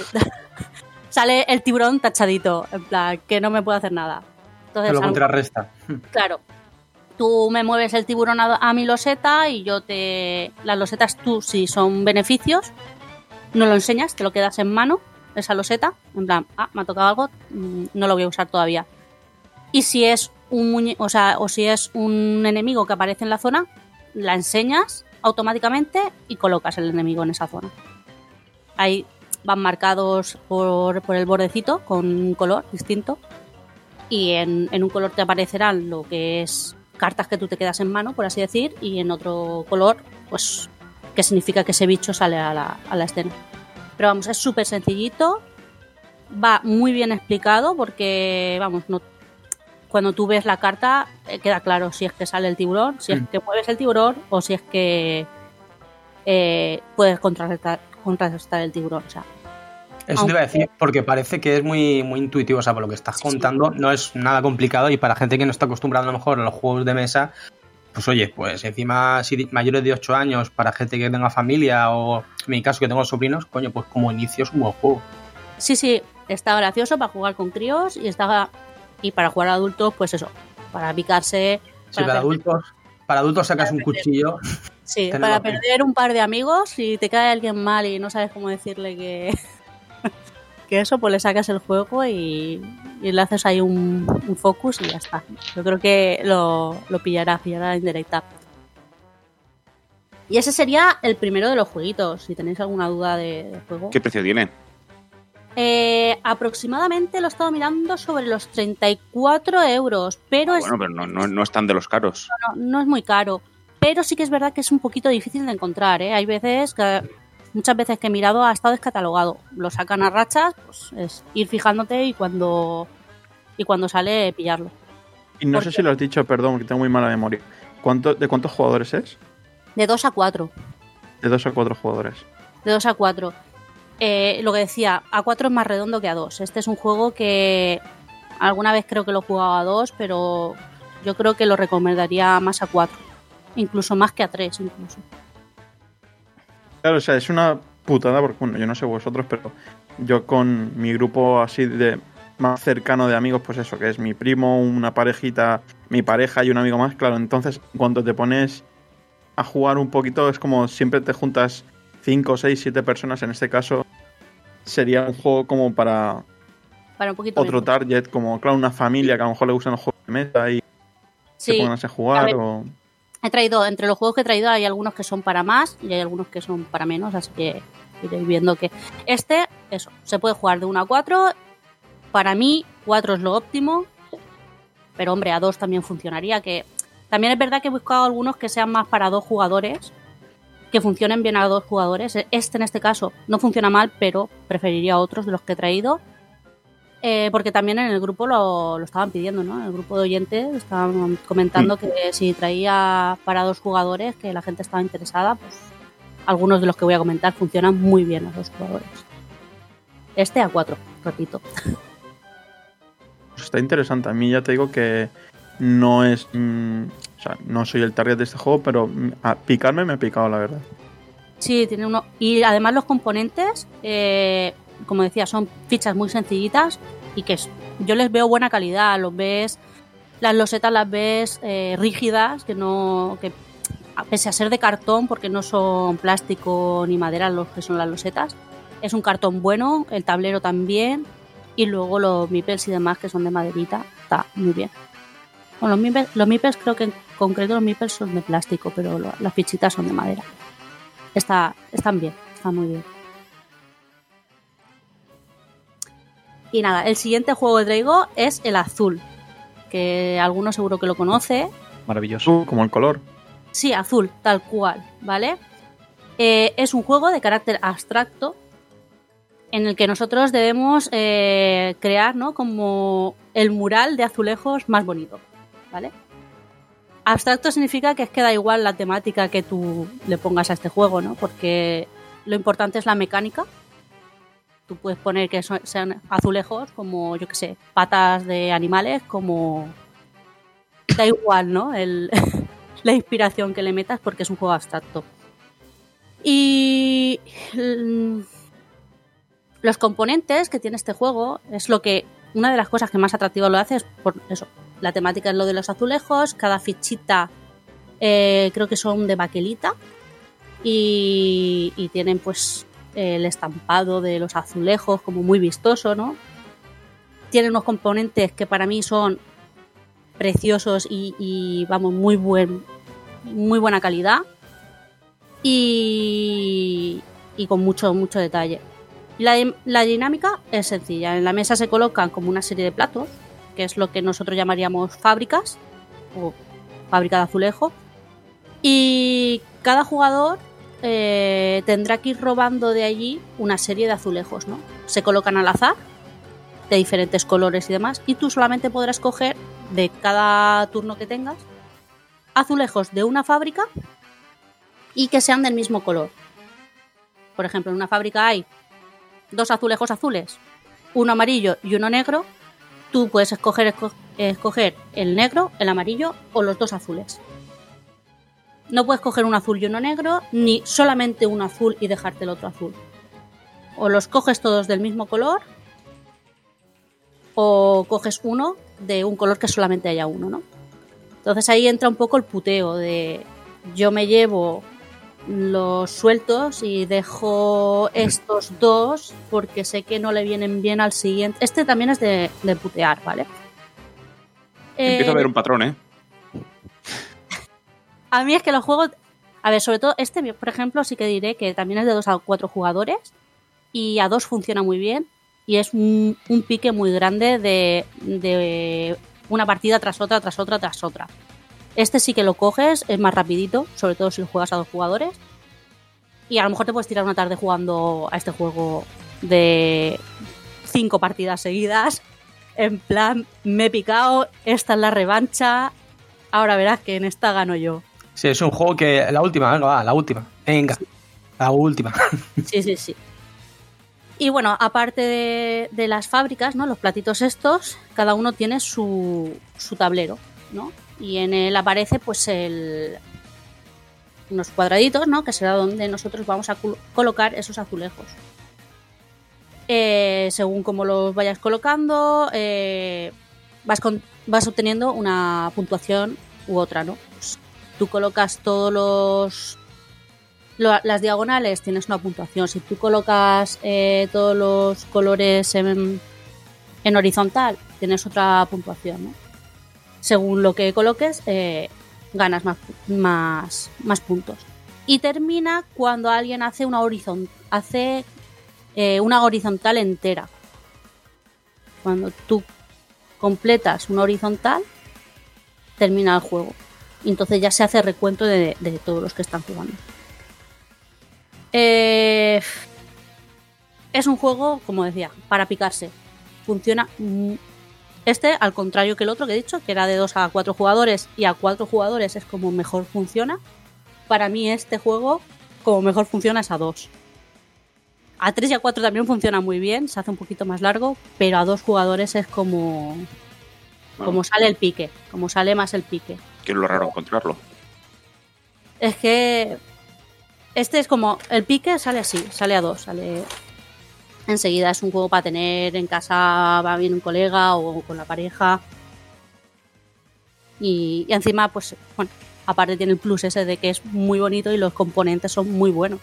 sale el tiburón tachadito, en plan, que no me puede hacer nada. Entonces, Te lo a lo- contrarresta. Claro. Tú me mueves el tiburón a, a mi loseta y yo te... Las losetas tú, si son beneficios, no lo enseñas, te lo quedas en mano, esa loseta. En plan, ah, me ha tocado algo, mm, no lo voy a usar todavía. Y si es un muñe o sea, o si es un enemigo que aparece en la zona, la enseñas automáticamente y colocas el enemigo en esa zona. Ahí van marcados por, por el bordecito con un color distinto. Y en, en un color te aparecerán lo que es cartas que tú te quedas en mano, por así decir, y en otro color, pues, que significa que ese bicho sale a la, a la escena. Pero vamos, es súper sencillito, va muy bien explicado porque, vamos, no, cuando tú ves la carta eh, queda claro si es que sale el tiburón, si es Mm. que mueves el tiburón o si es que eh, puedes contrarrestar, contrarrestar el tiburón. O sea, Eso te iba a decir, porque parece que es muy, muy intuitivo, o sea, por lo que estás contando, no es nada complicado y para gente que no está acostumbrada a lo mejor a los juegos de mesa, pues oye, pues encima si mayores de ocho años, para gente que tenga familia o en mi caso que tengo sobrinos, coño, pues como inicio es un buen juego. sí, sí, está gracioso para jugar con críos y está y para jugar a adultos, pues eso, para picarse. Si para adultos, para adultos sacas un cuchillo. Sí, tenedlo para aquí. perder un par de amigos, si te cae alguien mal y no sabes cómo decirle que, que eso, pues le sacas el juego y, y le haces ahí un, un focus y ya está. Yo creo que lo, lo pillará, pillará en directa. Y ese sería el primero de los jueguitos, si tenéis alguna duda de, de juego. ¿Qué precio tiene? Eh, aproximadamente lo he estado mirando sobre los treinta y cuatro euros, pero es Bueno, pero no, no, no están de los caros. no, no es muy caro, pero sí que es verdad que es un poquito difícil de encontrar, ¿eh? Hay veces que, muchas veces que he mirado ha estado descatalogado. Lo sacan a rachas, pues es ir fijándote y cuando y cuando sale pillarlo. Y no ¿Por sé qué? si lo has dicho, perdón, que tengo muy mala memoria. ¿Cuánto, ¿De cuántos jugadores es? De dos a cuatro. De dos a cuatro jugadores. De dos a cuatro. Eh, lo que decía, a cuatro es más redondo que a dos. Este es un juego que alguna vez creo que lo he jugado a dos, pero Yo creo que lo recomendaría más a cuatro, incluso más que a tres, incluso. Claro, o sea, es una putada porque, bueno, yo no sé vosotros, pero yo con mi grupo así de más cercano de amigos, pues eso, que es mi primo, una parejita, mi pareja y un amigo más, claro, entonces cuando te pones a jugar un poquito es como siempre te juntas cinco, seis, siete personas, en este caso sería un juego como para, para un poquito otro menos. target, como claro, una familia que a lo mejor le gustan los juegos de mesa y Sí, se pongan a jugar a ver, o... he traído, entre los juegos que he traído hay algunos que son para más y hay algunos que son para menos, así que iréis viendo que este, eso, se puede jugar de uno a cuatro. Para mí, cuatro es lo óptimo, pero hombre, a dos también funcionaría, que también es verdad que he buscado algunos que sean más para dos jugadores, que funcionen bien a dos jugadores. Este en este caso no funciona mal, pero preferiría otros de los que he traído. Eh, porque también en el grupo lo, lo estaban pidiendo, ¿no? En el grupo de oyentes estaban comentando que si traía para dos jugadores, que la gente estaba interesada, pues algunos de los que voy a comentar funcionan muy bien a dos jugadores. Este a cuatro, repito. Pues está interesante. A mí ya te digo que no es... Mmm, o sea, no soy el target de este juego, pero a picarme me ha picado, la verdad. Sí, tiene uno... Y además los componentes... Eh, como decía, son fichas muy sencillitas y que yo les veo buena calidad. Los ves, las losetas las ves eh, rígidas, que no, que pese a ser de cartón, porque no son plástico ni madera los que son las losetas, es un cartón bueno, el tablero también, y luego los meeples y demás que son de maderita, está muy bien. Bueno, los meeples, los meeples creo que en concreto los meeples son de plástico, pero lo, las fichitas son de madera. Está, están bien, están muy bien. Y nada, el siguiente juego que traigo es el azul, que alguno seguro que lo conoce. Maravilloso. Uh, como el color. Sí, azul, tal cual, ¿vale? Eh, es un juego de carácter abstracto en el que nosotros debemos eh, crear, ¿no?, como el mural de azulejos más bonito, ¿vale? Abstracto significa que es que da igual la temática que tú le pongas a este juego, ¿no? Porque lo importante es la mecánica. Tú puedes poner que son, sean azulejos como, yo qué sé, patas de animales, como... Da igual, ¿no? El, la inspiración que le metas porque es un juego abstracto. Y los componentes que tiene este juego es lo que... Una de las cosas que más atractivo lo hace es por eso. La temática es lo de los azulejos. Cada fichita eh, creo que son de baquelita. Y, y tienen pues... el estampado de los azulejos como muy vistoso, ¿no? Tiene unos componentes que para mí son preciosos y, y vamos, muy buen muy buena calidad y, y con mucho mucho detalle. La, la dinámica es sencilla. En la mesa se colocan como una serie de platos, que es lo que nosotros llamaríamos fábricas o fábrica de azulejos, y cada jugador Eh, tendrá que ir robando de allí una serie de azulejos, ¿no? Se colocan al azar, de diferentes colores y demás, y tú solamente podrás coger de cada turno que tengas azulejos de una fábrica y que sean del mismo color. Por ejemplo, en una fábrica hay dos azulejos azules, uno amarillo y uno negro. Tú puedes escoger, esco- escoger el negro, el amarillo o los dos azules. No puedes coger un azul y uno negro, ni solamente un azul y dejarte el otro azul. O los coges todos del mismo color, o coges uno de un color que solamente haya uno, ¿no? Entonces ahí entra un poco el puteo de yo me llevo los sueltos y dejo estos dos porque sé que no le vienen bien al siguiente. Este también es de, de putear, ¿vale? Empieza Eh, a haber un patrón, ¿eh? A mí es que los juegos... A ver, sobre todo este, por ejemplo, sí que diré que también es de dos a cuatro jugadores y a dos funciona muy bien y es un, un pique muy grande de, de una partida tras otra, tras otra, tras otra. Este sí que lo coges, es más rapidito, sobre todo si lo juegas a dos jugadores, y a lo mejor te puedes tirar una tarde jugando a este juego de cinco partidas seguidas, en plan, me he picado, esta es la revancha, ahora verás que en esta gano yo. Sí, es un juego que... La última, venga, va, la última. Venga, sí. La última. Sí, sí, sí. Y bueno, aparte de, de las fábricas, ¿no?, los platitos estos, cada uno tiene su, su tablero. ¿no? Y en él aparece pues el unos cuadraditos, ¿no? Que será donde nosotros vamos a colocar esos azulejos. Eh, según como los vayas colocando, eh, vas, con, vas obteniendo una puntuación u otra, ¿no? Pues tú colocas todos los lo, las diagonales, tienes una puntuación. Si tú colocas eh, todos los colores en, en horizontal, tienes otra puntuación, ¿no? Según lo que coloques, eh, ganas más, más, más puntos. Y termina cuando alguien hace una horizontal, hace eh, una horizontal entera. Cuando tú completas una horizontal, termina el juego. Y entonces ya se hace recuento de, de todos los que están jugando. Eh, es un juego, como decía, para picarse. Funciona. Este, al contrario que el otro que he dicho, que era de dos a cuatro jugadores, y a cuatro jugadores es como mejor funciona. Para mí este juego, como mejor funciona, es a dos. A tres y a cuatro también funciona muy bien, se hace un poquito más largo, pero a dos jugadores es como... Como sale el pique, como sale más el pique. Que es lo raro encontrarlo. Es que este es como, el pique sale así, sale a dos, sale enseguida. Es un juego para tener en casa, va bien un colega o con la pareja. Y, y encima, pues, bueno, aparte tiene el plus ese de que es muy bonito y los componentes son muy buenos.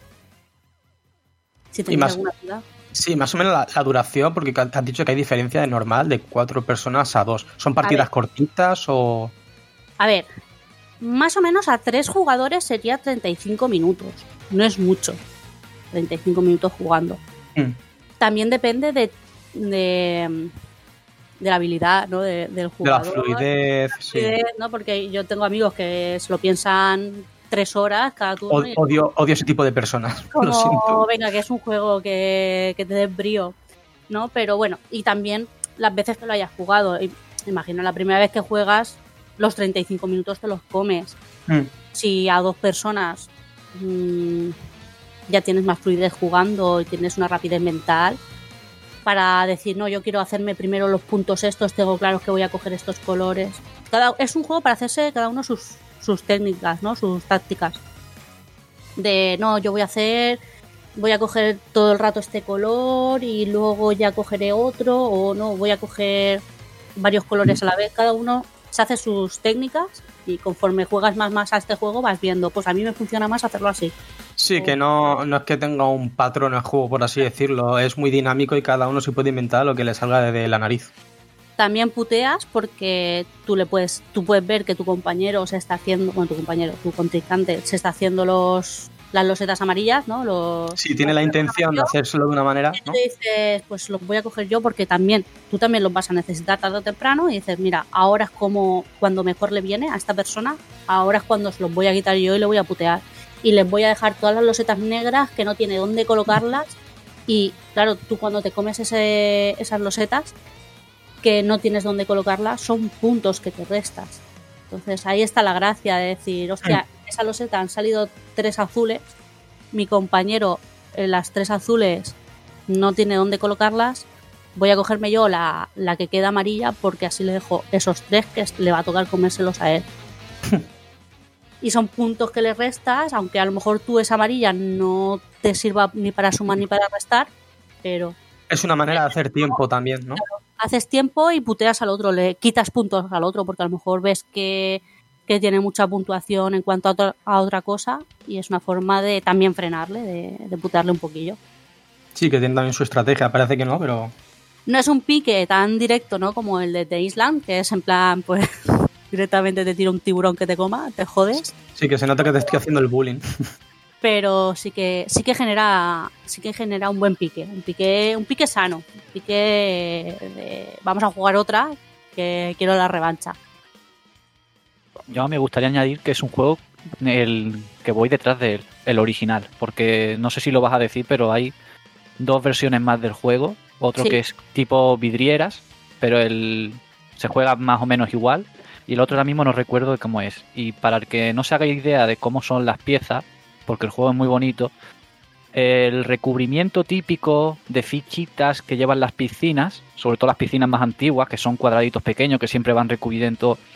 Si tenéis más, alguna duda. Sí, más o menos la, la duración, porque has dicho que hay diferencia de normal de cuatro personas a dos. ¿Son partidas cortitas o...? A ver, más o menos a tres jugadores sería treinta y cinco minutos. No es mucho. treinta y cinco minutos jugando. Mm. También depende de, de, de la habilidad, ¿no? de, del jugador. De la fluidez, la fluidez, sí. ¿no? Porque yo tengo amigos que se lo piensan tres horas cada turno. O, odio, odio ese tipo de personas. Como, lo siento. Venga, que es un juego que, que te dé brío, ¿no? Pero bueno, y también las veces que lo hayas jugado. Imagino la primera vez que juegas, los treinta y cinco minutos te los comes. Mm. Si a dos personas mmm, ya tienes más fluidez jugando y tienes una rapidez mental para decir, no, yo quiero hacerme primero los puntos estos, tengo claro que voy a coger estos colores. Cada, es un juego para hacerse cada uno sus sus técnicas, ¿no? Sus tácticas. De, no, yo voy a hacer, voy a coger todo el rato este color y luego ya cogeré otro, o no, voy a coger varios colores a la vez. Cada uno se hace sus técnicas y conforme juegas más más a este juego vas viendo, pues a mí me funciona más hacerlo así. Sí, que no, no es que tenga un patrón al juego, por así decirlo. Es muy dinámico y cada uno se puede inventar lo que le salga de la nariz. También puteas porque tú le puedes, tú puedes ver que tu compañero se está haciendo, bueno, tu compañero, tu contrincante se está haciendo los las losetas amarillas, ¿no? Los, sí, tiene la intención de hacérselo de una manera, ¿no? Y dices, pues los voy a coger yo porque también, tú también los vas a necesitar tarde o temprano, y dices, mira, ahora es como cuando mejor le viene a esta persona, ahora es cuando se los voy a quitar yo y le voy a putear. Y les voy a dejar todas las losetas negras que no tiene dónde colocarlas. Y claro, tú cuando te comes ese, esas losetas que no tienes dónde colocarla, son puntos que te restas. Entonces ahí está la gracia de decir, hostia, esa loseta han salido tres azules, mi compañero en las tres azules no tiene dónde colocarlas, voy a cogerme yo la, la que queda amarilla porque así le dejo esos tres que le va a tocar comérselos a él. Y son puntos que le restas, aunque a lo mejor tú esa amarilla no te sirva ni para sumar ni para restar, pero... Es una manera de hacer tiempo también, ¿no? Claro, haces tiempo y puteas al otro, le quitas puntos al otro, porque a lo mejor ves que, que tiene mucha puntuación en cuanto a otra, a otra cosa, y es una forma de también frenarle, de, de putearle un poquillo. Sí, que tiene también su estrategia, parece que no, pero... No es un pique tan directo, ¿no? Como el de The Island, que es en plan, pues... directamente te tira un tiburón que te coma, te jodes. Sí, que se nota que te estoy haciendo el bullying. Pero sí que sí que genera sí que genera un buen pique, un pique un pique sano, un pique de, vamos a jugar otra, que quiero la revancha. Yo me gustaría añadir que es un juego el que voy detrás del el original, porque no sé si lo vas a decir, pero hay dos versiones más del juego, otro sí. que es tipo vidrieras, pero el se juega más o menos igual, y el otro ahora mismo no recuerdo de cómo es. Y para el que no se haga idea de cómo son las piezas, porque el juego es muy bonito, el recubrimiento típico de fichitas que llevan las piscinas, sobre todo las piscinas más antiguas, que son cuadraditos pequeños que siempre van recubriendo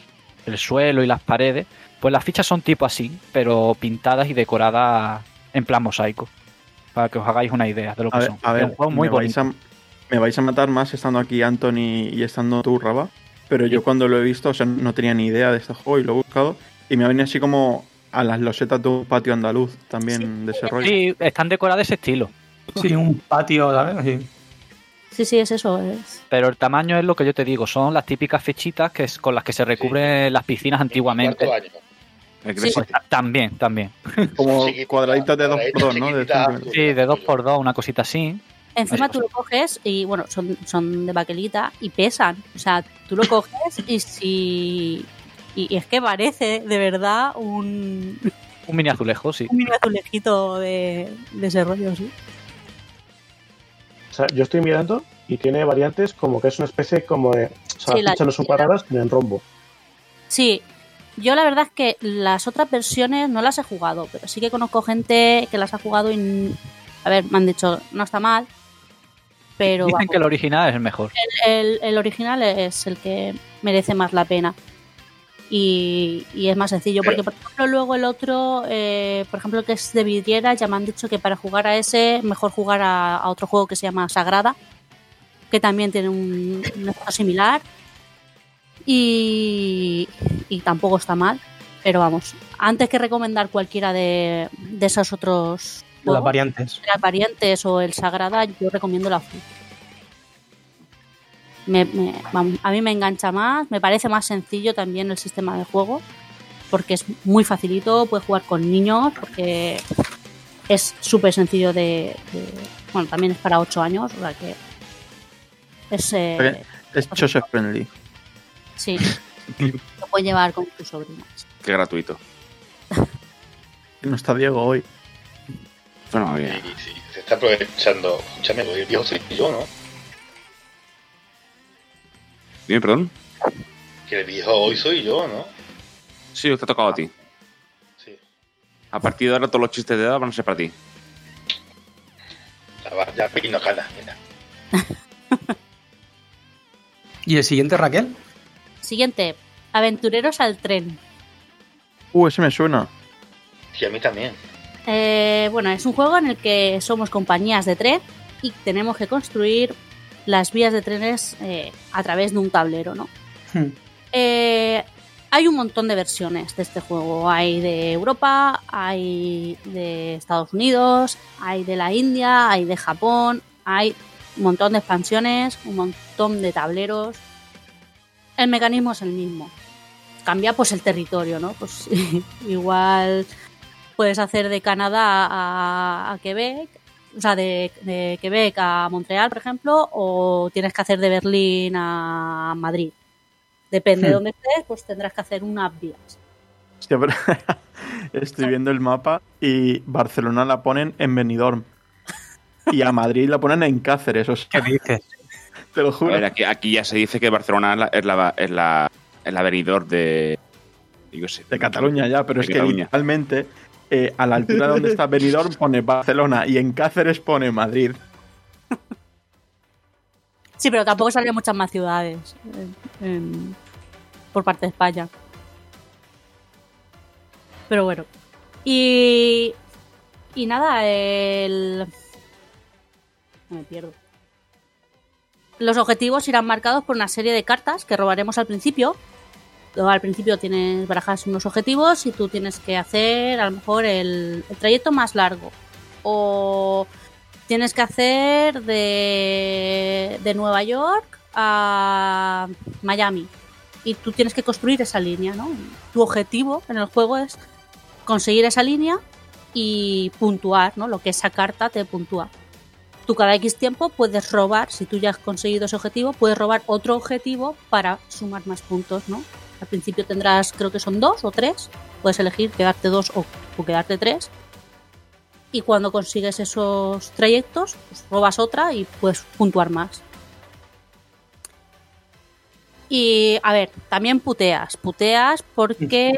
el suelo y las paredes, pues las fichas son tipo así, pero pintadas y decoradas en plan mosaico, para que os hagáis una idea de lo que A ver, son. a ver, es un juego muy me, vais bonito. a, me vais a matar más estando aquí Anthony y estando tú, Raba, pero yo cuando lo he visto, o sea, no tenía ni idea de este juego y lo he buscado y me ha venido así como a las losetas de un patio andaluz también sí, de ese rollo. Sí, están decoradas de ese estilo. Sí, un patio, ¿sabes? Sí. Sí, sí, es eso. Es. Pero el tamaño es lo que yo te digo, son las típicas fichitas que es con las que se recubren sí. las piscinas antiguamente. Sí. Pues, también, también. Como chiquitita, cuadraditos de dos por dos, ¿no? De sí, de dos por dos, una cosita así. Encima tú lo coges y, bueno, son, son de baquelita y pesan. O sea, tú lo coges y si... Y, y es que parece, de verdad, un... Un mini azulejo, sí. Un mini azulejito de, de ese rollo, sí. O sea, yo estoy mirando y tiene variantes como que es una especie como de... O sea, sí, las fichas no son cuadradas, sino en rombo. Sí. Yo la verdad es que las otras versiones no las he jugado, pero sí que conozco gente que las ha jugado y... A ver, me han dicho, no está mal, pero... Dicen vamos, que el original es el mejor. El, el, el original es el que merece más la pena. Y, y es más sencillo, porque por ejemplo luego el otro, eh, por ejemplo el que es de vidriera, ya me han dicho que para jugar a ese, mejor jugar a, a otro juego que se llama Sagrada, que también tiene un, un efecto similar. Y, y tampoco está mal, pero vamos, antes que recomendar cualquiera de, de esos otros de las variantes de las variantes o el Sagrada, yo recomiendo la Azul. Me, me, vamos, a mí me engancha más, me parece más sencillo también el sistema de juego, porque es muy facilito, puedes jugar con niños, porque es súper sencillo de, de... Bueno, también es para ocho años, o sea que es... Eh, es Joseph friendly. Sí, lo puedes llevar con tus sobrinas. Qué gratuito. No está Diego hoy. Bueno, bien. Sí, sí, se está aprovechando. Escúchame, el viejo soy yo, ¿no? Dime, perdón. Que el viejo hoy soy yo, ¿no? Sí, te ha tocado a ti. Sí. A partir de ahora todos los chistes de edad van a ser para ti. Ya pino ganas, mira. ¿Y el siguiente, Raquel? Siguiente, Aventureros al tren. Uh, ese me suena. Sí, a mí también. Eh, bueno, es un juego en el que somos compañías de tren y tenemos que construir las vías de trenes eh, a través de un tablero, ¿no? Hmm. Eh, hay un montón de versiones de este juego. Hay de Europa, hay de Estados Unidos, hay de la India, hay de Japón, hay un montón de expansiones, un montón de tableros. El mecanismo es el mismo. Cambia pues el territorio, ¿no? Pues igual puedes hacer de Canadá a, a Quebec, o sea, de, de Quebec a Montreal, por ejemplo, o tienes que hacer de Berlín a Madrid. Depende de dónde estés, pues tendrás que hacer unas vías. Hostia, pero estoy viendo el mapa y Barcelona la ponen en Benidorm. Y a Madrid la ponen en Cáceres. O sea, ¿qué dices? Te lo juro. A ver, aquí, aquí ya se dice que Barcelona es la, es la, es la, es la Benidorm de... Yo sé, de Cataluña ya, pero de es Cataluña. Que literalmente eh, a la altura de donde está Benidorm pone Barcelona y en Cáceres pone Madrid. Sí, pero tampoco salen muchas más ciudades en, en, por parte de España. Pero bueno. Y... Y nada, el... No me pierdo. Los objetivos irán marcados por una serie de cartas que robaremos al principio. Luego, al principio tienes barajas unos objetivos y tú tienes que hacer a lo mejor el, el trayecto más largo. O tienes que hacer de, de Nueva York a Miami. Y tú tienes que construir esa línea, ¿no? Tu objetivo en el juego es conseguir esa línea y puntuar, ¿no? Lo que esa carta te puntúa. Tú cada X tiempo puedes robar, si tú ya has conseguido ese objetivo, puedes robar otro objetivo para sumar más puntos, ¿no? Al principio tendrás, creo que son dos o tres, puedes elegir quedarte dos o, o quedarte tres. Y cuando consigues esos trayectos, pues robas otra y puedes puntuar más. Y, a ver, también puteas. Puteas porque...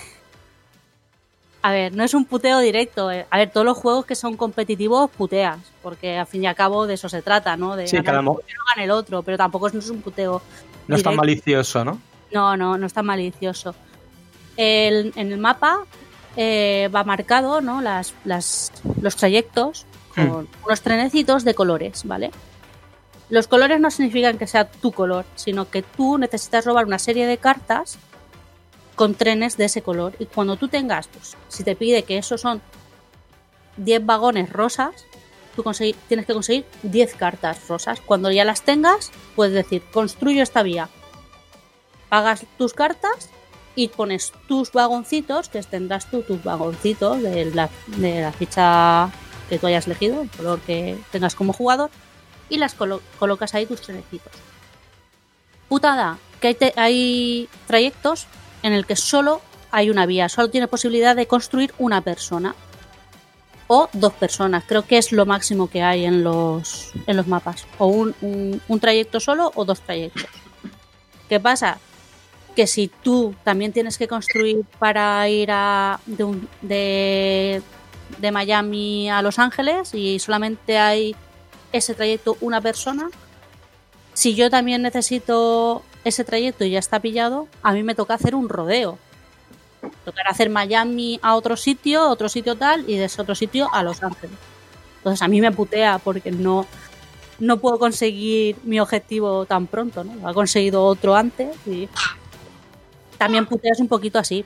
A ver, no es un puteo directo. A ver, todos los juegos que son competitivos puteas, porque al fin y al cabo de eso se trata, ¿no? De sí, ganar cada el uno, gana el otro, pero tampoco es, no es un puteo no directo. es tan malicioso, ¿no? No, no, no está malicioso. El, en el mapa eh, va marcado, ¿no? Las, las, los trayectos con hmm. unos trenecitos de colores, ¿vale? Los colores no significan que sea tu color, sino que tú necesitas robar una serie de cartas con trenes de ese color. Y cuando tú tengas, pues, si te pide que esos son diez vagones rosas, tú consegui- tienes que conseguir diez cartas rosas. Cuando ya las tengas, puedes decir, construyo esta vía. Pagas tus cartas y pones tus vagoncitos, que tendrás tú tus vagoncitos de la, de la ficha que tú hayas elegido, el color que tengas como jugador, y las colo- colocas ahí tus trenecitos. Putada, que hay, te- hay trayectos en el que solo hay una vía, solo tiene posibilidad de construir una persona o dos personas, creo que es lo máximo que hay en los, en los mapas, o un, un, un trayecto solo o dos trayectos. ¿Qué pasa? Que si tú también tienes que construir para ir a de, un, de, de Miami a Los Ángeles y solamente hay ese trayecto una persona, si yo también necesito ese trayecto y ya está pillado, a mí me toca hacer un rodeo. Tocará hacer Miami a otro sitio, otro sitio tal, y de ese otro sitio a Los Ángeles. Entonces a mí me putea porque no, no puedo conseguir mi objetivo tan pronto, ¿no? Lo ha conseguido otro antes y también puteas un poquito así.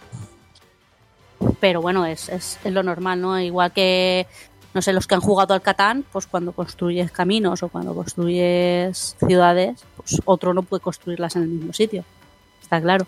Pero bueno, es, es, es lo normal, ¿no? Igual que, no sé, los que han jugado al Catán, pues cuando construyes caminos o cuando construyes ciudades, pues otro no puede construirlas en el mismo sitio. Está claro.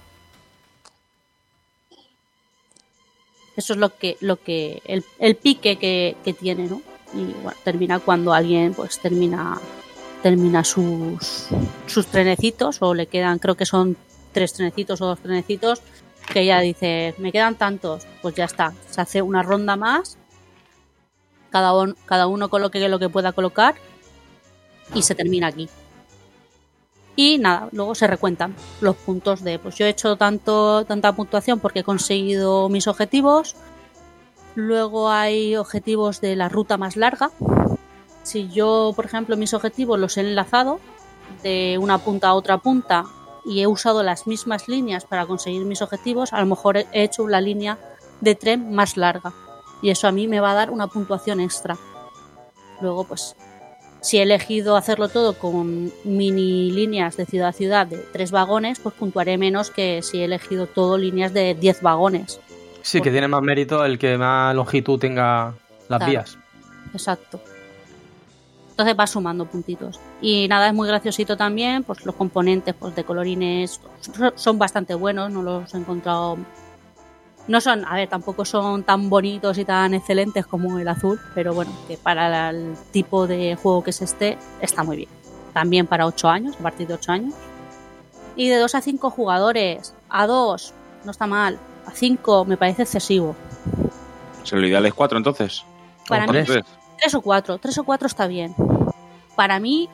Eso es lo que, lo que el, el pique que, que tiene, ¿no? Y bueno, termina cuando alguien pues termina termina sus sus trenecitos, o le quedan, creo que son tres trenecitos o dos trenecitos, que ya dice, me quedan tantos, pues ya está, se hace una ronda más, cada, on, cada uno coloque lo que pueda colocar y se termina aquí. Y nada, luego se recuentan los puntos de, pues yo he hecho tanto tanta puntuación porque he conseguido mis objetivos. Luego hay objetivos de la ruta más larga. Si yo, por ejemplo, mis objetivos los he enlazado de una punta a otra punta y he usado las mismas líneas para conseguir mis objetivos, a lo mejor he hecho la línea de tren más larga. Y eso a mí me va a dar una puntuación extra. Luego, pues, si he elegido hacerlo todo con mini líneas de ciudad a ciudad de tres vagones, pues puntuaré menos que si he elegido todo líneas de diez vagones. Sí, Porque... que tiene más mérito el que más longitud tenga las claro, vías. Exacto. Entonces va sumando puntitos. Y nada, es muy graciosito también, pues los componentes pues de colorines son bastante buenos, no los he encontrado... No son, a ver, tampoco son tan bonitos y tan excelentes como el azul, pero bueno, que para el tipo de juego que es este, está muy bien. También para ocho años, a partir de ocho años. Y de dos a cinco jugadores, a dos, no está mal, a cinco me parece excesivo. O sea, lo ideal es cuatro entonces. Para ¿O mí, tres? tres o cuatro, tres o cuatro está bien. Para mí,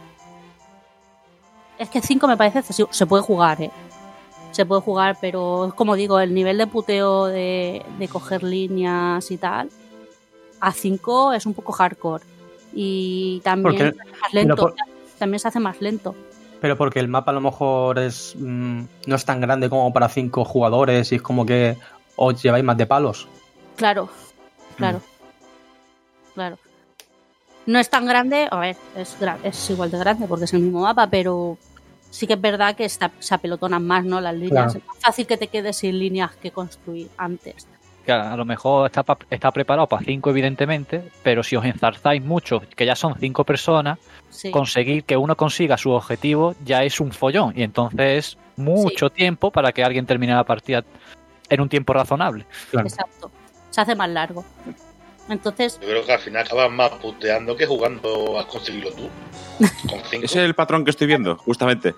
es que cinco me parece excesivo. Se puede jugar, eh. Se puede jugar, pero como digo, el nivel de puteo de, de coger líneas y tal, a cinco es un poco hardcore. Y también Porque, se hace más lento. por, también se hace más lento. Pero porque el mapa a lo mejor es mmm, no es tan grande como para cinco jugadores y es como que os lleváis más de palos. Claro, claro, mm. claro. No es tan grande, a ver, es, es igual de grande porque es el mismo mapa, pero sí que es verdad que está, se apelotonan más, ¿no? Las líneas. Claro. Es más fácil que te quedes sin líneas que construir antes. Que a lo mejor está, está preparado para cinco, evidentemente, pero si os enzarzáis mucho, que ya son cinco personas, sí. conseguir que uno consiga su objetivo ya es un follón. Y entonces mucho sí. tiempo para que alguien termine la partida en un tiempo razonable. Claro. Exacto. Se hace más largo. Entonces, yo creo que al final acabas más puteando que jugando a conseguirlo tú. Con cinco. Ese es el patrón que estoy viendo, justamente.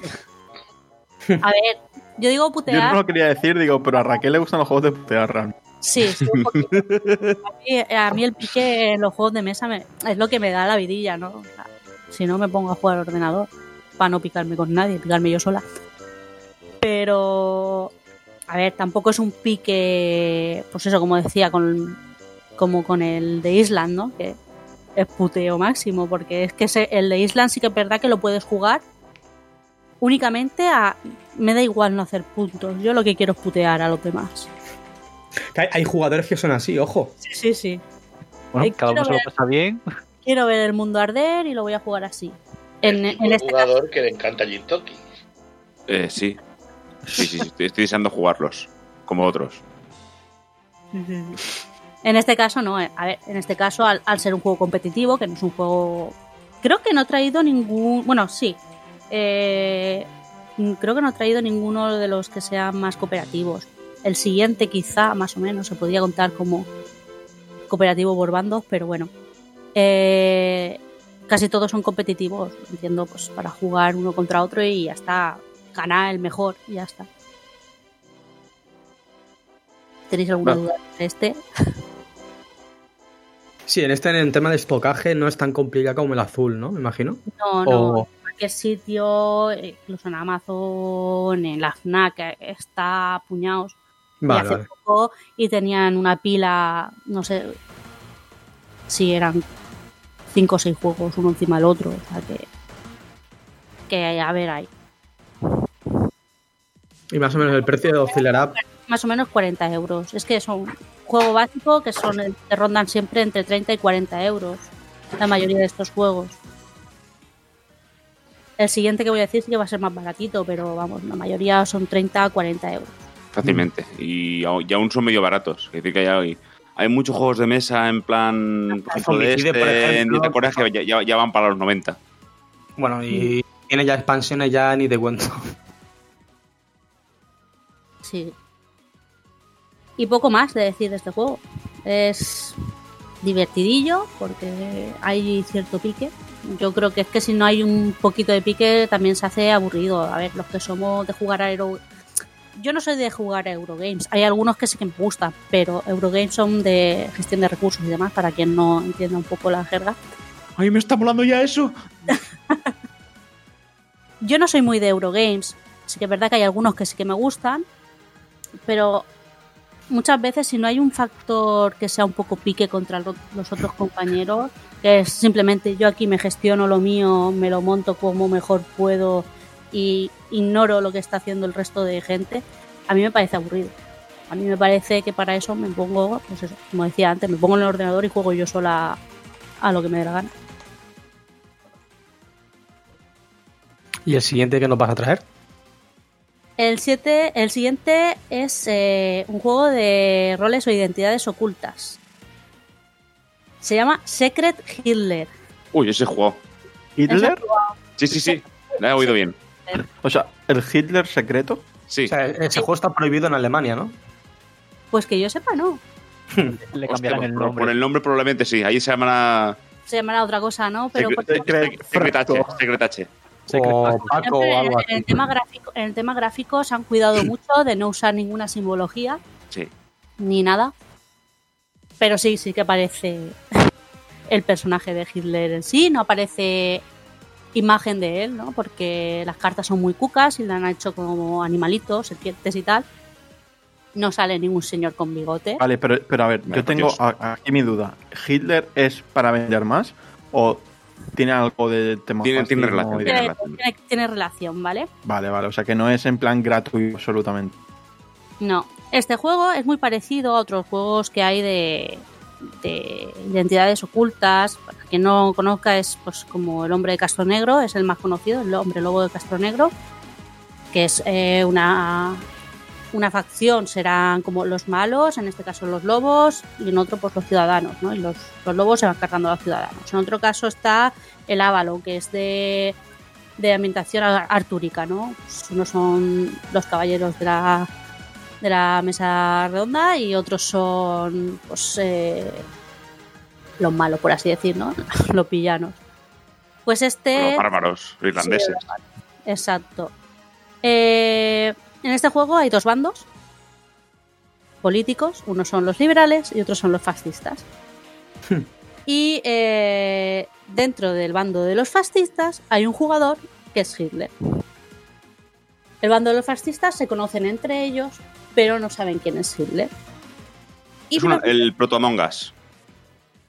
A ver, yo digo putear. Yo no lo quería decir, digo, pero a Raquel le gustan los juegos de putear, Ram. Sí, sí, un poquito. A mí, a mí el pique en los juegos de mesa me, es lo que me da la vidilla, ¿no? O sea, si no me pongo a jugar al ordenador para no picarme con nadie, picarme yo sola. Pero, a ver, tampoco es un pique, pues eso, como decía, con, como con el de Island, ¿no? Que es puteo máximo, porque es que ese, el de Island sí que es verdad que lo puedes jugar únicamente a... Me da igual no hacer puntos. Yo lo que quiero es putear a los demás. Hay, hay jugadores que son así, ojo. Sí, sí, sí. Bueno, Eh, cada uno quiero se lo ver- pasa bien. Quiero ver el mundo arder y lo voy a jugar así. En, El en este caso, jugador que le encanta Jin Toki. Eh, sí. Sí, sí, sí, estoy, estoy deseando jugarlos, como otros. en este caso no. eh. A ver, en este caso, al, al ser un juego competitivo, que no es un juego... Creo que no he traído ningún... Bueno, sí. Eh, creo que no he traído ninguno de los que sean más cooperativos. El siguiente quizá, más o menos, se podría contar como cooperativo por bandos, pero bueno. Eh, casi todos son competitivos, entiendo, pues para jugar uno contra otro y ya está. Gana el mejor y ya está. ¿Tenéis alguna No. duda de este? Sí, en este en el tema de estocaje no es tan complicado como el azul, ¿no? Me imagino. No, no. O- En cualquier sitio, incluso en Amazon, en la FNAC, eh, está a puñados. Vale, y hace vale. poco y tenían una pila, no sé si eran cinco o seis juegos uno encima del otro. O sea que, que a ver, hay Y más o menos el precio oscilará. más o menos cuarenta euros. Es que es un juego básico que son que rondan siempre entre treinta y cuarenta euros. La mayoría de estos juegos. El siguiente que voy a decir sí que va a ser más baratito, pero vamos, la mayoría son treinta a cuarenta euros. Fácilmente. Y, au- y aún son medio baratos. Es decir, que hay, hay muchos juegos de mesa en plan, por ejemplo, de Homicide, este, por ejemplo. en Dita Corea, que ya, ya- ya van para los noventa. Bueno, y tiene ya expansiones, ya ni te cuento. Sí. Y poco más de decir de este juego. Es divertidillo porque hay cierto pique. Yo creo que es que si no hay un poquito de pique también se hace aburrido. A ver, los que somos de jugar a Euro... Yo no soy de jugar a Eurogames. Hay algunos que sí que me gustan, pero Eurogames son de gestión de recursos y demás, para quien no entienda un poco la jerga. ¡Ay, me está molando ya eso! Yo no soy muy de Eurogames. Sí que es verdad que hay algunos que sí que me gustan, pero muchas veces si no hay un factor que sea un poco pique contra lo- los otros compañeros, que es simplemente yo aquí me gestiono lo mío, me lo monto como mejor puedo y ignoro lo que está haciendo el resto de gente, a mí me parece aburrido. A mí me parece que para eso me pongo, pues eso, como decía antes, me pongo en el ordenador y juego yo sola a lo que me dé la gana. ¿Y el siguiente que nos vas a traer? El, siete, el siguiente es eh, un juego de roles o identidades ocultas. Se llama Secret Hitler. Uy, ese juego. ¿Hitler? Sí, sí, sí. La he oído bien. O sea, ¿el Hitler secreto? Sí. O sea, ese juego está prohibido en Alemania, ¿no? Pues que yo sepa, no. Le Hostia, cambiarán el por, nombre. por el nombre probablemente sí. Ahí se llamará Se llamará otra cosa, ¿no? Pero Secret- por Secret- Secret H, Secret H. O Paco o ejemplo, algo en, en el así. tema gráfico, en el tema gráfico se han cuidado mucho de no usar ninguna simbología Sí. ni nada. Pero sí, sí que aparece el personaje de Hitler en sí. No aparece imagen de él, ¿no? Porque las cartas son muy cucas y la han hecho como animalitos, serpientes y tal. No sale ningún señor con bigote. Vale, pero, pero a ver, Vale, yo tengo Dios. a- aquí mi duda. ¿Hitler es para vender más o tiene algo de tema Tiene- tiene fascismo relación, y tiene demás? relación. Tiene, tiene relación, ¿vale? Vale, vale, o sea que no es en plan gratuito absolutamente. No. Este juego es muy parecido a otros juegos que hay de, de identidades ocultas. Para quien no conozca, es pues como el hombre de Castro Negro, es el más conocido, el hombre lobo de Castro Negro, que es eh, una, una facción, serán como los malos, en este caso los lobos, y en otro pues los ciudadanos, ¿no? Y los, los lobos se van cargando a los ciudadanos. En otro caso está el Avalon, que es de, de ambientación ar- artúrica, ¿no? Pues unos son los caballeros de la de la mesa redonda y otros son pues eh, los malos, por así decir, ¿no? Los villanos. Pues este... Los bárbaros irlandeses. Sí, exacto. Eh, en este juego hay dos bandos políticos, unos son los liberales y otros son los fascistas. Y eh, dentro del bando de los fascistas hay un jugador que es Hitler. El bando de los fascistas se conocen entre ellos, pero no saben quién es Hitler. Y Es una- pero- el Proto Among Us.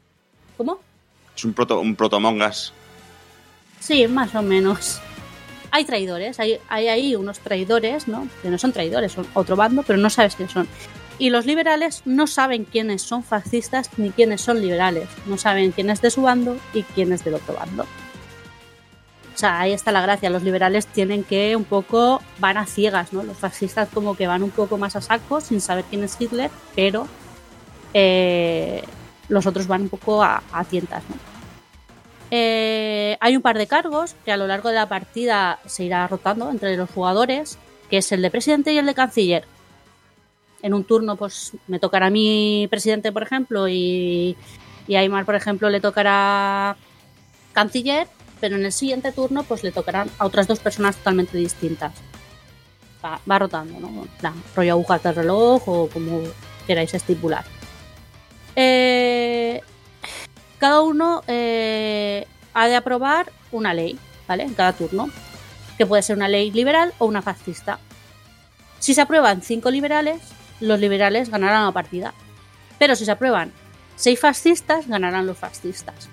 ¿Cómo? Es un Proto, un proto Among Us. Sí, más o menos. hay traidores, hay, hay ahí unos traidores, ¿no? Que no son traidores, son otro bando, pero no sabes quiénes son. Y los liberales no saben quiénes son fascistas ni quiénes son liberales. No saben quién es de su bando y quién es del otro bando. O sea, ahí está la gracia. Los liberales tienen que un poco, van a ciegas, ¿no? Los fascistas como que van un poco más a saco sin saber quién es Hitler, pero eh, los otros van un poco a, a tientas, ¿no? Eh, hay un par de cargos que a lo largo de la partida se irá rotando entre los jugadores, que es el de presidente y el de canciller. En un turno pues me tocará a mí presidente, por ejemplo, y, y a Aymar, por ejemplo, le tocará canciller, pero en el siguiente turno pues le tocarán a otras dos personas totalmente distintas. Va, va rotando, ¿no? En plan, rollo agujas del reloj o como queráis estipular. Eh, cada uno eh, ha de aprobar una ley, ¿vale? En cada turno, que puede ser una ley liberal o una fascista. Si se aprueban cinco liberales, los liberales ganarán la partida. Pero si se aprueban seis fascistas, ganarán los fascistas.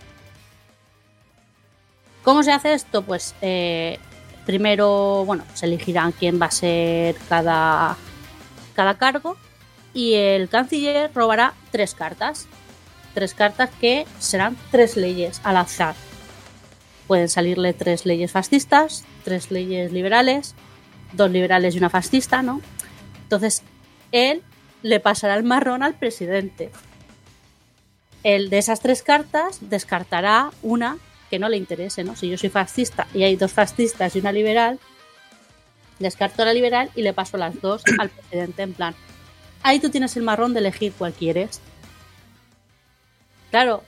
¿Cómo se hace esto? Pues eh, primero, bueno, se elegirán quién va a ser cada, cada cargo y el canciller robará tres cartas. Tres cartas que serán tres leyes al azar. Pueden salirle tres leyes fascistas, tres leyes liberales, dos liberales y una fascista, ¿no? Entonces, él le pasará el marrón al presidente. Él de esas tres cartas descartará una que no le interese, ¿no? Si yo soy fascista y hay dos fascistas y una liberal, descarto la liberal y le paso las dos al presidente en plan. Ahí tú tienes el marrón de elegir cuál quieres. Claro,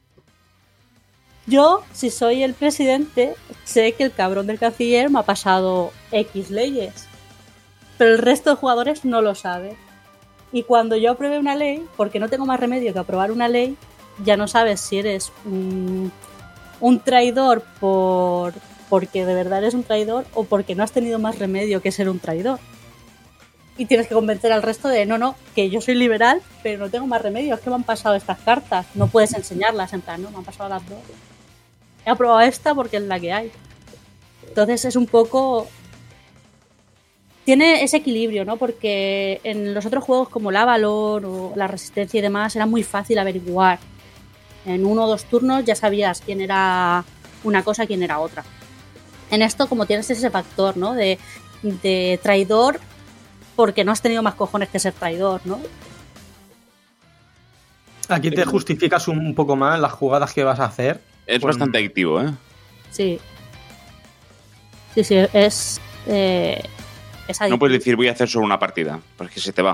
yo, si soy el presidente, sé que el cabrón del canciller me ha pasado X leyes, pero el resto de jugadores no lo sabe. Y cuando yo apruebe una ley, porque no tengo más remedio que aprobar una ley, ya no sabes si eres un, un traidor por porque de verdad eres un traidor o porque no has tenido más remedio que ser un traidor. Y tienes que convencer al resto de, no, no, que yo soy liberal, pero no tengo más remedio, es que me han pasado estas cartas. No puedes enseñarlas, en plan, no, me han pasado las dos. He aprobado esta porque es la que hay. Entonces es un poco... Tiene ese equilibrio, ¿no? Porque en los otros juegos como la Valor o la Resistencia y demás era muy fácil averiguar. En uno o dos turnos ya sabías quién era una cosa y quién era otra. En esto, como tienes ese factor, ¿no? De, de traidor porque no has tenido más cojones que ser traidor, ¿no? Aquí te justificas un poco más las jugadas que vas a hacer. Es Pues- bastante adictivo, ¿eh? Sí. Sí, sí, es... Eh, es No adictivo. puedes decir voy a hacer solo una partida, porque se te va.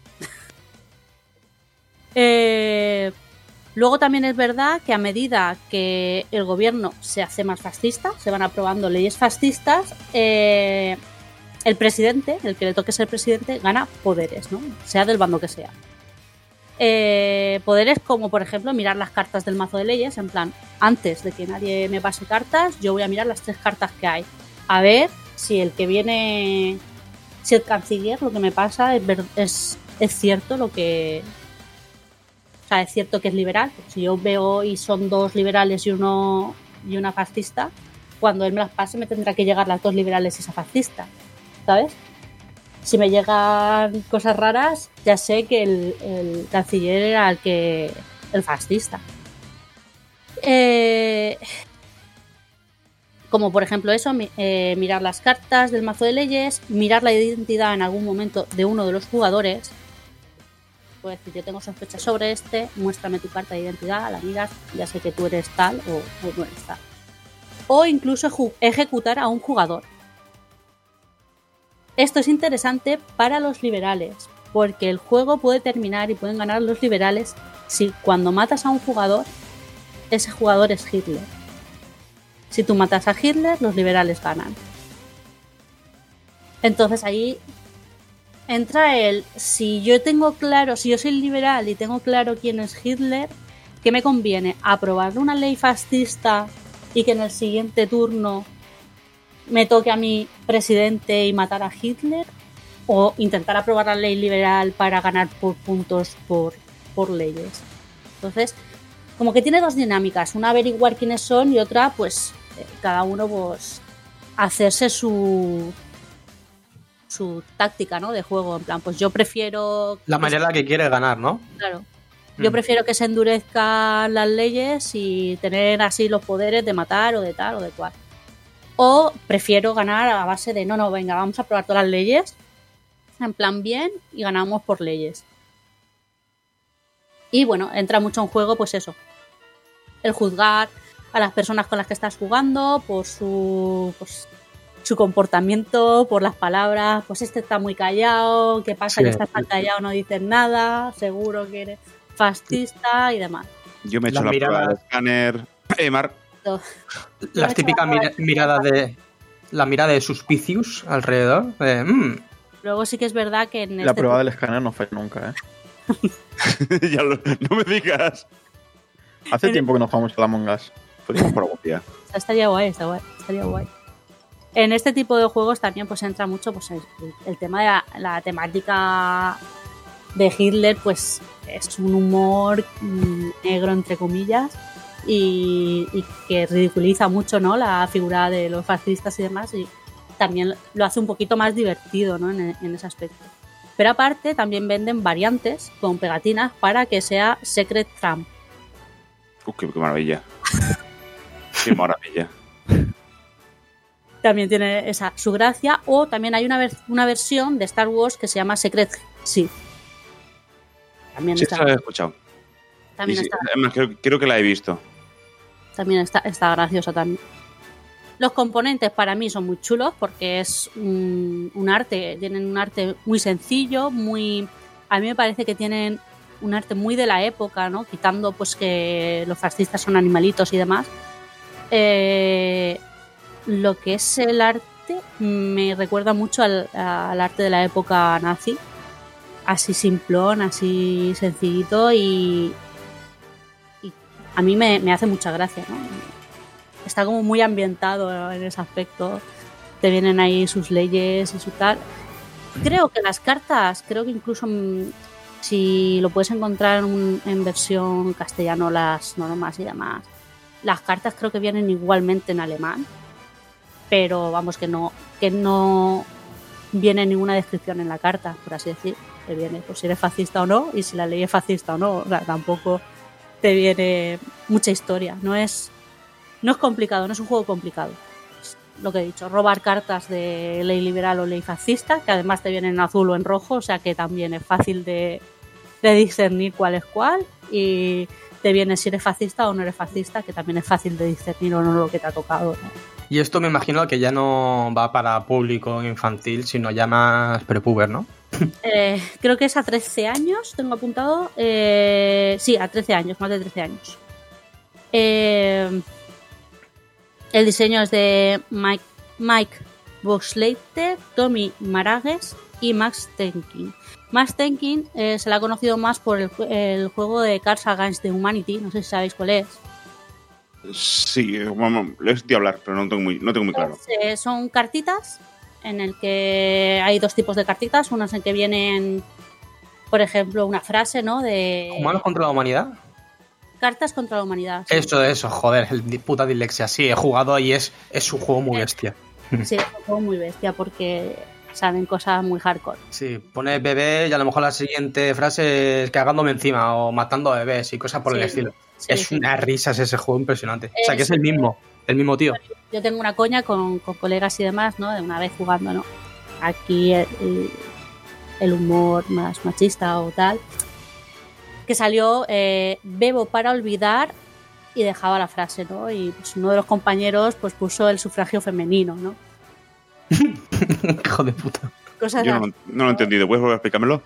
Eh, luego también es verdad que a medida que el gobierno se hace más fascista, se van aprobando leyes fascistas, eh, el presidente, el que le toque ser presidente, gana poderes, ¿no? Sea del bando que sea. Eh, poderes como, por ejemplo, mirar las cartas del mazo de leyes, en plan, antes de que nadie me pase cartas, yo voy a mirar las tres cartas que hay. A ver si el que viene, si el canciller, lo que me pasa es, ver- es, es cierto lo que... O sea, es cierto que es liberal. Si yo veo y son dos liberales y uno y una fascista, cuando él me las pase me tendrá que llegar las dos liberales y esa fascista, ¿sabes? Si me llegan cosas raras, ya sé que el, el canciller era el que el fascista. Eh, como por ejemplo eso, mi- eh, mirar las cartas del mazo de leyes, mirar la identidad en algún momento de uno de los jugadores. Puedes decir, yo tengo sospechas sobre este, muéstrame tu carta de identidad, la miras, ya sé que tú eres tal o, o no eres tal. O incluso ju- ejecutar a un jugador. Esto es interesante para los liberales, porque el juego puede terminar y pueden ganar los liberales si cuando matas a un jugador, ese jugador es Hitler. Si tú matas a Hitler, los liberales ganan. Entonces ahí entra el, si yo tengo claro, si yo soy liberal y tengo claro quién es Hitler, ¿qué me conviene? ¿Aprobar una ley fascista y que en el siguiente turno me toque a mi presidente y matar a Hitler? ¿O intentar aprobar la ley liberal para ganar por puntos por, por leyes? Entonces, como que tiene dos dinámicas, una averiguar quiénes son y otra, pues, eh, cada uno pues hacerse su su táctica, ¿no? De juego, en plan, pues yo prefiero... La manera en la que quiere ganar, ¿no? Claro. Yo Mm. prefiero que se endurezcan las leyes y tener así los poderes de matar o de tal o de cual. O prefiero ganar a base de, no, no, venga, vamos a probar todas las leyes, en plan bien, y ganamos por leyes. Y bueno, entra mucho en juego, pues eso. El juzgar a las personas con las que estás jugando por su, pues, su comportamiento, por las palabras. Pues este está muy callado, ¿qué pasa? Sí. Que estás tan callado, no dices nada, seguro que eres fascista y demás. Yo me he hecho Las la prueba miradas- del escáner. Eh, Mar, Las típicas mira- miradas de... La mirada de Suspicious alrededor. De, mm, Luego sí que es verdad que en La este prueba del escáner no falla nunca, ¿eh? ya lo- no me digas. Hace tiempo que no jugamos a la Among Us. Podríamos por algún día. O sea, estaría guay, está guay, estaría guay. En este tipo de juegos también pues entra mucho pues el, el tema de la, la temática de Hitler, pues es un humor mm, negro entre comillas y, y que ridiculiza mucho, ¿no? La figura de los fascistas y demás, y también lo hace un poquito más divertido, ¿no? en, en ese aspecto. Pero aparte también venden variantes con pegatinas para que sea Secret Trump. Uh, qué, qué maravilla. Qué maravilla. También tiene esa su gracia. O también hay una, ver- una versión de Star Wars que se llama Secret Sith. También Sí, está, eso lo he escuchado. también Y sí, está, además, creo, creo que la he visto. también está, está graciosa también. Los componentes para mí son muy chulos porque es un, un arte, tienen un arte muy sencillo, muy, a mí me parece que tienen un arte muy de la época, ¿no? Quitando pues que los fascistas son animalitos y demás. Eh, lo que es el arte me recuerda mucho al, al arte de la época nazi, así simplón, así sencillito, y, y a mí me, me hace mucha gracia, ¿no? Está como muy ambientado en ese aspecto, te vienen ahí sus leyes y su tal. Creo que las cartas, creo que incluso mm, si lo puedes encontrar en, un- en versión castellano, las normas y demás, las cartas creo que vienen igualmente en alemán, pero vamos, que no, que no viene ninguna descripción en la carta, por así decir. Te viene pues si eres fascista o no, y si la ley es fascista o no. O sea, tampoco te viene mucha historia. No es, no es complicado, no es un juego complicado. Es lo que he dicho, robar cartas de ley liberal o ley fascista, que además te vienen en azul o en rojo, o sea que también es fácil de, de discernir cuál es cuál. Y te viene si eres fascista o no eres fascista, que también es fácil de discernir o no lo que te ha tocado, ¿no? Y esto me imagino que ya no va para público infantil, sino ya más prepuber, ¿no? Eh, creo que es a trece años, tengo apuntado. Eh, sí, a trece años, más de trece años. Eh, el diseño es de Mike, Mike Boxleiter, Tommy Maragues y Max Tenkin. Max Tenkin eh, se la ha conocido más por el, jue- el juego de Cards Against the Humanity, no sé si sabéis cuál es. Sí, vamos, lo he sentido hablar, pero no tengo muy, no tengo muy claro. Eh, son cartitas en el que hay dos tipos de cartitas, unas en que vienen, por ejemplo, una frase, ¿no? De ¿Humanos contra la humanidad? cartas contra la humanidad. Sí. Eso, eso, joder, el di- puta dislexia. Sí, he jugado y es, es un juego muy bestia. Sí, es un juego muy bestia porque salen cosas muy hardcore. Sí, pones bebé y a lo mejor la siguiente frase es cagándome encima o matando a bebés y cosas por el Sí, estilo. sí, es sí. una risa ese juego impresionante. O sea, que es Es- el mismo, el mismo tío. Yo tengo una coña con, con colegas y demás, ¿no? De una vez jugando, ¿no? Aquí el, el- el humor más machista o tal. Que salió eh, bebo para olvidar y dejaba la frase, ¿no? Y pues uno de los compañeros pues puso el sufragio femenino, ¿no? Hijo de puta. Cosas Yo así. no, no lo he entendido. ¿Puedes volver a explicármelo?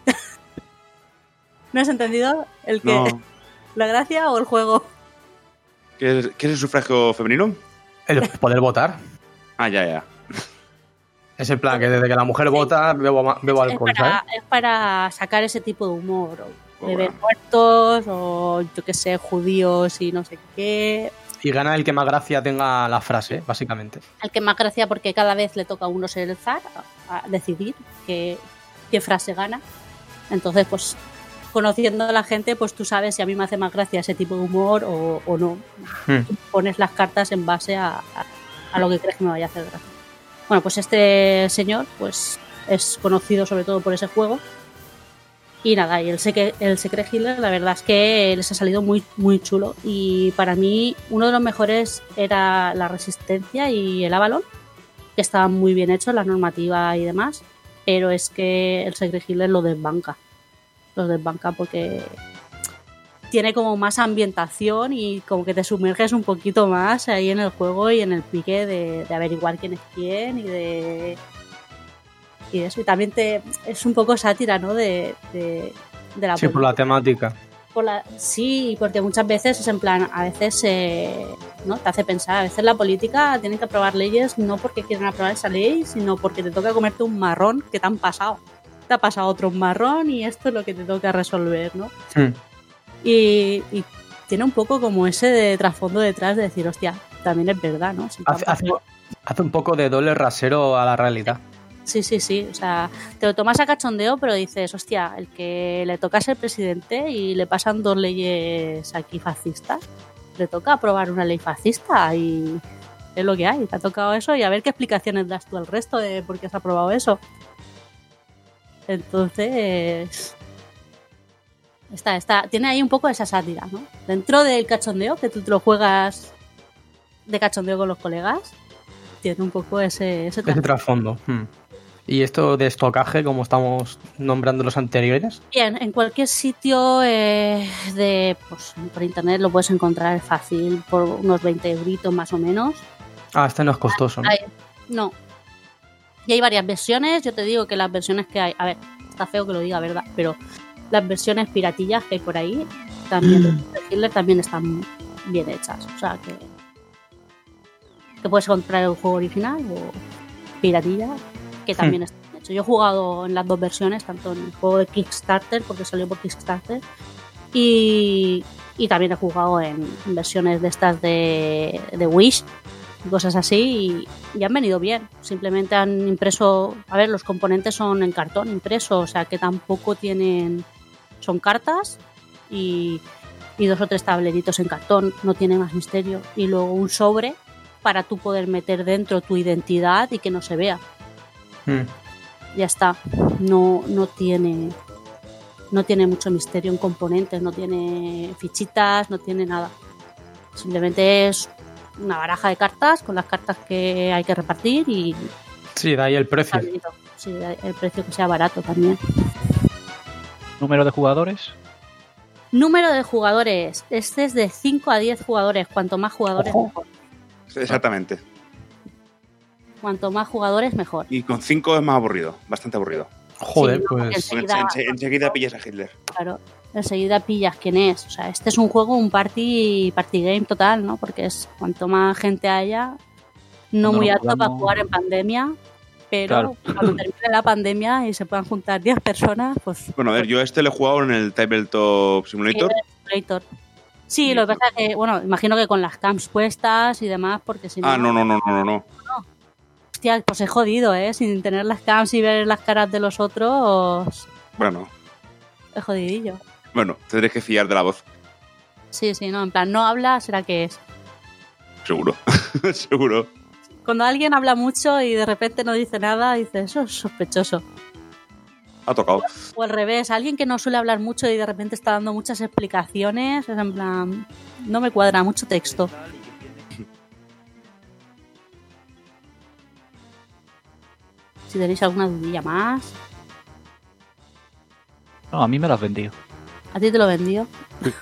¿No has entendido el que No. la gracia o el juego? ¿Qué es, qué es el sufragio femenino? El poder votar. Ah, ya, ya. Es el plan que desde que la mujer vota, bebo, ma- bebo Es alcohol, para, ¿sabes? es para sacar ese tipo de humor, o de Oh, ver bueno. muertos, o yo qué sé, judíos y no sé qué. Y gana el que más gracia tenga la frase, básicamente. Al que más gracia porque cada vez le toca a uno ser el zar, a, a decidir qué, qué frase gana. Entonces, pues, conociendo a la gente, pues tú sabes si a mí me hace más gracia ese tipo de humor o, o no. Hmm. Pones las cartas en base a, a, a lo que crees que me vaya a hacer gracia. Bueno, pues este señor pues es conocido sobre todo por ese juego. Y nada, y el, Secret, el Secret Hitler, la verdad es que les ha salido muy, muy chulo. Y para mí, uno de los mejores era la Resistencia y el Avalon, que estaban muy bien hechos, la normativa y demás. Pero es que el Secret Hitler lo desbanca. Lo desbanca porque tiene como más ambientación y como que te sumerges un poquito más ahí en el juego y en el pique de, de averiguar quién es quién y de... Y eso, y también te es un poco sátira, ¿no? De, de, de la Sí, por la temática. Por la, sí, porque muchas veces es en plan, a veces eh, ¿no? te hace pensar, a veces la política tiene que aprobar leyes no porque quieren aprobar esa ley, sino porque te toca comerte un marrón que te han pasado. Te ha pasado otro marrón y esto es lo que te toca resolver, ¿no? Hmm. Y, y tiene un poco como ese de trasfondo detrás de decir, hostia, también es verdad, ¿no? Si Hace, hace, hace un poco de doble rasero a la realidad. Sí, sí, sí. O sea, te lo tomas a cachondeo, pero dices, hostia, el que le toca ser presidente y le pasan dos leyes aquí fascistas, le toca aprobar una ley fascista y es lo que hay. Te ha tocado eso y a ver qué explicaciones das tú al resto de por qué has aprobado eso. Entonces, está, está, tiene ahí un poco esa sátira, ¿no? Dentro del cachondeo, que tú te lo juegas de cachondeo con los colegas, tiene un poco ese, ese Ese trasfondo. Hmm. ¿Y esto de estocaje, como estamos nombrando los anteriores? Bien, en cualquier sitio eh, de pues, por internet lo puedes encontrar fácil por unos veinte euritos más o menos. Ah, este no es costoso, ¿no? Hay, no. Y hay varias versiones. Yo te digo que las versiones que hay... A ver, está feo que lo diga, ¿verdad? Pero las versiones piratillas que hay por ahí también, mm. de Hitler también están bien hechas. O sea que... que puedes comprar el juego original o piratilla, que también hmm. está bien hecho. Yo he jugado en las dos versiones, tanto en el juego de Kickstarter, porque salió por Kickstarter, y, y también he jugado en, en versiones de estas de, de Wish, cosas así, y, y han venido bien. Simplemente han impreso... A ver, los componentes son en cartón impreso, o sea que tampoco tienen... Son cartas y, y dos o tres tableritos en cartón, no tiene más misterio. Y luego un sobre para tú poder meter dentro tu identidad y que no se vea. Mm. Ya está. No, no tiene no tiene mucho misterio en componentes, no tiene fichitas, no tiene nada. Simplemente es una baraja de cartas con las cartas que hay que repartir y... Sí, de ahí el precio. Sí, de ahí el precio, que sea barato también. ¿Número de jugadores? Número de jugadores. Este es de cinco a diez jugadores. Cuanto más jugadores, Ojo. mejor. Exactamente. Cuanto más jugadores, mejor. Y con cinco es más aburrido, bastante aburrido. Joder, sí, pues... Enseguida, enseguida, enseguida pillas a Hitler. Claro, enseguida pillas quién es. O sea, este es un juego, un party party game total, ¿no? Porque es cuanto más gente haya, no, no muy alto para jugar en pandemia, pero claro. Cuando termine la pandemia y se puedan juntar diez personas, pues... Bueno, a ver, yo a este lo he jugado en el Tabletop Simulator. Simulator. Sí, sí, lo que pasa es que, bueno, imagino que con las cams puestas y demás, porque si no... Ah, no, no, no, no, no. no. Hostia, pues he jodido, ¿eh? Sin tener las cams y ver las caras de los otros... Bueno. Es jodidillo. Bueno, tendréis que fiar de la voz. Sí, sí, no, en plan, no habla, será que es. Seguro, seguro. Cuando alguien habla mucho y de repente no dice nada, dices, eso es sospechoso. Ha tocado. O al revés, alguien que no suele hablar mucho y de repente está dando muchas explicaciones, es en plan, no me cuadra, mucho texto. Si tenéis alguna dudilla más. No, a mí me lo has vendido. ¿A ti te lo he vendido? Sí.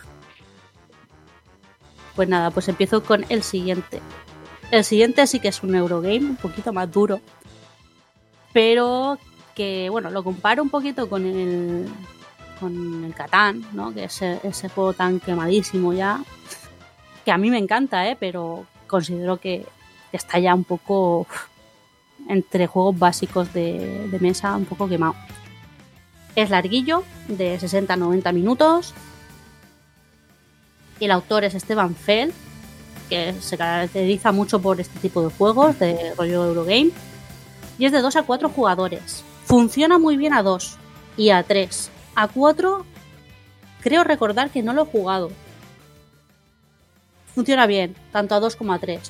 Pues nada, pues empiezo con el siguiente. El siguiente sí que es un Eurogame, un poquito más duro. Pero que, bueno, lo comparo un poquito con el con el Catán, ¿no? Que es ese, ese juego tan quemadísimo ya. Que a mí me encanta, ¿eh? Pero considero que está ya un poco... entre juegos básicos de, de mesa, un poco quemado. Es larguillo, de sesenta a noventa minutos. Y el autor es Esteban Feld, que se caracteriza mucho por este tipo de juegos, de rollo Eurogame. Y es de dos a cuatro jugadores. Funciona muy bien a dos y a tres. A cuatro, creo recordar que no lo he jugado. Funciona bien, tanto a dos como a tres.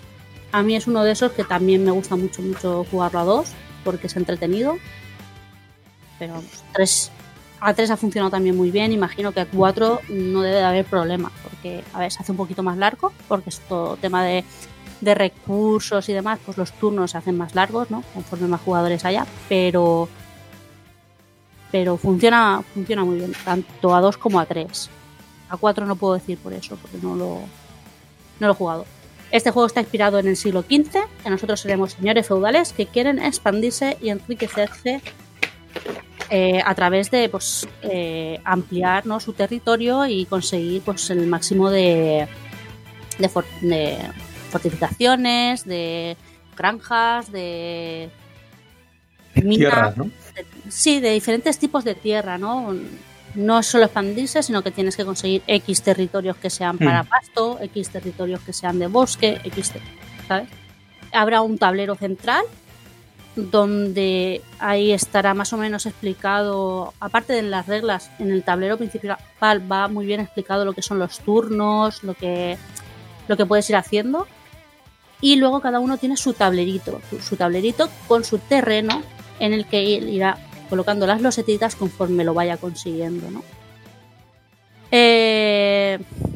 A mí es uno de esos que también me gusta mucho, mucho jugarlo a dos, porque es entretenido. Pero vamos, tres, a tres ha funcionado también muy bien. Imagino que a cuatro no debe de haber problema, porque a ver, se hace un poquito más largo, porque es todo tema de, de recursos y demás, pues los turnos se hacen más largos, ¿no? Conforme más jugadores haya, pero pero funciona funciona muy bien, tanto a dos como a tres. A cuatro no puedo decir por eso, porque no lo, no lo he jugado. Este juego está inspirado en el siglo quince, que nosotros seremos señores feudales que quieren expandirse y enriquecerse eh, a través de pues, eh, ampliar, ¿no?, su territorio y conseguir pues, el máximo de, de, for- de fortificaciones, de granjas, de minas, Tierras, ¿no? de- sí, de diferentes tipos de tierra, ¿no? No es solo expandirse, sino que tienes que conseguir X territorios que sean para Mm. pasto, X territorios que sean de bosque, X, te- ¿sabes? Habrá un tablero central donde ahí estará más o menos explicado, aparte de las reglas, en el tablero principal va muy bien explicado lo que son los turnos, lo que, lo que puedes ir haciendo. Y luego cada uno tiene su tablerito, su- su tablerito con su terreno en el que irá colocando las losetitas conforme lo vaya consiguiendo, ¿no? Eh,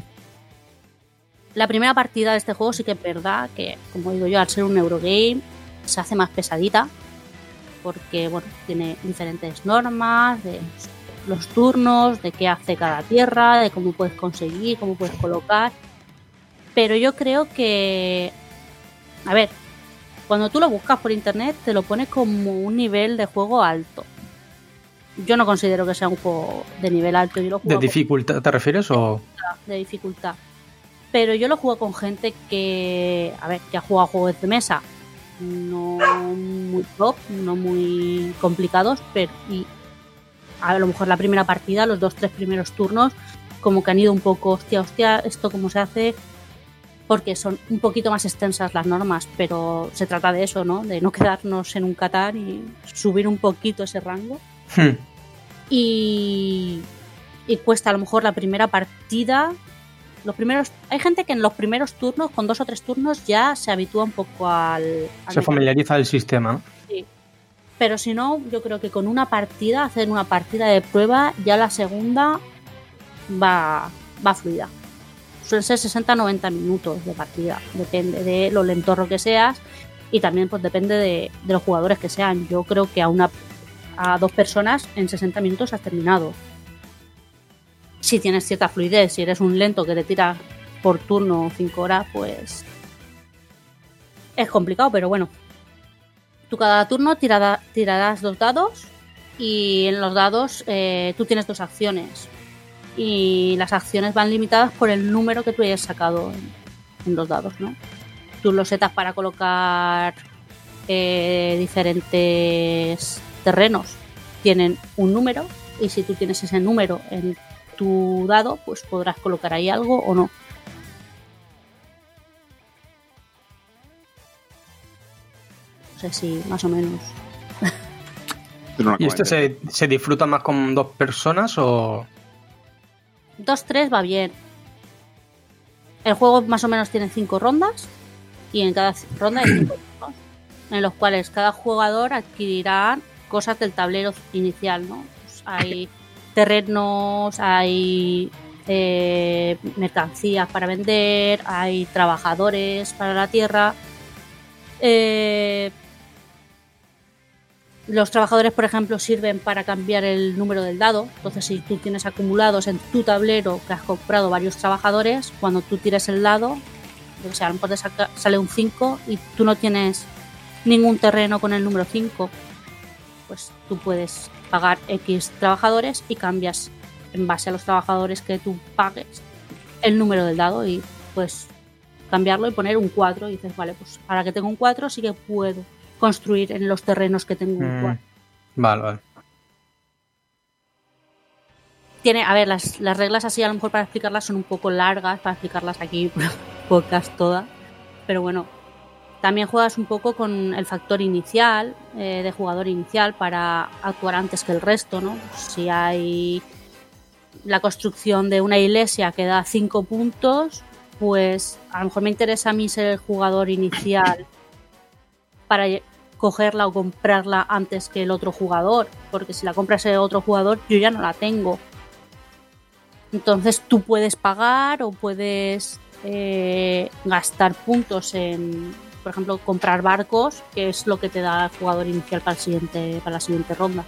la primera partida de este juego sí que es verdad que, como digo yo, al ser un Eurogame se hace más pesadita porque, bueno, tiene diferentes normas de los turnos, de qué hace cada tierra, de cómo puedes conseguir, cómo puedes colocar. Pero yo creo que, a ver, cuando tú lo buscas por internet te lo pone como un nivel de juego alto. Yo no considero que sea un juego de nivel alto. Yo lo ¿De juego dificultad te refieres o...? de dificultad. Pero yo lo juego con gente que, a ver, que ha jugado juegos de mesa no muy top, no muy complicados, pero y a lo mejor la primera partida, los dos, tres primeros turnos, como que han ido un poco, hostia, hostia, esto cómo se hace, porque son un poquito más extensas las normas, pero se trata de eso, ¿no? De no quedarnos en un Catán y subir un poquito ese rango. Hmm. Y, y cuesta a lo mejor la primera partida. Los primeros, hay gente que en los primeros turnos, con dos o tres turnos, ya se habitúa un poco al. al Se familiariza el sistema, ¿no? Sí. Pero si no, yo creo que con una partida, hacer una partida de prueba, ya la segunda va, va fluida. Suelen ser sesenta a noventa minutos de partida. Depende de lo lentorro que seas y también pues depende de, de los jugadores que sean. Yo creo que a una a dos personas en sesenta minutos has terminado. Si tienes cierta fluidez, si eres un lento que te tira por turno cinco horas, pues es complicado, pero bueno. Tú cada turno tirada, tirarás dos dados y en los dados eh, tú tienes dos acciones. Y las acciones van limitadas por el número que tú hayas sacado en, en los dados, ¿no? Tú los setas para colocar eh, diferentes terrenos. Tienen un número y si tú tienes ese número en tu dado, pues podrás colocar ahí algo o no. No sé si más o menos. ¿Y este se, se disfruta más con dos personas o...? dos tres va bien. El juego más o menos tiene cinco rondas y en cada ronda hay cinco turnos, en los cuales cada jugador adquirirá cosas del tablero inicial, ¿no? Pues hay terrenos, hay eh, mercancías para vender, hay trabajadores para la tierra. Eh, los trabajadores, por ejemplo, sirven para cambiar el número del dado. Entonces, si tú tienes acumulados en tu tablero que has comprado varios trabajadores, cuando tú tires el dado, o sea, a lo mejor te saca, sale un cinco y tú no tienes ningún terreno con el número cinco, pues tú puedes pagar X trabajadores y cambias en base a los trabajadores que tú pagues el número del dado y pues cambiarlo y poner un cuatro y dices, vale, pues ahora que tengo un cuatro sí que puedo construir en los terrenos que tengo un cuatro. Mm, vale, vale. Tiene, a ver, las, las reglas así a lo mejor para explicarlas son un poco largas, para explicarlas aquí podcast todas, pero bueno, también juegas un poco con el factor inicial, eh, de jugador inicial, para actuar antes que el resto, ¿no? Si hay la construcción de una iglesia que da cinco puntos, pues a lo mejor me interesa a mí ser el jugador inicial para cogerla o comprarla antes que el otro jugador, porque si la compras el otro jugador yo ya no la tengo. Entonces tú puedes pagar o puedes eh, gastar puntos en, por ejemplo, comprar barcos, que es lo que te da el jugador inicial para, el siguiente, para la siguiente ronda.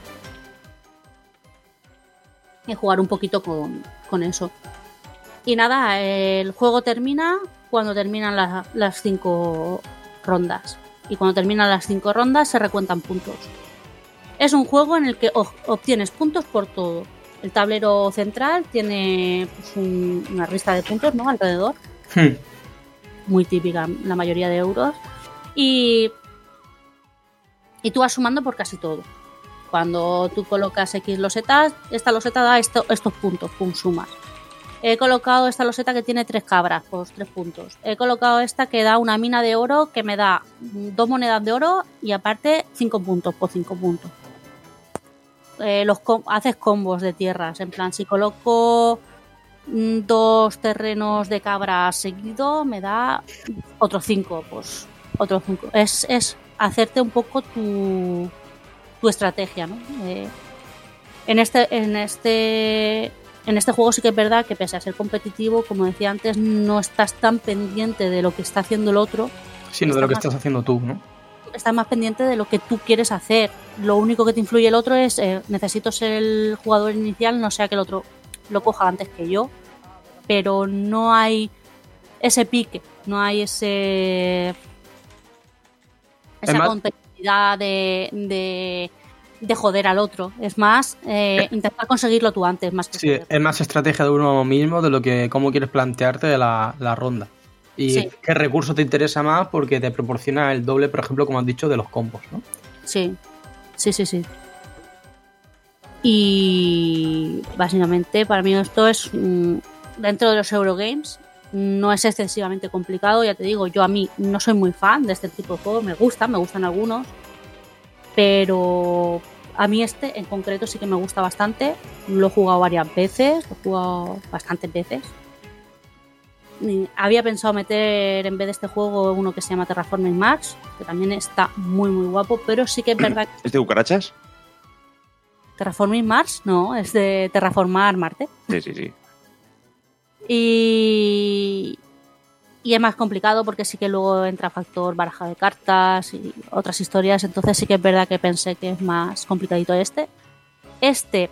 Y jugar un poquito con, con eso. Y nada, el juego termina cuando terminan la, las cinco rondas. Y cuando terminan las cinco rondas se recuentan puntos. Es un juego en el que obtienes puntos por todo. El tablero central tiene pues, un, una lista de puntos, ¿no? Alrededor. Hmm. Muy típica, la mayoría de euros. Y, y tú vas sumando por casi todo. Cuando tú colocas X losetas, esta loseta da esto, estos puntos, pum, sumas. He colocado esta loseta que tiene tres cabras, pues tres puntos. He colocado esta que da una mina de oro que me da dos monedas de oro y aparte cinco puntos, por cinco puntos. Eh, los com- haces combos de tierras, en plan, si coloco mm, dos terrenos de cabra seguido, me da otros cinco, pues otros cinco. Es, es hacerte un poco tu, tu estrategia, ¿no? Eh, en este, en este, en este juego sí que es verdad que pese a ser competitivo, como decía antes, no estás tan pendiente de lo que está haciendo el otro, sino de lo que más- estás haciendo tú, ¿no? estás más pendiente de lo que tú quieres hacer. Lo único que te influye el otro es eh, necesito ser el jugador inicial, no sea que el otro lo coja antes que yo, pero no hay ese pique, no hay ese esa Es más- competitividad de, de, de joder al otro. Es más, eh, intentar conseguirlo tú antes, más que Sí, joder. es más estrategia de uno mismo de lo que cómo quieres plantearte de la, la ronda. Y Sí. qué recurso te interesa más porque te proporciona el doble, por ejemplo, como has dicho, de los combos, ¿no? Sí, sí, sí, sí. Y básicamente para mí esto es mm, dentro de los Eurogames, no es excesivamente complicado, ya te digo, yo a mí no soy muy fan de este tipo de juegos, me gustan, me gustan algunos, pero a mí este en concreto sí que me gusta bastante, lo he jugado varias veces, lo he jugado bastantes veces. Y había pensado meter en vez de este juego uno que se llama Terraforming Mars, que también está muy muy guapo, pero sí que es verdad que ¿Es de cucarachas? Terraforming Mars, no, es de terraformar Marte. Sí, sí, sí. Y, y es más complicado porque sí que luego entra factor baraja de cartas y otras historias, entonces sí que es verdad que pensé que es más complicadito este. Este,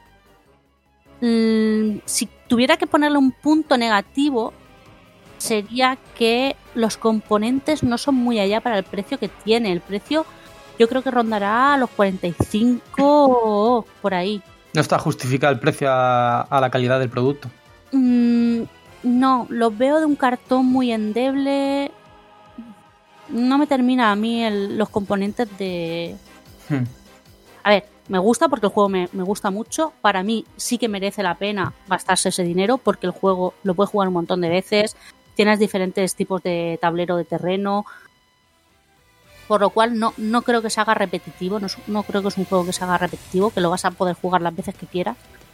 mm, si tuviera que ponerle un punto negativo, sería que los componentes no son muy allá para el precio que tiene. El precio yo creo que rondará a los cuarenta y cinco por ahí. No está justificado el precio a, a la calidad del producto. Mm, no, los veo de un cartón muy endeble. No me termina a mí el- los componentes de... Hmm. A ver, me gusta porque el juego me, me gusta mucho. Para mí sí que merece la pena gastarse ese dinero porque el juego lo puedes jugar un montón de veces. Tienes diferentes tipos de tablero de terreno. Por lo cual no, no creo que se haga repetitivo. No, es- no creo que es un juego que se haga repetitivo, que lo vas a poder jugar las veces que quieras.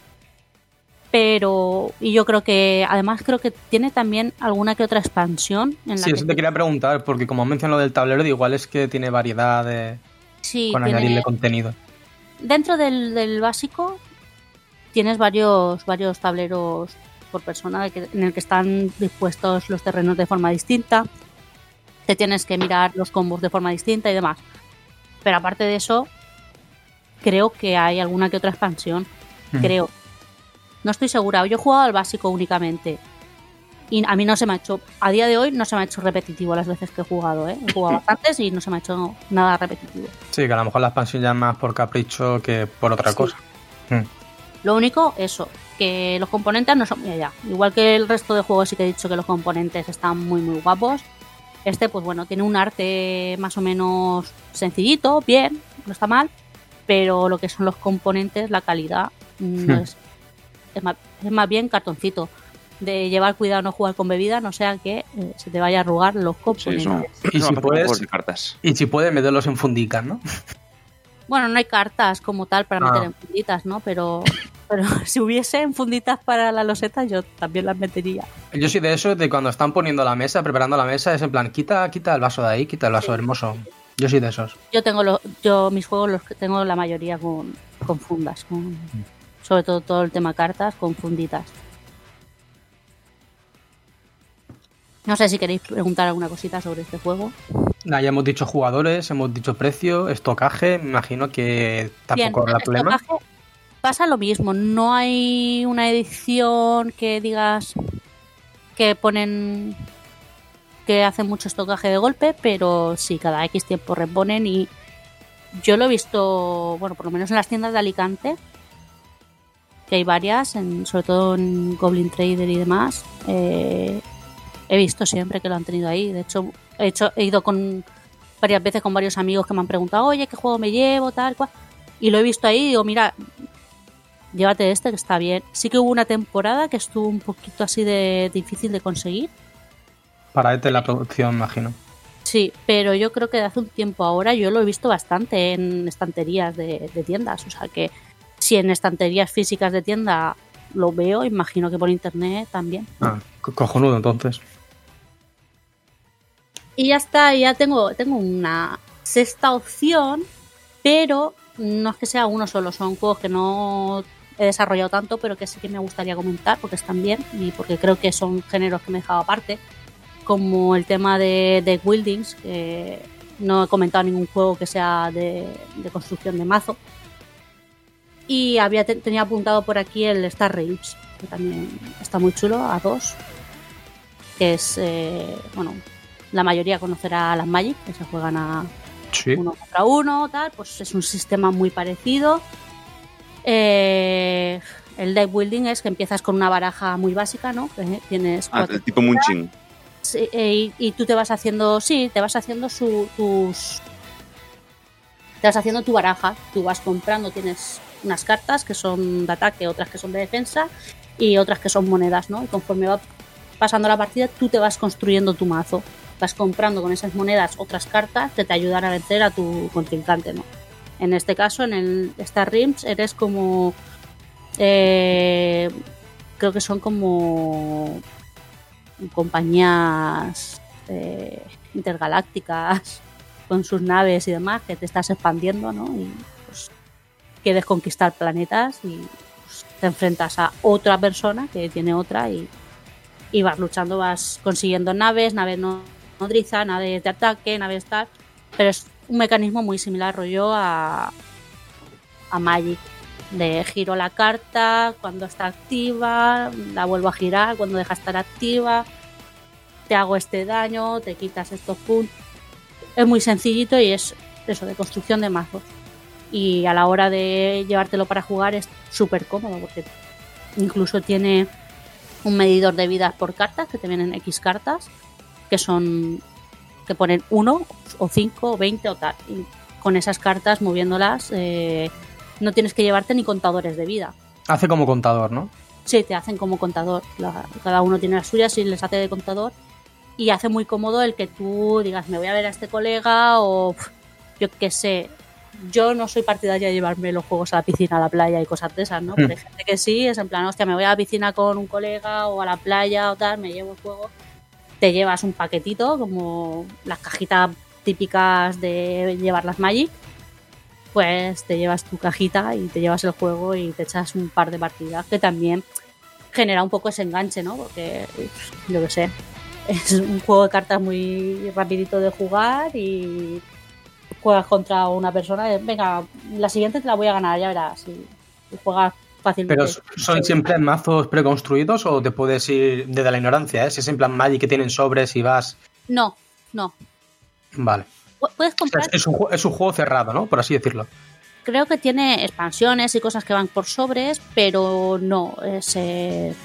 Pero, y yo creo que, además creo que tiene también alguna que otra expansión en la Sí, que eso te quería preguntar, porque como has mencionado del tablero, de igual es que tiene variedad de, sí, con tiene- añadirle contenido. dentro del, del básico tienes varios, varios tableros por persona de que- en el que están dispuestos los terrenos de forma distinta. Te tienes que mirar los combos de forma distinta y demás. Pero aparte de eso, creo que hay alguna que otra expansión. Mm. Creo. No estoy segura. Yo he jugado al básico únicamente. Y a mí no se me ha hecho, a día de hoy no se me ha hecho repetitivo las veces que he jugado, ¿eh? He jugado bastantes y no se me ha hecho nada repetitivo. Sí, que a lo mejor la expansión ya es más por capricho que por otra Sí. cosa. Mm. Lo único, eso, que los componentes no son muy allá. Igual que el resto de juegos sí que he dicho que los componentes están muy muy guapos. Este, pues bueno, tiene un arte más o menos sencillito, bien, no está mal, pero lo que son los componentes, la calidad, no Hmm. es, es, más, es más bien cartoncito. De llevar cuidado no jugar con bebida, no sea que eh, se te vaya a arrugar los Sí, componentes. eso. Y eso si me parece puedes- juegos de cartas. Y si puedes meterlos en fundicas, ¿no? Bueno, no hay cartas como tal para Ah. meter en funditas, ¿no? Pero Pero si hubiese funditas para la loseta, yo también las metería. Yo soy de eso, de cuando están poniendo la mesa, preparando la mesa, es en plan, quita, quita el vaso de ahí, quita el vaso, sí, hermoso. Yo soy de esos. Yo tengo los, yo mis juegos los que tengo la mayoría con, con fundas, con, sobre todo todo el tema cartas, con funditas. No sé si queréis preguntar alguna cosita sobre este juego. Nah, ya hemos dicho jugadores, hemos dicho precio, estocaje, me imagino que tampoco habrá problema. Pasa lo mismo, no hay una edición que digas que ponen que hacen mucho estocaje de golpe, pero sí, cada X tiempo reponen y yo lo he visto, bueno, por lo menos en las tiendas de Alicante, que hay varias, en, sobre todo en Goblin Trader y demás, eh, he visto siempre que lo han tenido ahí. De hecho, he, hecho, he ido con varias veces con varios amigos que me han preguntado, oye, ¿qué juego me llevo? Tal cual. Y lo he visto ahí y digo, mira, llévate este que está bien. Sí que hubo una temporada que estuvo un poquito así de difícil de conseguir. Para este la producción, imagino. Sí, pero yo creo que de hace un tiempo ahora yo lo he visto bastante en estanterías de, de tiendas. O sea que si en estanterías físicas de tienda lo veo, imagino que por internet también. Ah, co- cojonudo entonces. Y ya está, ya tengo, tengo una sexta opción, pero no es que sea uno solo, son juegos que no he desarrollado tanto, pero que sí que me gustaría comentar porque están bien y porque creo que son géneros que me he dejado aparte, como el tema de, de Wildings, que no he comentado ningún juego que sea de, de construcción de mazo. Y había te, tenía apuntado por aquí el Star Realms, que también está muy chulo, a dos, que es, eh, bueno, la mayoría conocerá a las Magic, que se juegan a sí. uno contra uno, tal, pues es un sistema muy parecido. Eh, el deck building es que empiezas con una baraja muy básica, ¿no? Que tienes ah, el tipo Munching. Sí, y, y tú te vas haciendo, sí, te vas haciendo su, tus, te vas haciendo tu baraja, tú vas comprando, tienes unas cartas que son de ataque, otras que son de defensa y otras que son monedas, ¿no? Y conforme va pasando la partida, tú te vas construyendo tu mazo. Vas comprando con esas monedas otras cartas que te ayudan a vencer a tu contrincante, ¿no? En este caso, en el Star Realms, eres como... Eh, creo que son como compañías eh, intergalácticas con sus naves y demás, que te estás expandiendo, ¿no? Y pues quieres conquistar planetas y pues, te enfrentas a otra persona que tiene otra y, y vas luchando, vas consiguiendo naves, naves no nodriza, naves de ataque, naves tal, pero es un mecanismo muy similar rollo a, a Magic, de giro la carta cuando está activa, la vuelvo a girar cuando deja de estar activa, te hago este daño, te quitas estos puntos. Es muy sencillito y es eso, de construcción de mazos, y a la hora de llevártelo para jugar es súper cómodo porque incluso tiene un medidor de vidas por cartas, que te vienen X cartas que son que ponen uno o cinco o veinte o tal, y con esas cartas moviéndolas eh, no tienes que llevarte ni contadores de vida. Hace como contador, ¿no? Sí, te hacen como contador. La, cada uno tiene las suyas y les hace de contador, y hace muy cómodo el que tú digas me voy a ver a este colega o pff, yo qué sé. Yo no soy partidaria de llevarme los juegos a la piscina, a la playa y cosas de esas, ¿no? Pero hay gente que sí, es en plan, hostia, me voy a la piscina con un colega o a la playa o tal, me llevo el juego. Te llevas un paquetito, como las cajitas típicas de llevar las Magic, pues te llevas tu cajita y te llevas el juego y te echas un par de partidas, que también genera un poco ese enganche, ¿no? Porque, yo qué sé, es un juego de cartas muy rapidito de jugar y juegas contra una persona, venga, la siguiente te la voy a ganar, ya verás, y, y juegas fácilmente. ¿Pero son siempre mazos preconstruidos o te puedes ir desde la ignorancia, eh? Si es en plan Magic que tienen sobres y vas... No, no. Vale. Puedes comprar... O sea, es, un, es un juego cerrado, ¿no? Por así decirlo. Creo que tiene expansiones y cosas que van por sobres, pero no, es... Eh...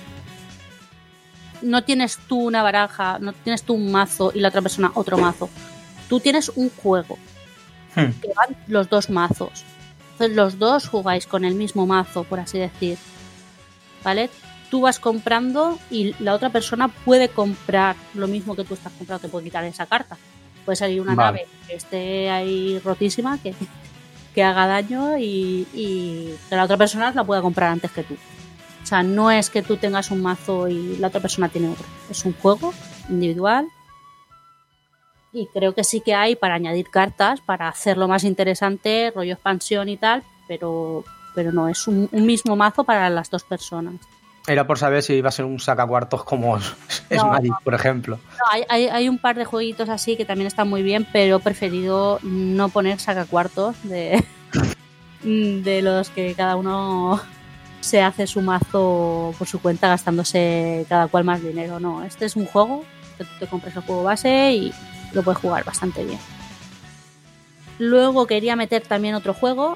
No tienes tú una baraja, no tienes tú un mazo y la otra persona otro mazo. Tú tienes un juego hmm. que van los dos mazos. Entonces los dos jugáis con el mismo mazo, por así decir, ¿vale? Tú vas comprando y la otra persona puede comprar lo mismo que tú estás comprando, te puede quitar esa carta. Puede salir una vale. nave que esté ahí rotísima, que, que haga daño y, y que la otra persona la pueda comprar antes que tú. O sea, no es que tú tengas un mazo y la otra persona tiene otro. Es un juego individual. Y creo que sí que hay para añadir cartas, para hacerlo más interesante, rollo expansión y tal, pero, pero no, es un, un mismo mazo para las dos personas. Era por saber si iba a ser un sacacuartos como No, Smagic, no. por ejemplo. No, hay, hay, hay un par de jueguitos así que también están muy bien, pero he preferido no poner sacacuartos de, de los que cada uno se hace su mazo por su cuenta gastándose cada cual más dinero. No, este es un juego que tú te compras el juego base y lo puedes jugar bastante bien. Luego quería meter también otro juego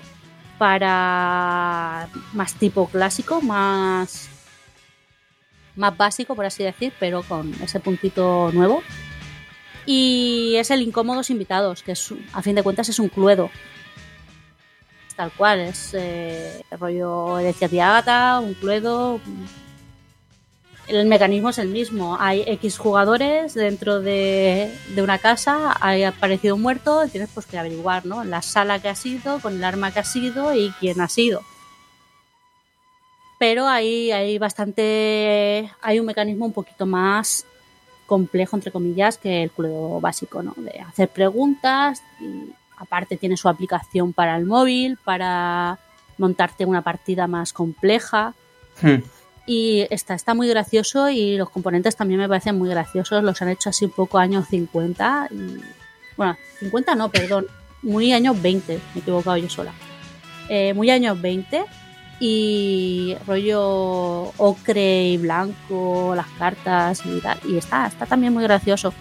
para más tipo clásico, más, más básico, por así decir, pero con ese puntito nuevo. Y es el Incómodos Invitados, que es, a fin de cuentas es un Cluedo. Tal cual, es eh, el rollo Herencia de Ágata, un Cluedo. El mecanismo es el mismo. Hay X jugadores dentro de, de una casa, ha aparecido un muerto y tienes pues que averiguar, ¿no? La sala que ha sido, con el arma que ha sido y quién ha sido. Pero hay, hay bastante... Hay un mecanismo un poquito más complejo, entre comillas, que el Cluedo básico, ¿no? De hacer preguntas y aparte tiene su aplicación para el móvil, para montarte una partida más compleja. Hmm. Y está, está muy gracioso y los componentes también me parecen muy graciosos. Los han hecho así un poco años cincuenta. Y, bueno, cincuenta no, perdón. Muy años veinte, me he equivocado yo sola. Eh, muy años veinte y rollo ocre y blanco, las cartas y tal. Y está, está también muy gracioso.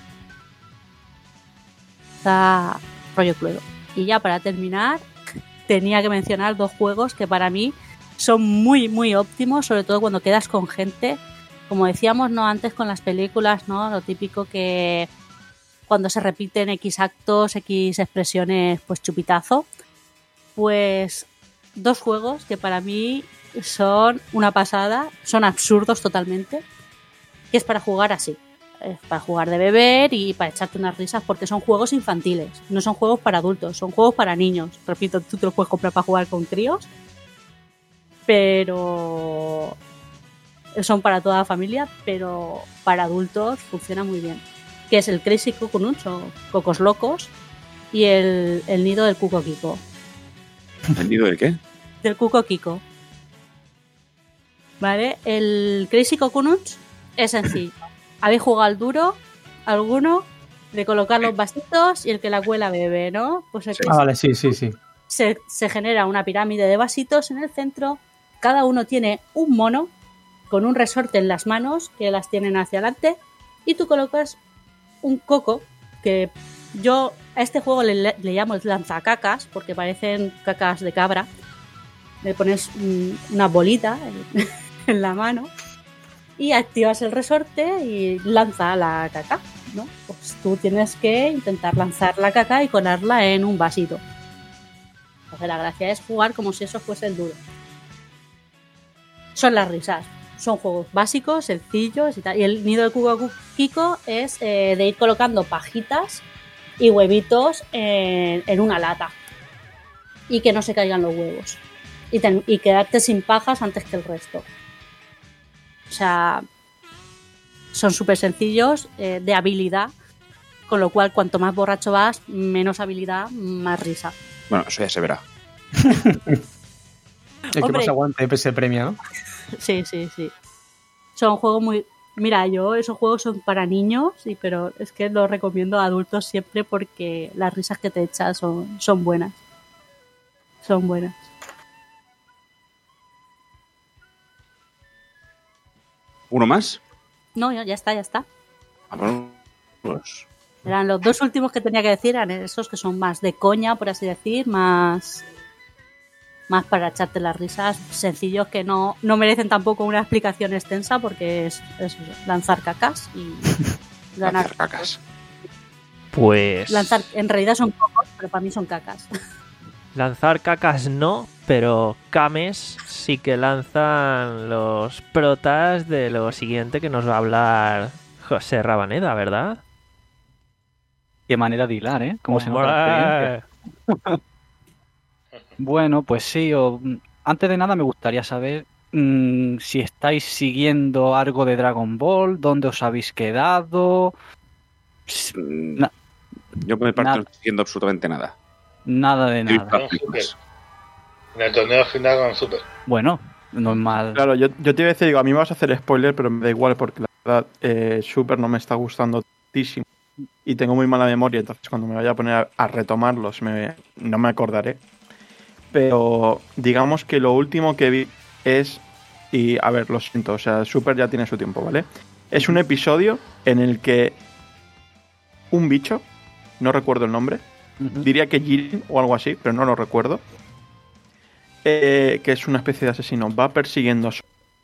Está rollo Cluedo. Y ya para terminar, tenía que mencionar dos juegos que para mí son muy, muy óptimos, sobre todo cuando quedas con gente. Como decíamos, ¿no? Antes con las películas, ¿no? Lo típico que cuando se repiten X actos, X expresiones, pues chupitazo. Pues dos juegos que para mí son una pasada, son absurdos totalmente, que es para jugar así. Es para jugar de beber y para echarte unas risas porque son juegos infantiles, no son juegos para adultos, son juegos para niños. Repito, tú te los puedes comprar para jugar con críos, pero son para toda la familia, pero para adultos funciona muy bien. Que es el Crazy Coconuts o Cocos Locos y el, el nido del Cuco Kiko. ¿El nido de qué? Del Cuco Kiko. ¿Vale? El Crazy Coconuts es sencillo. Habéis jugado al duro, alguno, de colocar los vasitos y el que la cuela bebe, ¿no? Pues el Ah, vale, sí, sí, sí. Se, se genera una pirámide de vasitos en el centro. Cada uno tiene un mono con un resorte en las manos que las tienen hacia adelante y tú colocas un coco que yo a este juego le, le llamo el lanzacacas porque parecen cacas de cabra. Le pones un, una bolita en, en la mano y activas el resorte y lanza la caca, ¿no? Pues tú tienes que intentar lanzar la caca y colarla en un vasito. Entonces la gracia es jugar como si eso fuese el duro. Son las risas. Son juegos básicos, sencillos y tal. Y el nido de Cuco Kiko es eh, de ir colocando pajitas y huevitos en, en una lata. Y que no se caigan los huevos. Y, ten, y quedarte sin pajas antes que el resto. O sea, son súper sencillos, eh, de habilidad. Con lo cual, cuanto más borracho vas, menos habilidad, más risa. Bueno, eso ya se verá. El que Hombre, más aguante ese premio, ¿no? Sí, sí, sí. Son juegos muy... Mira, yo esos juegos son para niños, sí, pero es que los recomiendo a adultos siempre porque las risas que te echas son, son buenas. Son buenas. ¿Uno más? No, ya está, ya está. Vamos. Eran los dos últimos que tenía que decir, eran esos que son más de coña, por así decir, más... más para echarte las risas, sencillos que no, no merecen tampoco una explicación extensa porque es, es lanzar cacas y ganar. Lanzar cacas. Pues... Lanzar, en realidad son cocos, pero para mí son cacas. Lanzar cacas no, pero cames sí que lanzan los protas de lo siguiente que nos va a hablar José Rabaneda, ¿verdad? Qué manera de hilar, ¿eh? Cómo se nota ¡Hombre! la experiencia. Bueno, pues sí, o, antes de nada me gustaría saber mmm, si estáis siguiendo algo de Dragon Ball, dónde os habéis quedado. Na- Yo por mi parte nada. no estoy siguiendo absolutamente nada. Nada de He visto nada. las películas. En el torneo final con Super. Bueno, normal. Claro, yo, yo te iba a decir, digo, a mí me vas a hacer spoiler, pero me da igual porque la verdad, eh, Super no me está gustando tantísimo y tengo muy mala memoria, entonces cuando me vaya a poner a, a retomarlos me, no me acordaré. Pero digamos que lo último que vi es, y a ver, lo siento, o sea, Super ya tiene su tiempo, ¿vale? Es un episodio en el que un bicho, no recuerdo el nombre, Ujú. diría que Jiren o algo así, pero no lo recuerdo, eh, que es una especie de asesino, va persiguiendo a Son-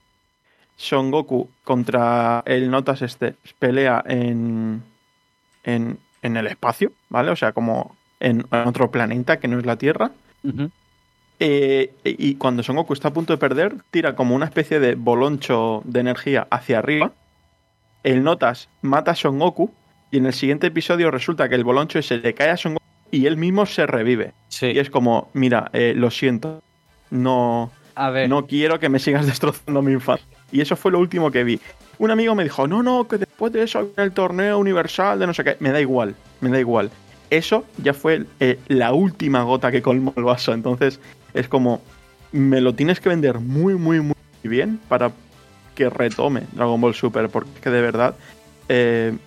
Son Goku contra el Notas este, pelea en, en, en el espacio, ¿vale? O sea, como en, en otro planeta que no es la Tierra. Ujú. Eh, y cuando Son Goku está a punto de perder, tira como una especie de boloncho de energía hacia arriba. El Notas mata a Son Goku y en el siguiente episodio resulta que el boloncho ese le cae a Son Goku y él mismo se revive. Sí. Y es como, mira, eh, lo siento, no, A ver, no quiero que me sigas destrozando mi infancia. Y eso fue lo último que vi. Un amigo me dijo, no, no, que después de eso viene el torneo universal de no sé qué. Me da igual, me da igual. Eso ya fue eh, la última gota que colmó el vaso. Entonces es como, me lo tienes que vender muy, muy, muy bien para que retome Dragon Ball Super. Porque es que de verdad, eh,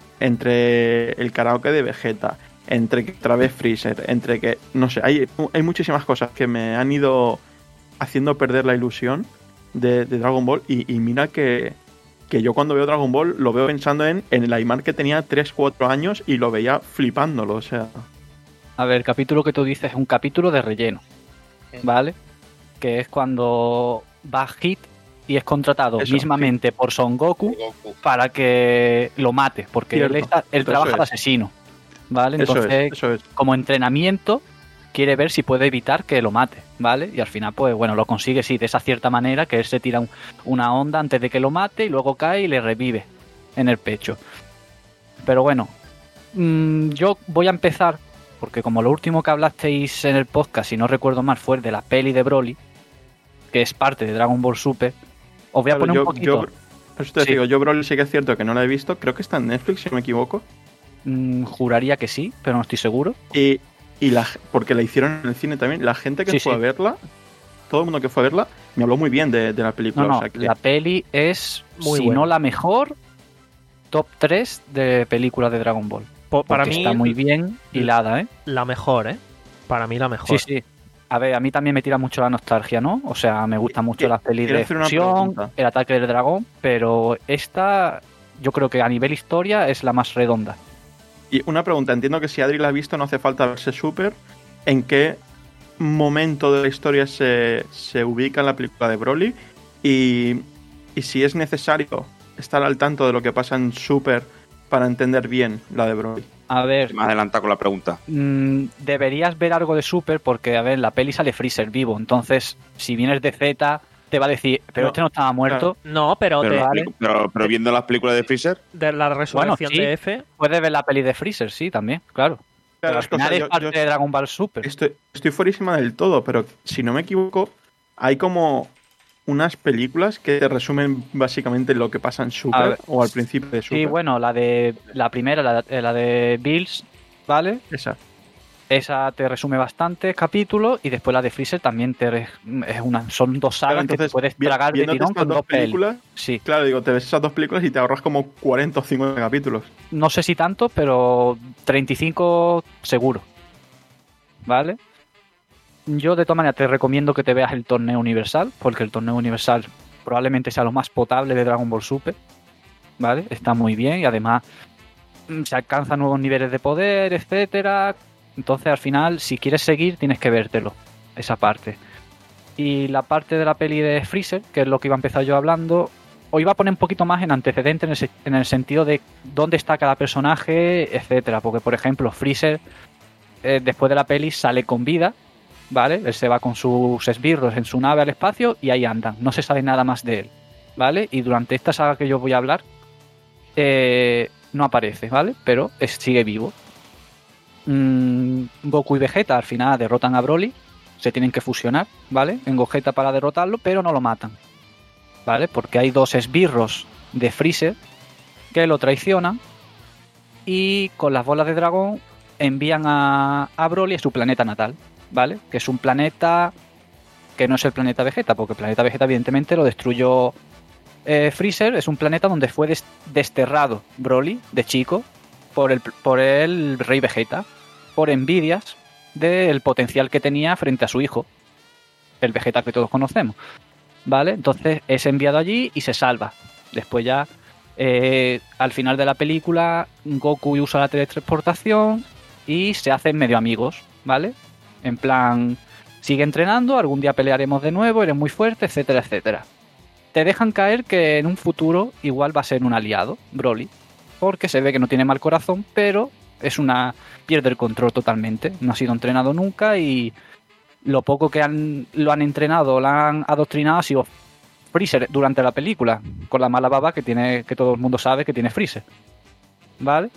entre el karaoke de Vegeta, entre que otra vez Freezer, entre que, no sé, hay, hay muchísimas cosas que me han ido haciendo perder la ilusión de, de Dragon Ball. Y, y mira que, que yo cuando veo Dragon Ball lo veo pensando en, en el Aymar que tenía tres cuatro años y lo veía flipándolo, o sea. a ver, el capítulo que tú dices es un capítulo de relleno, ¿vale? Que es cuando va Hit y es contratado Eso, mismamente por Son Goku Goku. para que lo mate, porque él, Cierto. está- él Eso trabaja de es. asesino, ¿vale? Eso Entonces, es, eso es. como entrenamiento, quiere ver si puede evitar que lo mate, ¿vale? Y al final, pues bueno, lo consigue, sí, de esa cierta manera, que él se tira un- una onda antes de que lo mate y luego cae y le revive en el pecho. Pero bueno, mm, yo voy a empezar, porque como lo último que hablasteis en el podcast, si no recuerdo mal, fue el de la peli de Broly, que es parte de Dragon Ball Super, os voy a Claro, poner yo, un poquito... yo- por eso te Sí. digo, yo Broly sí que es cierto que no la he visto, creo que está en Netflix, si no me equivoco. Mm, juraría que sí, pero no estoy seguro. Y, y la, porque la hicieron en el cine también, la gente que Sí, fue sí. a verla, todo el mundo que fue a verla, me habló muy bien de, de la película. No, no, o sea que- la peli es, Muy si buena. no la mejor, top tres de películas de Dragon Ball. Po- para Porque mí, está muy bien hilada, ¿eh? la mejor, ¿eh? Para mí la mejor. Sí, sí. A ver, a mí también me tira mucho la nostalgia, ¿no? O sea, me gustan mucho Quiero las pelis de hacer una fusión, pregunta. el ataque del dragón, pero esta, yo creo que a nivel historia es la más redonda. Y una pregunta, entiendo que si Adri la ha visto no hace falta verse Super. ¿En qué momento de la historia se, se ubica en la película de Broly? Y, y si es necesario estar al tanto de lo que pasa en Super para entender bien la de Broly. A ver, Me adelanta con la pregunta. mm, deberías ver algo de Super porque, a ver, en la peli sale Freezer vivo, entonces si vienes de Z te va a decir, pero No, este no estaba muerto. No, pero, Pero, de, las vale. pelicu- pero, pero viendo las películas de Freezer, de la resurrección sí. de F, Puedes ver la peli de Freezer, sí, también, claro. Pero Claro, al es que, o final sea, es yo- parte yo- de Dragon Ball Super. Estoy, estoy fuerísima del todo, pero si no me equivoco, hay como unas películas que te resumen básicamente lo que pasa en A Super ver. o al principio de Super. Sí, bueno, la de la primera, la, la de Bills, ¿vale? Esa. Esa te resume bastante capítulos y después la de Freezer también te re- es una, son dos sagas Claro, que te entonces, puedes vi- tragar de viéndote tirón estas con dos dos pelis. películas, Sí, claro, digo, te ves esas dos películas y te ahorras como cuarenta o cincuenta capítulos. no sé si tanto, pero treinta y cinco seguro. ¿Vale? Yo de todas maneras te recomiendo que te veas el torneo universal, porque el torneo universal probablemente sea lo más potable de Dragon Ball Super. ¿Vale? Está muy bien y además mm, se alcanzan nuevos niveles de poder, etcétera. Entonces al final, si quieres seguir, tienes que vértelo, esa parte. Y la parte de la peli de Freezer, que es lo que iba a empezar yo hablando, os iba a poner un poquito más en antecedente en el, se- en el sentido de dónde está cada personaje, etcétera. Porque, por ejemplo, Freezer, eh, después de la peli, sale con vida, ¿vale? Él se va con sus esbirros en su nave al espacio y ahí andan. No se sabe nada más de él, ¿vale? Y durante esta saga que yo voy a hablar, eh, no aparece, ¿vale? Pero es- sigue vivo. Mm, Goku y Vegeta al final derrotan a Broly, se tienen que fusionar, ¿vale? En Gogeta para derrotarlo, pero no lo matan, ¿vale? Porque hay dos esbirros de Freezer que lo traicionan y con las bolas de dragón envían a, a Broly a su planeta natal, ¿vale? Que es un planeta que no es el planeta Vegeta, porque el planeta Vegeta evidentemente lo destruyó eh, Freezer. Es un planeta donde fue des- desterrado Broly de chico por el, por el rey Vegeta, por envidias del potencial que tenía frente a su hijo, el Vegeta que todos conocemos, ¿vale? Entonces es enviado allí y se salva. Después ya, eh, al final de la película, Goku usa la teletransportación y se hacen medio amigos, ¿vale? En plan, sigue entrenando, algún día pelearemos de nuevo, eres muy fuerte, etcétera, etcétera. Te dejan caer que en un futuro igual va a ser un aliado, Broly, porque se ve que no tiene mal corazón, pero es una pierde el control totalmente. No ha sido entrenado nunca y lo poco que han, lo han entrenado, lo han adoctrinado ha sido Freezer durante la película, con la mala baba que tiene, que todo el mundo sabe que tiene Freezer, ¿vale?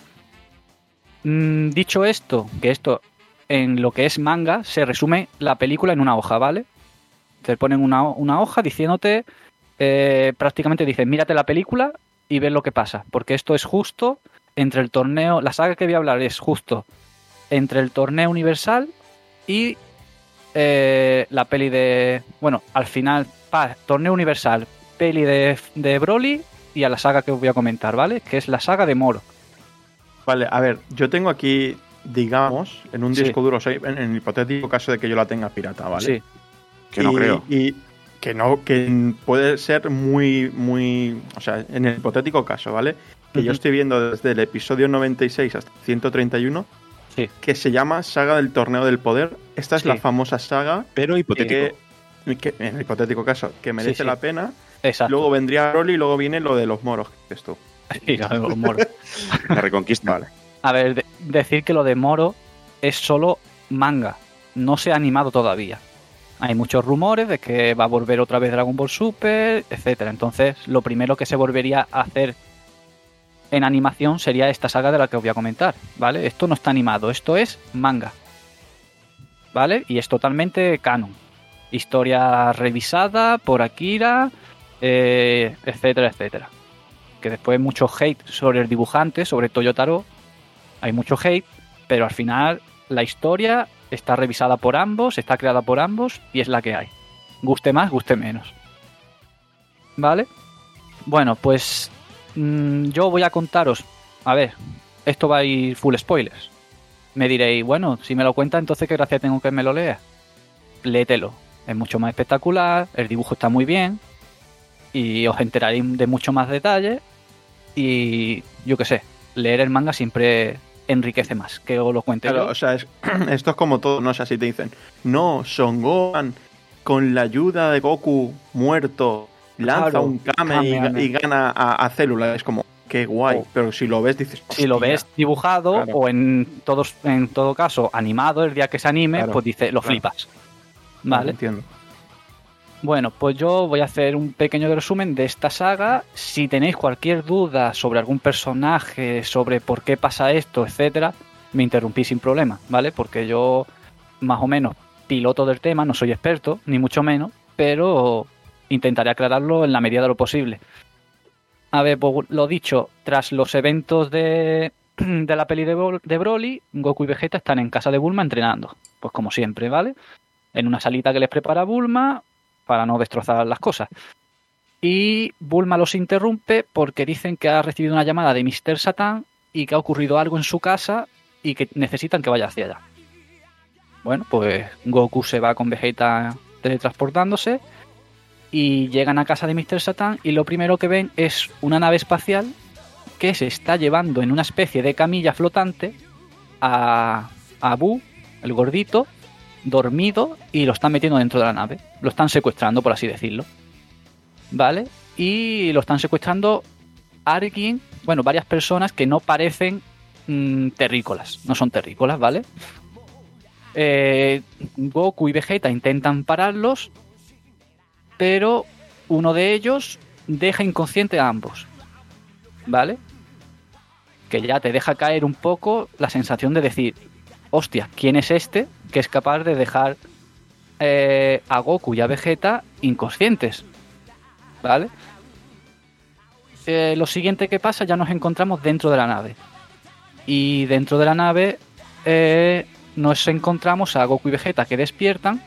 Mm, dicho esto, que esto en lo que es manga se resume la película en una hoja, ¿vale? Te ponen una, una hoja diciéndote, eh, prácticamente dicen, mírate la película y ves lo que pasa, porque esto es justo entre el torneo, la saga que voy a hablar es justo entre el torneo universal y eh, la peli de, bueno, al final, pa, torneo universal, peli de, de Broly y a la saga que os voy a comentar, ¿vale? Que es la saga de Moro. Vale, a ver, yo tengo aquí, digamos, en un Sí. disco duro, o sea, en, en el hipotético caso de que yo la tenga pirata, ¿vale? Sí. Que no Y- creo. Y que no, que puede ser muy, muy, o sea, en el hipotético caso, ¿vale? Que yo Ujú. estoy viendo desde el episodio noventa y seis hasta ciento treinta y uno, Sí. que se llama Saga del Torneo del Poder. Esta es Sí. la famosa saga Pero hipotético. que, que, en el hipotético caso, que merece Sí, sí. la pena. Exacto. Luego vendría Broly y luego viene lo de los moros, que es tú. Y lo de los moros. La reconquista. Vale. A ver, de- decir que lo de Moro es solo manga, no se ha animado todavía. Hay muchos rumores de que va a volver otra vez Dragon Ball Super, etcétera. Entonces, lo primero que se volvería a hacer en animación sería esta saga de la que os voy a comentar, ¿vale? Esto no está animado, esto es manga, ¿vale? Y es totalmente canon. Historia revisada por Akira, eh, etcétera, etcétera. Que después hay mucho hate sobre el dibujante, sobre Toyotaro. Hay mucho hate, pero al final la historia está revisada por ambos, está creada por ambos y es la que hay. Guste más, guste menos. ¿Vale? Bueno, pues mmm, yo voy a contaros. A ver, esto va a ir full spoilers. Me diréis, bueno, si me lo cuenta, entonces qué gracia tengo que me lo lea. Léetelo. Es mucho más espectacular, el dibujo está muy bien y os enteraréis de mucho más detalles. Y yo qué sé, leer el manga siempre enriquece más que os lo cuente Claro, yo. o sea, es- esto es como todo, no sé, si te dicen, no, Son Gohan, con la ayuda de Goku muerto, lanza Claro, un Kame y, Kamehameha. y gana a, a Célula. Es como, qué guay. Oh. Pero si lo ves, dices, Si lo "Hostia". ves dibujado Claro. o en todos en todo caso animado el día que se anime, Claro, pues dice, lo claro. flipas. Vale, Vale. entiendo. Bueno, pues yo voy a hacer un pequeño resumen de esta saga. Si tenéis cualquier duda sobre algún personaje, sobre por qué pasa esto, etcétera, me interrumpí sin problema, ¿vale? Porque yo más o menos piloto del tema, no soy experto, ni mucho menos, pero intentaré aclararlo en la medida de lo posible. A ver, pues lo dicho, tras los eventos de, de la peli de, Bro- de Broly, Goku y Vegeta están en casa de Bulma entrenando, pues como siempre, ¿vale? En una salita que les prepara Bulma para no destrozar las cosas. Y Bulma los interrumpe porque dicen que ha recibido una llamada de mister Satan y que ha ocurrido algo en su casa y que necesitan que vaya hacia allá. Bueno, pues Goku se va con Vegeta teletransportándose y llegan a casa de mister Satan y lo primero que ven es una nave espacial que se está llevando en una especie de camilla flotante a, a Buu, el gordito, dormido, y lo están metiendo dentro de la nave. Lo están secuestrando, por así decirlo. ¿Vale? Y lo están secuestrando alguien, bueno, varias personas que no parecen mmm, terrícolas. No son terrícolas, ¿vale? Eh, Goku y Vegeta intentan pararlos, pero uno de ellos deja inconsciente a ambos. ¿Vale? Que ya te deja caer un poco la sensación de decir, hostia, ¿quién es este que es capaz de dejar eh, a Goku y a Vegeta inconscientes, ¿vale? Eh, lo siguiente que pasa, ya nos encontramos dentro de la nave. Y dentro de la nave eh, nos encontramos a Goku y Vegeta que despiertan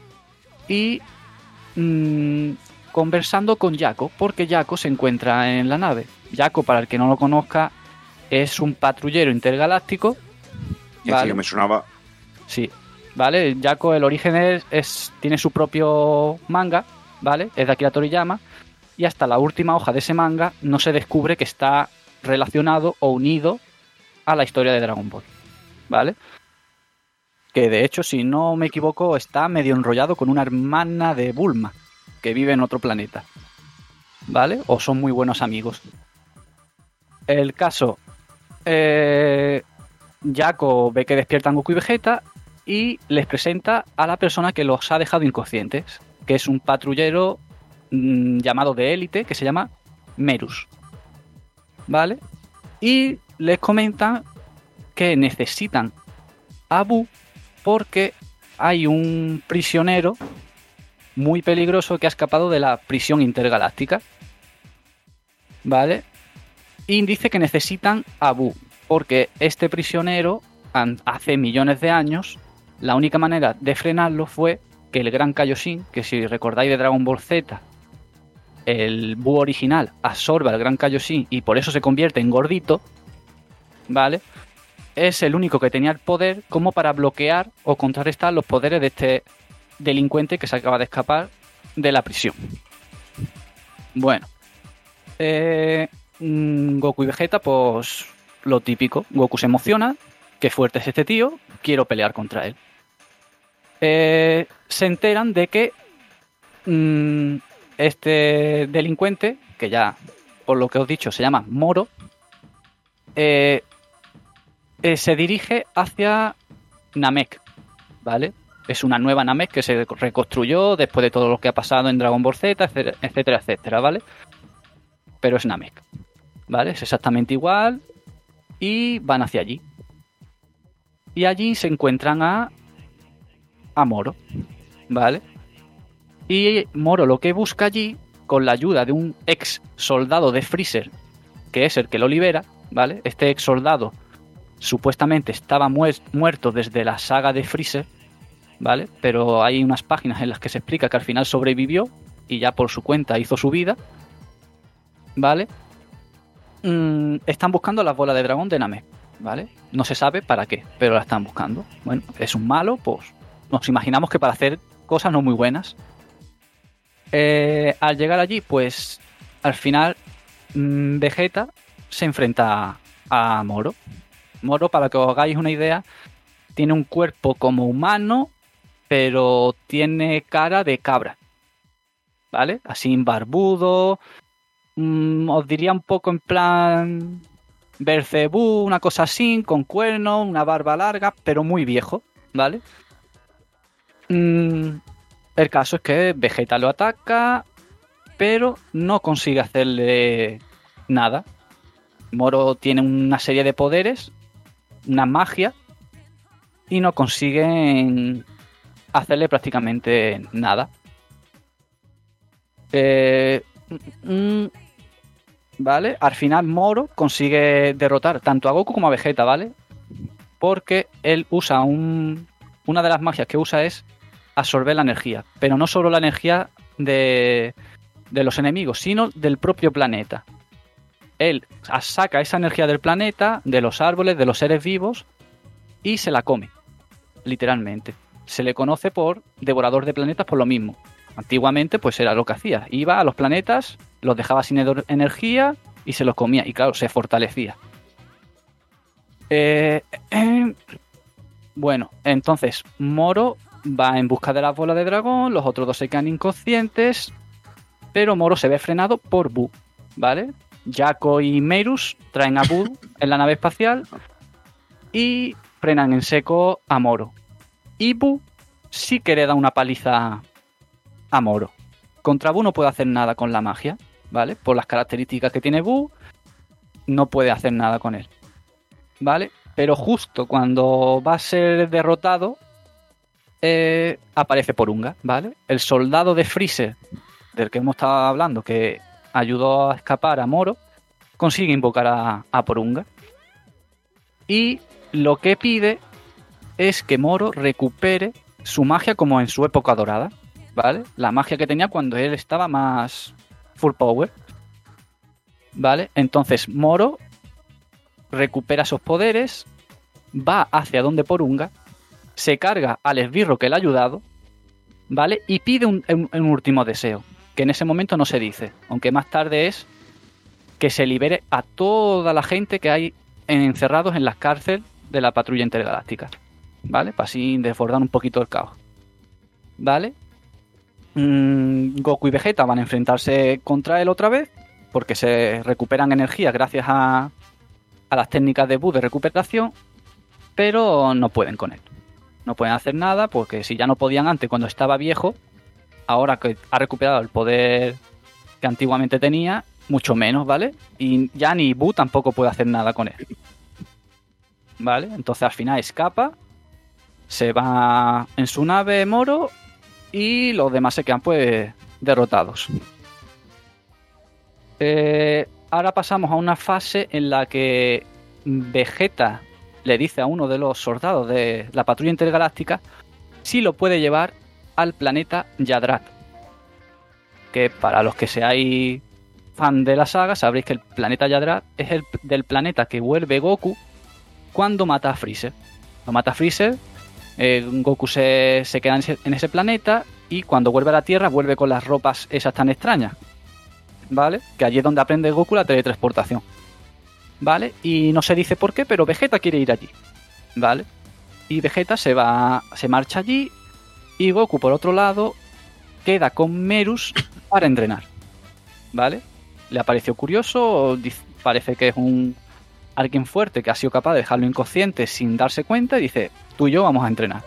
y mmm, conversando con Jaco, porque Jaco se encuentra en la nave. Jaco, para el que no lo conozca, es un patrullero intergaláctico. Ya ¿vale? sí que me sonaba. Sí, ¿vale? Jaco, el origen es, es tiene su propio manga, ¿vale? Es de Akira Toriyama. Y hasta la última hoja de ese manga no se descubre que está relacionado o unido a la historia de Dragon Ball, ¿vale? Que de hecho, si no me equivoco, está medio enrollado con una hermana de Bulma, que vive en otro planeta, ¿vale? O son muy buenos amigos. El caso, eh, Jaco ve que despiertan Goku y Vegeta y les presenta a la persona que los ha dejado inconscientes, que es un patrullero mmm, llamado de élite, que se llama Merus, ¿vale? Y les comentan que necesitan a Buu porque hay un prisionero muy peligroso que ha escapado de la prisión intergaláctica, ¿vale? Y dice que necesitan a Buu porque este prisionero hace millones de años, la única manera de frenarlo fue que el Gran Kaioshin, que si recordáis de Dragon Ball Z, el Buu original absorbe al Gran Kaioshin y por eso se convierte en gordito, ¿vale? Es el único que tenía el poder como para bloquear o contrarrestar los poderes de este delincuente que se acaba de escapar de la prisión. Bueno, eh, Goku y Vegeta, pues lo típico. Goku se emociona, qué fuerte es este tío, quiero pelear contra él. Eh, se enteran de que mmm, este delincuente, que ya por lo que os he dicho se llama Moro, eh, eh, se dirige hacia Namek, ¿vale? Es una nueva Namek que se reconstruyó después de todo lo que ha pasado en Dragon Ball Z, etcétera, etcétera, etcétera, ¿vale? Pero es Namek, ¿vale? Es exactamente igual y van hacia allí. Y allí se encuentran a, a Moro, ¿vale? Y Moro lo que busca allí, con la ayuda de un ex soldado de Freezer, que es el que lo libera, ¿vale? Este ex soldado supuestamente estaba muer- muerto desde la saga de Freezer, ¿vale? Pero hay unas páginas en las que se explica que al final sobrevivió y ya por su cuenta hizo su vida, ¿vale? Mm, están buscando las bolas de dragón de Namek, ¿vale? No se sabe para qué, pero la están buscando. Bueno, es un malo, pues nos imaginamos que para hacer cosas no muy buenas. Eh, al llegar allí, pues al final mmm, Vegeta se enfrenta a, a Moro. Moro, para que os hagáis una idea, tiene un cuerpo como humano, pero tiene cara de cabra, ¿vale? Así barbudo, mmm, os diría un poco en plan Belcebú, una cosa así, con cuernos, una barba larga, pero muy viejo, ¿vale? Mm, el caso es que Vegeta lo ataca, pero no consigue hacerle nada. Moro tiene una serie de poderes, una magia, y no consiguen hacerle prácticamente nada. Eh, mm, ¿Vale? Al final Moro consigue derrotar tanto a Goku como a Vegeta, ¿vale? Porque él usa un... Una de las magias que usa es absorber la energía, pero no solo la energía de, de los enemigos, sino del propio planeta. Él saca esa energía del planeta, de los árboles, de los seres vivos, y se la come, literalmente. Se le conoce por devorador de planetas por lo mismo. Antiguamente, pues era lo que hacía. Iba a los planetas, los dejaba sin energía y se los comía. Y claro, se fortalecía. Eh, eh, bueno, entonces Moro va en busca de las bolas de dragón, los otros dos se quedan inconscientes, pero Moro se ve frenado por Buu, ¿vale? Jaco y Merus traen a Buu en la nave espacial y frenan en seco a Moro. Y Buu sí que le da una paliza a Moro. Contra Buu no puede hacer nada con la magia, ¿vale? Por las características que tiene Buu, no puede hacer nada con él, ¿vale? Pero justo cuando va a ser derrotado, eh, aparece Porunga, ¿vale? El soldado de Freezer, del que hemos estado hablando, que ayudó a escapar a Moro, consigue invocar a, a Porunga. Y lo que pide es que Moro recupere su magia como en su época dorada, ¿vale? La magia que tenía cuando él estaba más full power, ¿vale? Entonces Moro recupera esos poderes, va hacia donde Porunga, se carga al esbirro que le ha ayudado, ¿vale? Y pide un, un, un último deseo, que en ese momento no se dice, aunque más tarde es que se libere a toda la gente que hay encerrados en las cárceles de la patrulla intergaláctica, ¿vale? Para así desbordar un poquito el caos, ¿vale? Mm, Goku y Vegeta van a enfrentarse contra él otra vez, porque se recuperan energía gracias a, a las técnicas de Buu de recuperación, pero no pueden con él. No pueden hacer nada, porque si ya no podían antes cuando estaba viejo, ahora que ha recuperado el poder que antiguamente tenía, mucho menos, ¿vale? Y ya ni Buu tampoco puede hacer nada con él, ¿vale? Entonces al final escapa, se va en su nave Moro y los demás se quedan pues derrotados. Eh, ahora pasamos a una fase en la que Vegeta le dice a uno de los soldados de la patrulla intergaláctica si lo puede llevar al planeta Yadrat, que para los que seáis fan de la saga sabréis que el planeta Yadrat es el del planeta que vuelve Goku cuando mata a Freezer. Lo mata a Freezer, eh, Goku se, se queda en ese, en ese planeta, y cuando vuelve a la Tierra vuelve con las ropas esas tan extrañas, ¿vale? Que allí es donde aprende Goku la teletransportación, ¿vale? Y no se dice por qué, pero Vegeta quiere ir allí, ¿vale? Y Vegeta se va, se marcha allí, y Goku, por otro lado, queda con Merus para entrenar, ¿vale? Le pareció curioso, parece que es un alguien fuerte que ha sido capaz de dejarlo inconsciente sin darse cuenta, y dice, tú y yo vamos a entrenar.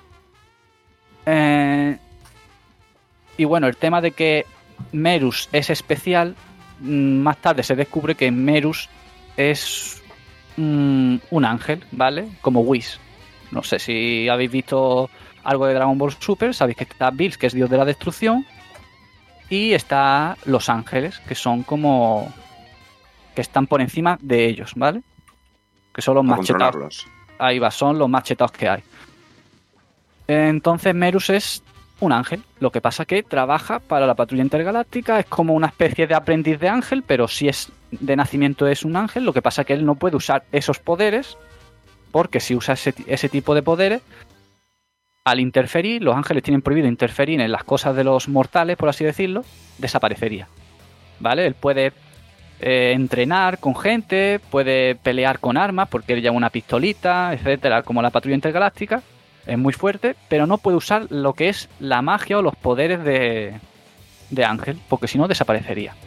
Eh, y bueno, el tema de que Merus es especial, más tarde se descubre que Merus es mm, un ángel, ¿vale? Como Whis. No sé si habéis visto algo de Dragon Ball Super, sabéis que está Bills, que es dios de la destrucción, y está los ángeles, que son como que están por encima de ellos, ¿vale? Que son los más chetados. Ahí va, son los más chetados que hay. Entonces Merus es un ángel, lo que pasa que trabaja para la patrulla intergaláctica, es como una especie de aprendiz de ángel, pero si es de nacimiento es un ángel, lo que pasa que él no puede usar esos poderes, porque si usa ese, ese tipo de poderes, al interferir, los ángeles tienen prohibido interferir en las cosas de los mortales, por así decirlo, desaparecería, ¿vale? Él puede eh, entrenar con gente, puede pelear con armas, porque él lleva una pistolita, etcétera, como la patrulla intergaláctica, es muy fuerte, pero no puede usar lo que es la magia o los poderes de, de ángel, porque si no desaparecería.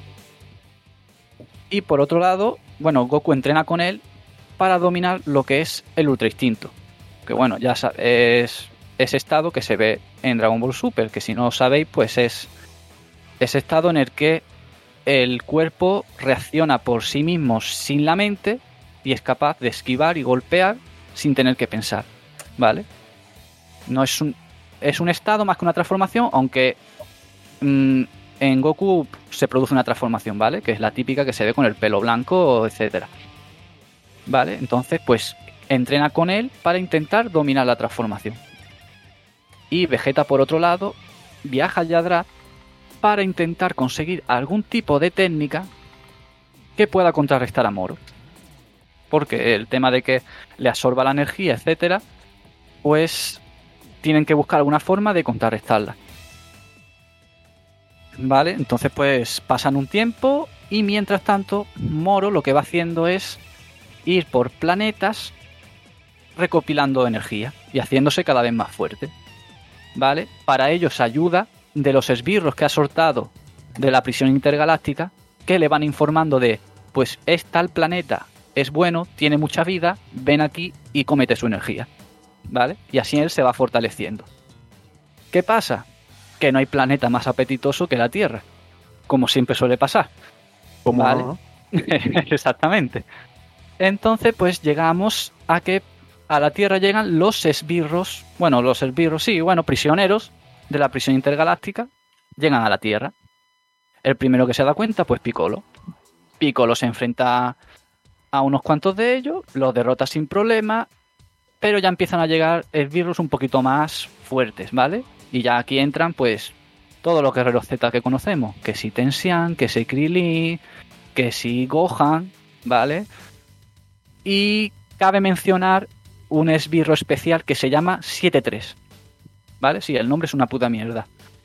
Y por otro lado, bueno, Goku entrena con él para dominar lo que es el Ultra Instinto, que bueno, ya es ese estado que se ve en Dragon Ball Super, que si no lo sabéis, pues es ese estado en el que el cuerpo reacciona por sí mismo sin la mente y es capaz de esquivar y golpear sin tener que pensar, ¿vale? No es un, es un estado más que una transformación, aunque mmm, en Goku se produce una transformación, ¿vale? Que es la típica que se ve con el pelo blanco, etcétera, ¿vale? Entonces, pues entrena con él para intentar dominar la transformación. Y Vegeta, por otro lado, viaja al Yadrat para intentar conseguir algún tipo de técnica que pueda contrarrestar a Moro. Porque el tema de que le absorba la energía, etcétera, pues tienen que buscar alguna forma de contrarrestarla. Vale, entonces pues pasan un tiempo y mientras tanto Moro lo que va haciendo es ir por planetas recopilando energía y haciéndose cada vez más fuerte. ¿Vale? Para ello se ayuda de los esbirros que ha soltado de la prisión intergaláctica, que le van informando de, pues es tal planeta, es bueno, tiene mucha vida, ven aquí y cómete su energía, ¿vale? Y así él se va fortaleciendo. ¿Qué pasa? Que no hay planeta más apetitoso que la Tierra, como siempre suele pasar, ¿vale? No? Exactamente. Entonces pues llegamos a que a la Tierra llegan los esbirros, bueno, los esbirros, sí, bueno, prisioneros de la prisión intergaláctica, llegan a la Tierra. El primero que se da cuenta, pues Piccolo. Piccolo se enfrenta a unos cuantos de ellos, los derrota sin problema, pero ya empiezan a llegar esbirros un poquito más fuertes, ¿vale? Y ya aquí entran, pues, todos los guerreros Z que conocemos, que si Tensian, que si Krillin, que si Gohan, ¿vale? Y cabe mencionar un esbirro especial que se llama siete tres, ¿vale? Sí, el nombre es una puta mierda.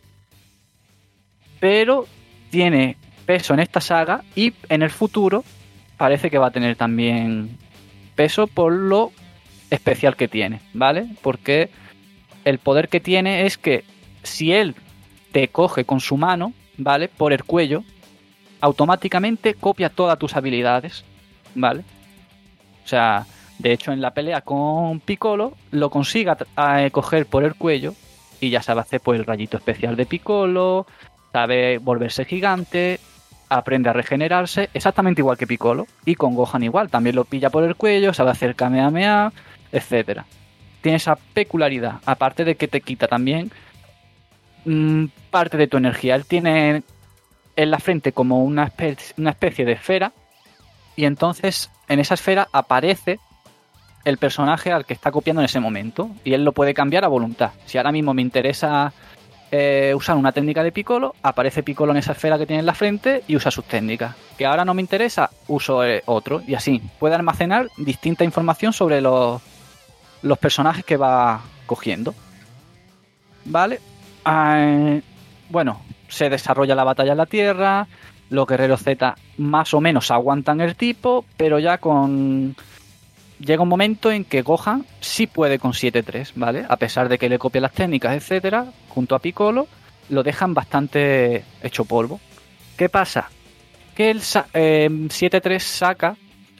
Pero tiene peso en esta saga y en el futuro parece que va a tener también peso por lo especial que tiene, ¿vale? Porque el poder que tiene es que si él te coge con su mano, ¿vale? Por el cuello, automáticamente copia todas tus habilidades, ¿vale? O sea, de hecho en la pelea con Piccolo lo consigue a, a coger por el cuello y ya sabe hacer pues el rayito especial de Piccolo, sabe volverse gigante, aprende a regenerarse, exactamente igual que Piccolo. Y con Gohan igual, también lo pilla por el cuello, sabe hacer Kamehameha, etcétera. Tiene esa peculiaridad, aparte de que te quita también mmm, parte de tu energía. Él tiene en la frente como una especie, una especie de esfera, y entonces en esa esfera aparece el personaje al que está copiando en ese momento, y él lo puede cambiar a voluntad. Si ahora mismo me interesa eh, usar una técnica de Piccolo, aparece Piccolo en esa esfera que tiene en la frente y usa sus técnicas. Que ahora no me interesa, uso eh, otro, y así puede almacenar distinta información sobre los, los personajes que va cogiendo. Vale. Eh, bueno, se desarrolla la batalla en la Tierra. Los guerreros Z más o menos aguantan el tipo, pero ya con... llega un momento en que Gohan sí puede con siete tres, ¿vale? A pesar de que le copia las técnicas, etcétera, junto a Piccolo, lo dejan bastante hecho polvo. ¿Qué pasa? Que el eh, siete tres saca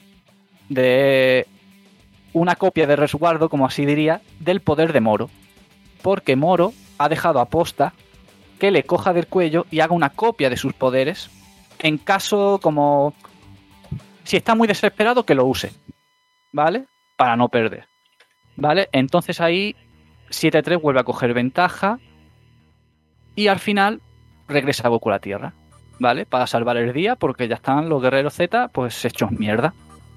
de una copia de resguardo, como así diría, del poder de Moro. Porque Moro ha dejado aposta que le coja del cuello y haga una copia de sus poderes en caso como... si está muy desesperado, que lo use, ¿vale? Para no perder, ¿vale? Entonces ahí siete tres vuelve a coger ventaja y al final regresa a Goku a la Tierra, ¿vale? Para salvar el día, porque ya están los guerreros Z pues hechos mierda.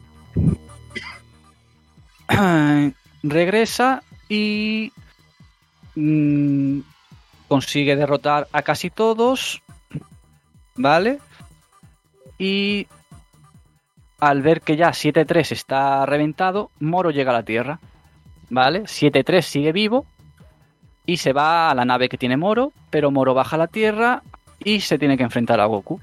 Regresa y mmm, consigue derrotar a casi todos, ¿vale? Y al ver que ya siete tres está reventado, Moro llega a la Tierra, ¿vale? siete tres sigue vivo y se va a la nave que tiene Moro, pero Moro baja a la Tierra y se tiene que enfrentar a Goku.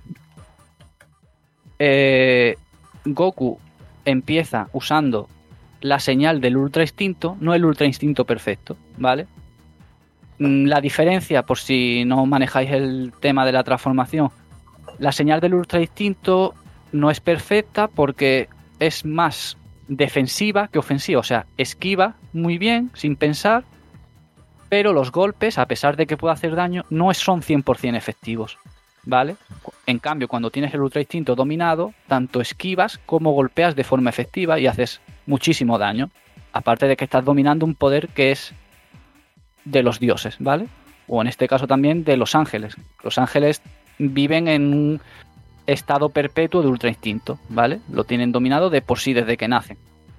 Eh, Goku empieza usando la señal del Ultra Instinto, no el Ultra Instinto perfecto, ¿vale? La diferencia, por si no manejáis el tema de la transformación, la señal del Ultra Instinto no es perfecta porque es más defensiva que ofensiva, o sea, esquiva muy bien, sin pensar, pero los golpes, a pesar de que pueda hacer daño, no son cien por ciento efectivos, ¿vale? En cambio, cuando tienes el Ultra Instinto dominado, tanto esquivas como golpeas de forma efectiva y haces muchísimo daño, aparte de que estás dominando un poder que es de los dioses, ¿vale? O en este caso también de los ángeles. Los ángeles viven en un estado perpetuo de Ultra Instinto, ¿vale? Lo tienen dominado de por sí desde que nacen.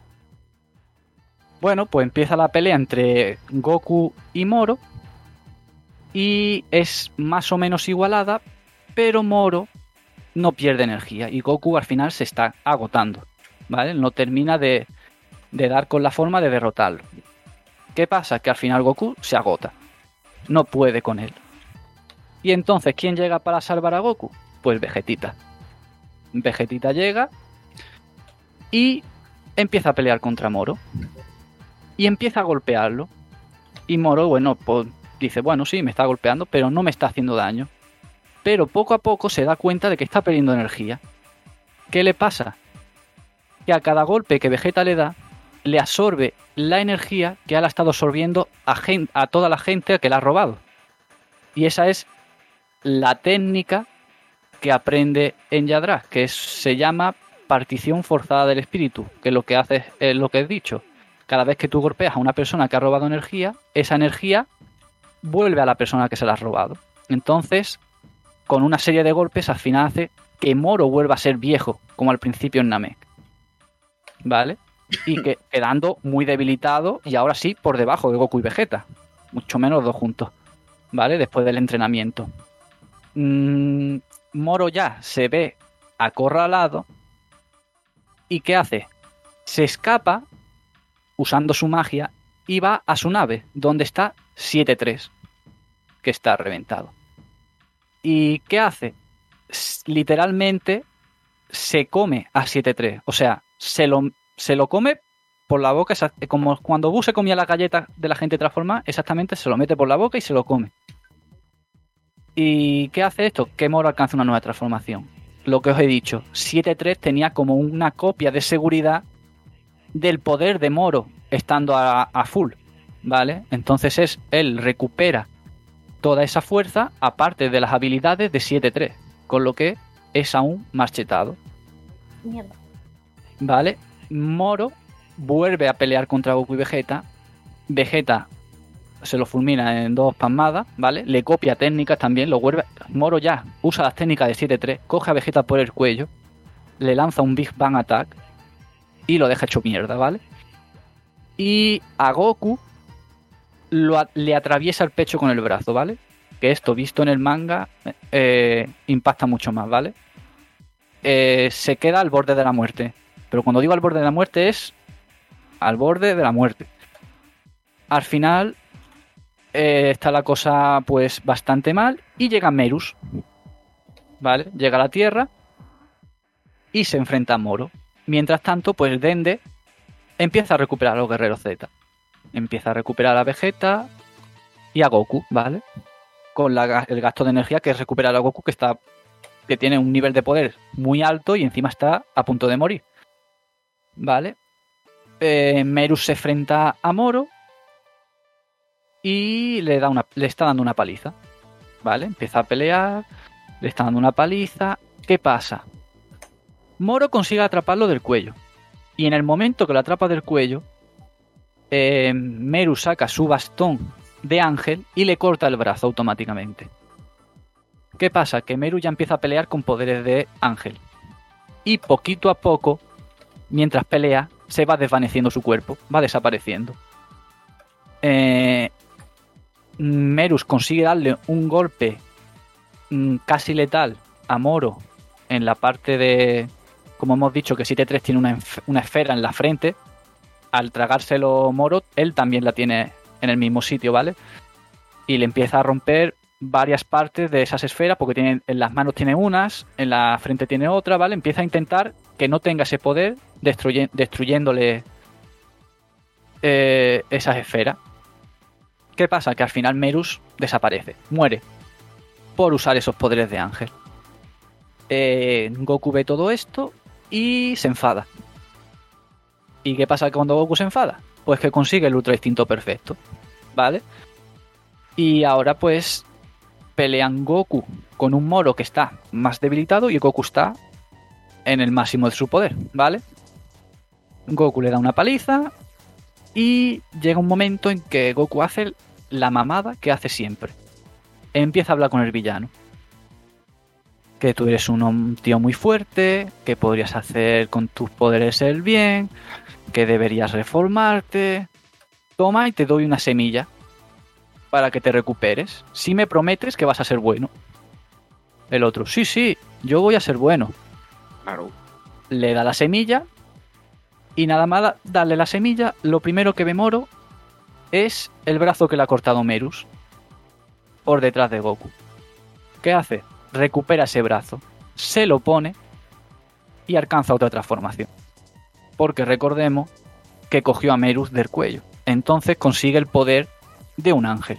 Bueno, pues empieza la pelea entre Goku y Moro y es más o menos igualada, pero Moro no pierde energía y Goku al final se está agotando, ¿vale? No termina de, de dar con la forma de derrotarlo. ¿Qué pasa? Que al final Goku se agota, no puede con él. Y entonces, ¿quién llega para salvar a Goku? Pues Vegetita. Vegetita llega y empieza a pelear contra Moro. Y empieza a golpearlo. Y Moro, bueno, pues dice, bueno, sí, me está golpeando, pero no me está haciendo daño. Pero poco a poco se da cuenta de que está perdiendo energía. ¿Qué le pasa? Que a cada golpe que Vegeta le da, le absorbe la energía que él ha estado absorbiendo a, gen- a toda la gente que le ha robado. Y esa es la técnica que aprende en Yadra, que es, se llama partición forzada del espíritu, que lo que hace es lo que he dicho. cada vez que tú golpeas a una persona que ha robado energía, esa energía vuelve a la persona que se la ha robado. Entonces, con una serie de golpes, al final hace que Moro vuelva a ser viejo, como al principio en Namek. ¿Vale? Y que quedando muy debilitado, y ahora sí, por debajo de Goku y Vegeta. Mucho menos los dos juntos. ¿Vale? Después del entrenamiento. Mm, Moro ya se ve acorralado. ¿Y qué hace? Se escapa usando su magia y va a su nave, donde está siete tres, que está reventado. ¿Y qué hace? S- literalmente se come a siete tres, o sea, se lo, se lo come por la boca, esa- como cuando Buu se comía las galletas de la gente transformada, exactamente se lo mete por la boca y se lo come. ¿Y qué hace esto? Que Moro alcanza una nueva transformación. Lo que os he dicho, siete tres tenía como una copia de seguridad del poder de Moro estando a, a full, ¿vale? Entonces es, él recupera toda esa fuerza aparte de las habilidades de siete tres, con lo que es aún más chetado, Mierda. ¿vale? Moro vuelve a pelear contra Goku y Vegeta. Vegeta se lo fulmina en dos palmadas, ¿vale? Le copia técnicas también, lo vuelve. Moro ya usa las técnicas de siete tres, coge a Vegeta por el cuello, le lanza un Big Bang Attack y lo deja hecho mierda, ¿vale? Y a Goku lo a- le atraviesa el pecho con el brazo, ¿vale? Que esto, visto en el manga, eh, impacta mucho más, ¿vale? Eh, se queda al borde de la muerte. Pero cuando digo al borde de la muerte es al borde de la muerte. Al final eh, está la cosa pues bastante mal y llega Merus, ¿vale? Llega a la Tierra y se enfrenta a Moro. Mientras tanto, pues Dende empieza a recuperar a los guerreros Z. Empieza a recuperar a Vegeta y a Goku, ¿vale? Con la ga- el gasto de energía que es recuperar a Goku, que está que tiene un nivel de poder muy alto y encima está a punto de morir, ¿vale? Eh, Merus se enfrenta a Moro y le da una, le está dando una paliza, ¿vale? Empieza a pelear, le está dando una paliza. ¿Qué pasa? Moro consigue atraparlo del cuello. Y en el momento que lo atrapa del cuello, eh, Meru saca su bastón de ángel y le corta el brazo automáticamente. ¿Qué pasa? Que Meru ya empieza a pelear con poderes de ángel. Y poquito a poco, mientras pelea, se va desvaneciendo su cuerpo, va desapareciendo. Eh, Merus consigue darle un golpe mm, casi letal a Moro en la parte de... Como hemos dicho que siete tres tiene una, enf- una esfera en la frente. Al tragárselo Moro, él también la tiene en el mismo sitio, ¿vale? Y le empieza a romper varias partes de esas esferas, porque tiene, en las manos tiene unas, en la frente tiene otra, ¿vale? Empieza a intentar que no tenga ese poder, destruye- destruyéndole eh, esas esferas. ¿Qué pasa? Que al final Merus desaparece, muere, por usar esos poderes de ángel. Eh, Goku ve todo esto y se enfada. ¿Y qué pasa cuando Goku se enfada? Pues que consigue el Ultra Instinto perfecto, ¿vale? Y ahora pues pelean Goku con un Moro que está más debilitado y Goku está en el máximo de su poder, ¿vale? Goku le da una paliza y llega un momento en que Goku hace la mamada que hace siempre. Empieza a hablar con el villano. Que tú eres un, un tío muy fuerte, que podrías hacer con tus poderes el bien, que deberías reformarte. Toma y te doy una semilla para que te recuperes. Si me prometes que vas a ser bueno. El otro, sí, sí, yo voy a ser bueno. Claro. Le da la semilla y nada más darle la semilla, lo primero que ve Moro es el brazo que le ha cortado Merus por detrás de Goku. ¿Qué hace? Recupera ese brazo, se lo pone y alcanza otra transformación. Porque recordemos que cogió a Merus del cuello. Entonces consigue el poder de un ángel.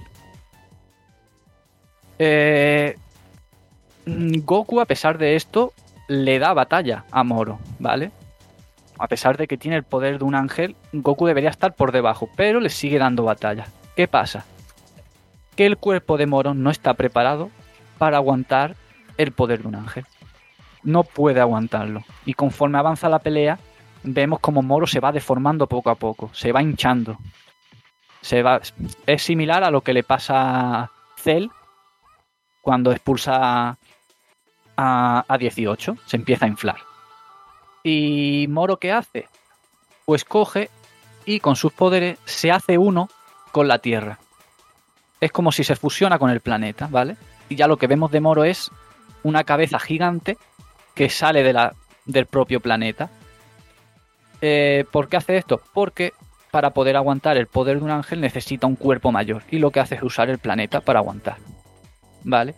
Eh, Goku, a pesar de esto, le da batalla a Moro, ¿vale? A pesar de que tiene el poder de un ángel, Goku debería estar por debajo, pero le sigue dando batalla. ¿Qué pasa? Que el cuerpo de Moro no está preparado para aguantar el poder de un ángel. No puede aguantarlo. Y conforme avanza la pelea, vemos como Moro se va deformando poco a poco, se va hinchando. Se va, es similar a lo que le pasa a Cell cuando expulsa a, a dieciocho, se empieza a inflar. ¿Y Moro qué hace? Pues coge y con sus poderes se hace uno con la Tierra. Es como si se fusiona con el planeta, ¿vale? Y ya lo que vemos de Moro es una cabeza gigante que sale de la, del propio planeta. Eh, ¿Por qué hace esto? Porque para poder aguantar el poder de un ángel necesita un cuerpo mayor. Y lo que hace es usar el planeta para aguantar. ¿Vale?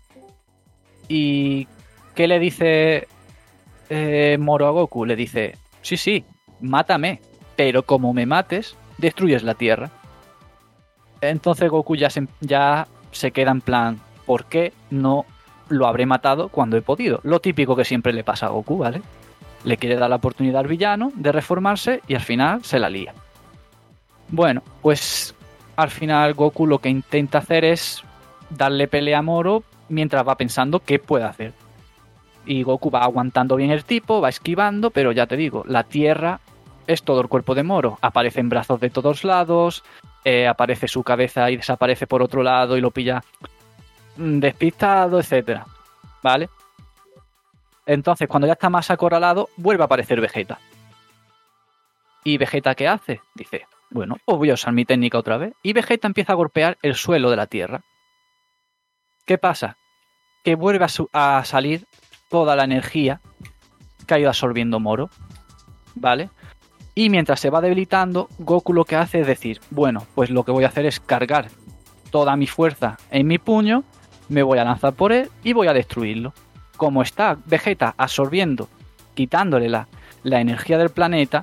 ¿Y qué le dice eh, Moro a Goku? Le dice, sí, sí, mátame. Pero como me mates, destruyes la Tierra. Entonces Goku ya se, ya se queda en plan, ¿por qué no lo habré matado cuando he podido? Lo típico que siempre le pasa a Goku, ¿vale? Le quiere dar la oportunidad al villano de reformarse y al final se la lía. Bueno, pues al final Goku lo que intenta hacer es darle pelea a Moro mientras va pensando qué puede hacer. Y Goku va aguantando bien el tipo, va esquivando, pero ya te digo, la Tierra es todo el cuerpo de Moro. Aparecen brazos de todos lados, eh, aparece su cabeza y desaparece por otro lado y lo pilla despistado, etcétera. ¿Vale? Entonces, cuando ya está más acorralado, vuelve a aparecer Vegeta. ¿Y Vegeta qué hace? Dice, bueno, pues voy a usar mi técnica otra vez. Y Vegeta empieza a golpear el suelo de la Tierra. ¿Qué pasa? Que vuelve a, su- a salir toda la energía que ha ido absorbiendo Moro. ¿Vale? Y mientras se va debilitando, Goku lo que hace es decir, bueno, pues lo que voy a hacer es cargar toda mi fuerza en mi puño, me voy a lanzar por él y voy a destruirlo. Como está Vegeta absorbiendo, quitándole la, la energía del planeta,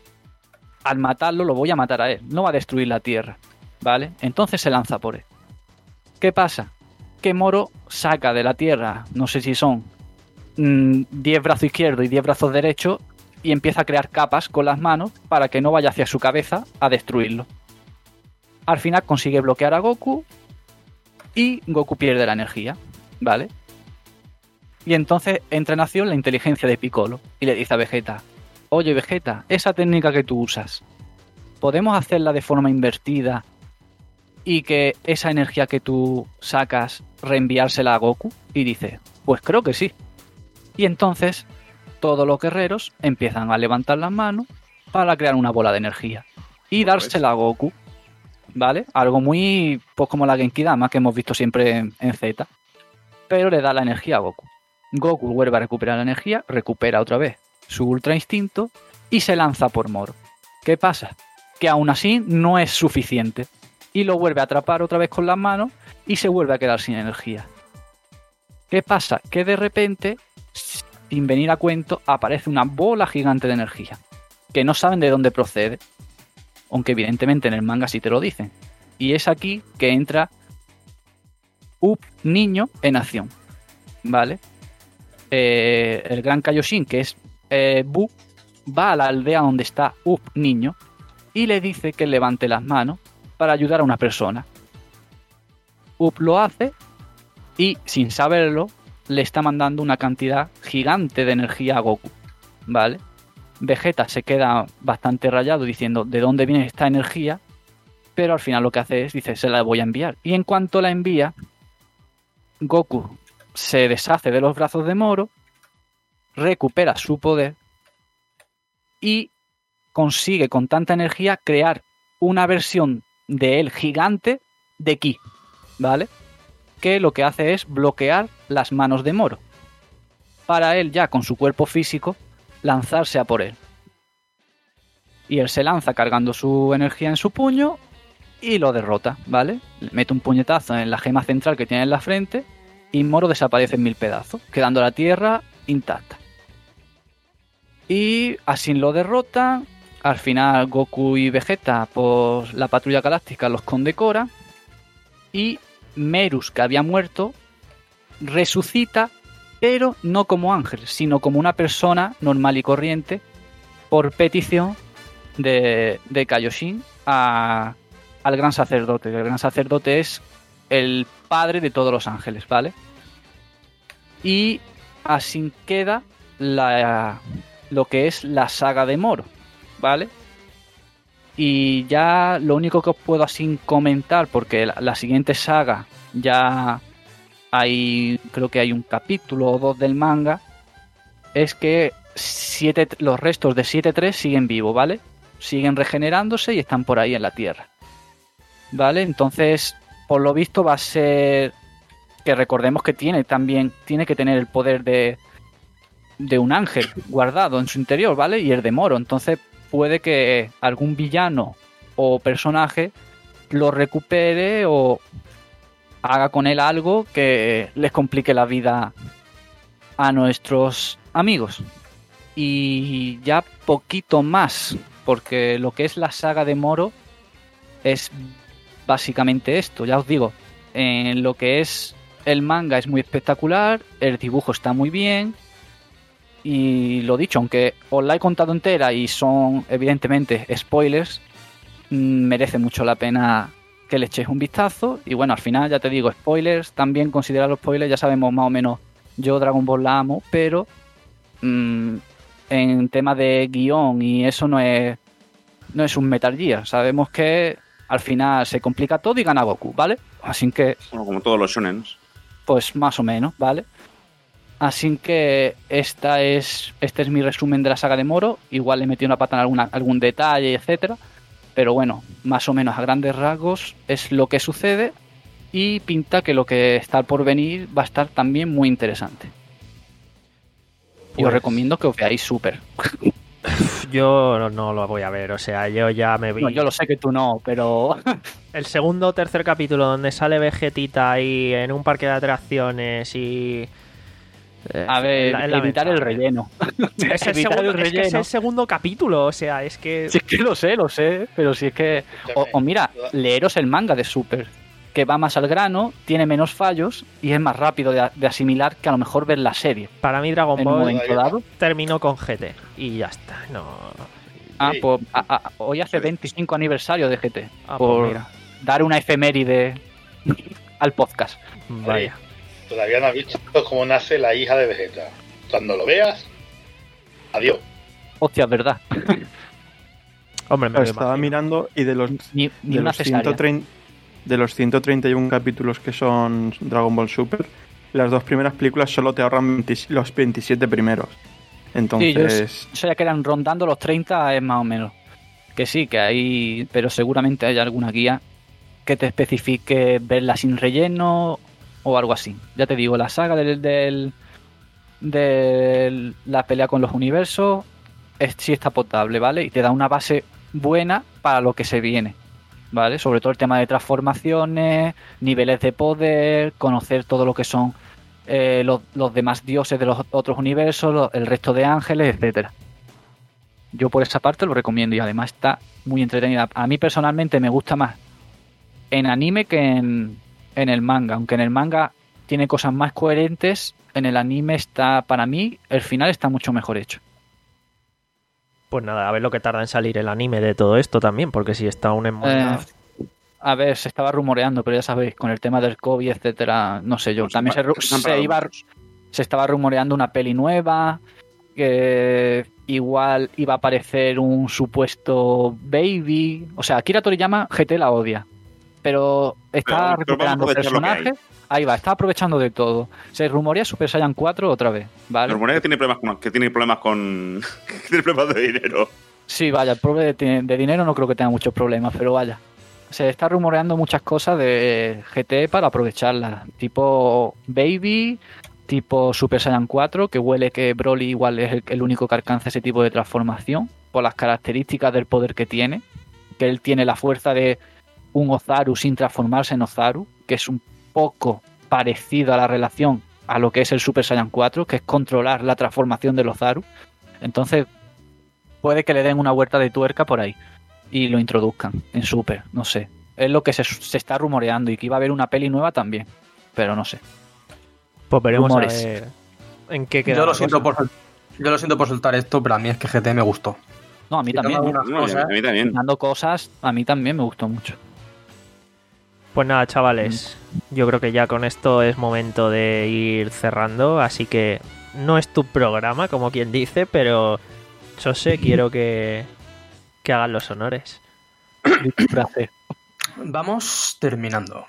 al matarlo lo voy a matar a él, no va a destruir la Tierra, ¿vale? Entonces se lanza por él. ¿Qué pasa? Que Moro saca de la Tierra, no sé si son mmm, diez brazos izquierdos y diez brazos derechos, y empieza a crear capas con las manos para que no vaya hacia su cabeza a destruirlo. Al final consigue bloquear a Goku y Goku pierde la energía, ¿vale? Y entonces entra en acción la inteligencia de Piccolo y le dice a Vegeta, oye Vegeta, esa técnica que tú usas, ¿podemos hacerla de forma invertida y que esa energía que tú sacas reenviársela a Goku? Y dice, pues creo que sí. Y entonces todos los guerreros empiezan a levantar las manos para crear una bola de energía y dársela a Goku, ¿vale? Algo muy, pues como la Genki Dama que hemos visto siempre en, en Z, pero le da la energía a Goku. Goku vuelve a recuperar la energía, recupera otra vez su ultra instinto y se lanza por Moro. ¿Qué pasa? Que aún así no es suficiente y lo vuelve a atrapar otra vez con las manos y se vuelve a quedar sin energía. ¿Qué pasa? Que de repente, sin venir a cuento, aparece una bola gigante de energía que no saben de dónde procede, aunque evidentemente en el manga sí te lo dicen. Y es aquí que entra Up Niño en acción, ¿vale? Eh, el gran Kaioshin, que es eh, Bu, va a la aldea donde está Up Niño y le dice que levante las manos para ayudar a una persona. Up lo hace y, sin saberlo, le está mandando una cantidad gigante de energía a Goku, ¿vale? Vegeta se queda bastante rayado diciendo ¿de dónde viene esta energía? Pero al final lo que hace es, dice, se la voy a enviar. Y en cuanto la envía, Goku se deshace de los brazos de Moro, recupera su poder y consigue con tanta energía crear una versión de él gigante de Ki, ¿vale? Que lo que hace es bloquear las manos de Moro, para él ya con su cuerpo físico lanzarse a por él. Y él se lanza cargando su energía en su puño y lo derrota, ¿vale? Le mete un puñetazo en la gema central que tiene en la frente y Moro desaparece en mil pedazos, quedando la tierra intacta. Y así lo derrota. Al final Goku y Vegeta, pues la patrulla galáctica los condecora y Merus, que había muerto, resucita, pero no como ángel, sino como una persona normal y corriente, por petición de, de Kaioshin a, al gran sacerdote. El gran sacerdote es el padre de todos los ángeles, ¿vale? Y así queda la, lo que es la saga de Moro, ¿vale? Y ya lo único que os puedo así comentar, porque la, la siguiente saga ya hay, creo que hay un capítulo o dos del manga, es que siete, los restos de siete tres siguen vivos, ¿vale? Siguen regenerándose y están por ahí en la Tierra, ¿vale? Entonces, por lo visto va a ser que recordemos que tiene también, tiene que tener el poder de, de un ángel guardado en su interior, ¿vale? Y el de Moro, entonces puede que algún villano o personaje lo recupere o haga con él algo que les complique la vida a nuestros amigos. Y ya poquito más, porque lo que es la saga de Moro es básicamente esto, ya os digo, en lo que es el manga es muy espectacular, el dibujo está muy bien, y lo dicho, aunque os la he contado entera y son evidentemente spoilers, merece mucho la pena que le echéis un vistazo. Y bueno, al final ya te digo, spoilers, también considerar los spoilers, ya sabemos más o menos, yo Dragon Ball la amo, pero mmm, en tema de guión y eso no es no es un Metal Gear, sabemos que al final se complica todo y gana Goku, ¿vale? Así que... Bueno, como todos los shonens. Pues más o menos, ¿vale? Así que esta es este es mi resumen de la saga de Moro. Igual le he metido una pata en alguna, algún detalle, etcétera. Pero bueno, más o menos a grandes rasgos es lo que sucede. Y pinta que lo que está por venir va a estar también muy interesante. Pues... Y os recomiendo que os veáis súper. Yo no lo voy a ver, o sea, yo ya me vi... No, yo lo sé que tú no, pero... El segundo o tercer capítulo donde sale Vegetita ahí en un parque de atracciones y... Eh, a ver, la, la evitar el relleno. Es el, evitar segundo, el relleno. Es, que es el segundo capítulo, o sea, es que... Sí, es que lo sé, lo sé, pero si es que... O, o mira, leeros el manga de Super, que va más al grano, tiene menos fallos y es más rápido de, de asimilar que a lo mejor ver la serie. Para mí Dragon Ball dado, terminó con G T y ya está. No. Ah, pues a, a, hoy hace veinticinco aniversario de G T. Ah, por pues mira. Dar una efeméride al podcast. Vaya. Todavía no has visto cómo nace la hija de Vegeta. Cuando lo veas, adiós. Hostia, es verdad. Hombre, me lo estaba imagino. mirando y de los, ni, ni de, una los ciento treinta, de los ciento treinta y uno capítulos que son Dragon Ball Super, las dos primeras películas solo te ahorran veinte, los veintisiete primeros. Entonces... Sí, yo sé que eran rondando los treinta, es más o menos. Que sí, que hay... Pero seguramente hay alguna guía que te especifique verla sin relleno o algo así. Ya te digo, la saga del... del de la pelea con los universos es, sí está potable, ¿vale? Y te da una base buena para lo que se viene, ¿vale? Sobre todo el tema de transformaciones, niveles de poder, conocer todo lo que son eh, los, los demás dioses de los otros universos, los, el resto de ángeles, etcétera. Yo por esa parte lo recomiendo y además está muy entretenida. A mí personalmente me gusta más en anime que en, en el manga, aunque en el manga tiene cosas más coherentes, en el anime está, para mí, el final está mucho mejor hecho. Pues nada, a ver lo que tarda en salir el anime de todo esto también, porque si está aún en moda... Eh, a ver, se estaba rumoreando, pero ya sabéis, con el tema del COVID, etcétera, no sé yo, pues también se, se, se, iba, se estaba rumoreando una peli nueva, que igual iba a aparecer un supuesto Baby, o sea, Akira Toriyama G T la odia, pero está pero, recuperando pero personajes. Ahí va, está aprovechando de todo. Se rumorea Super Saiyan cuatro otra vez, ¿vale? Se rumorea que tiene problemas con, que tiene problemas con que tiene problemas de dinero. Sí, vaya, el problema de, de dinero no creo que tenga muchos problemas, pero vaya. Se está rumoreando muchas cosas de G T para aprovecharlas. Tipo Baby, tipo Super Saiyan cuatro, que huele que Broly igual es el, el único que alcanza ese tipo de transformación, por las características del poder que tiene. Que él tiene la fuerza de un Ozaru sin transformarse en Ozaru, que es un poco parecido a la relación a lo que es el Super Saiyan cuatro, que es controlar la transformación de los Ozaru. Entonces puede que le den una vuelta de tuerca por ahí y lo introduzcan en Super, no sé. Es lo que se, se está rumoreando y que iba a haber una peli nueva también, pero no sé. Pues veremos Rumores. A ver en qué queda. Yo lo siento por yo lo siento por soltar esto, pero a mí es que G T me gustó. No, a mí también. No, cosas, a mí también. Dando cosas, a mí también me gustó mucho. Pues nada, chavales, yo creo que ya con esto es momento de ir cerrando, así que no es tu programa, como quien dice, pero José, quiero que, que hagan los honores. Frase. Vamos terminando.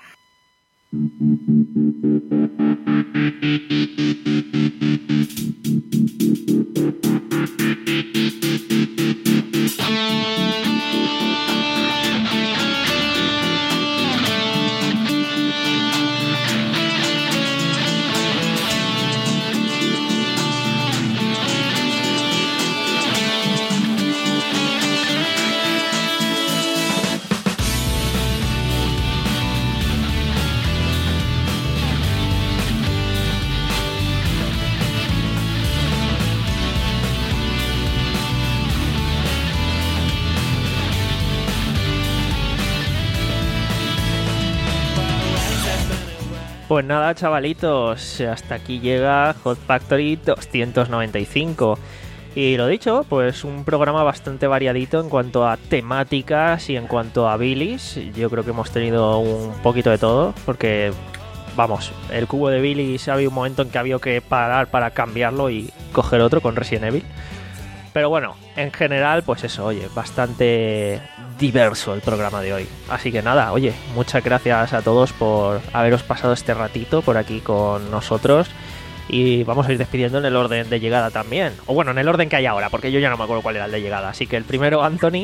Pues nada, chavalitos, hasta aquí llega Hot Factory doscientos noventa y cinco. Y lo dicho, pues un programa bastante variadito en cuanto a temáticas y en cuanto a bilis. Yo creo que hemos tenido un poquito de todo, porque, vamos, el cubo de bilis había un momento en que había que parar para cambiarlo y coger otro con Resident Evil. Pero bueno, en general, pues eso, oye, bastante diverso el programa de hoy. Así que nada, oye, muchas gracias a todos por haberos pasado este ratito por aquí con nosotros. Y vamos a ir despidiendo en el orden de llegada también. O bueno, en el orden que hay ahora, porque yo ya no me acuerdo cuál era el de llegada. Así que el primero, Anthony.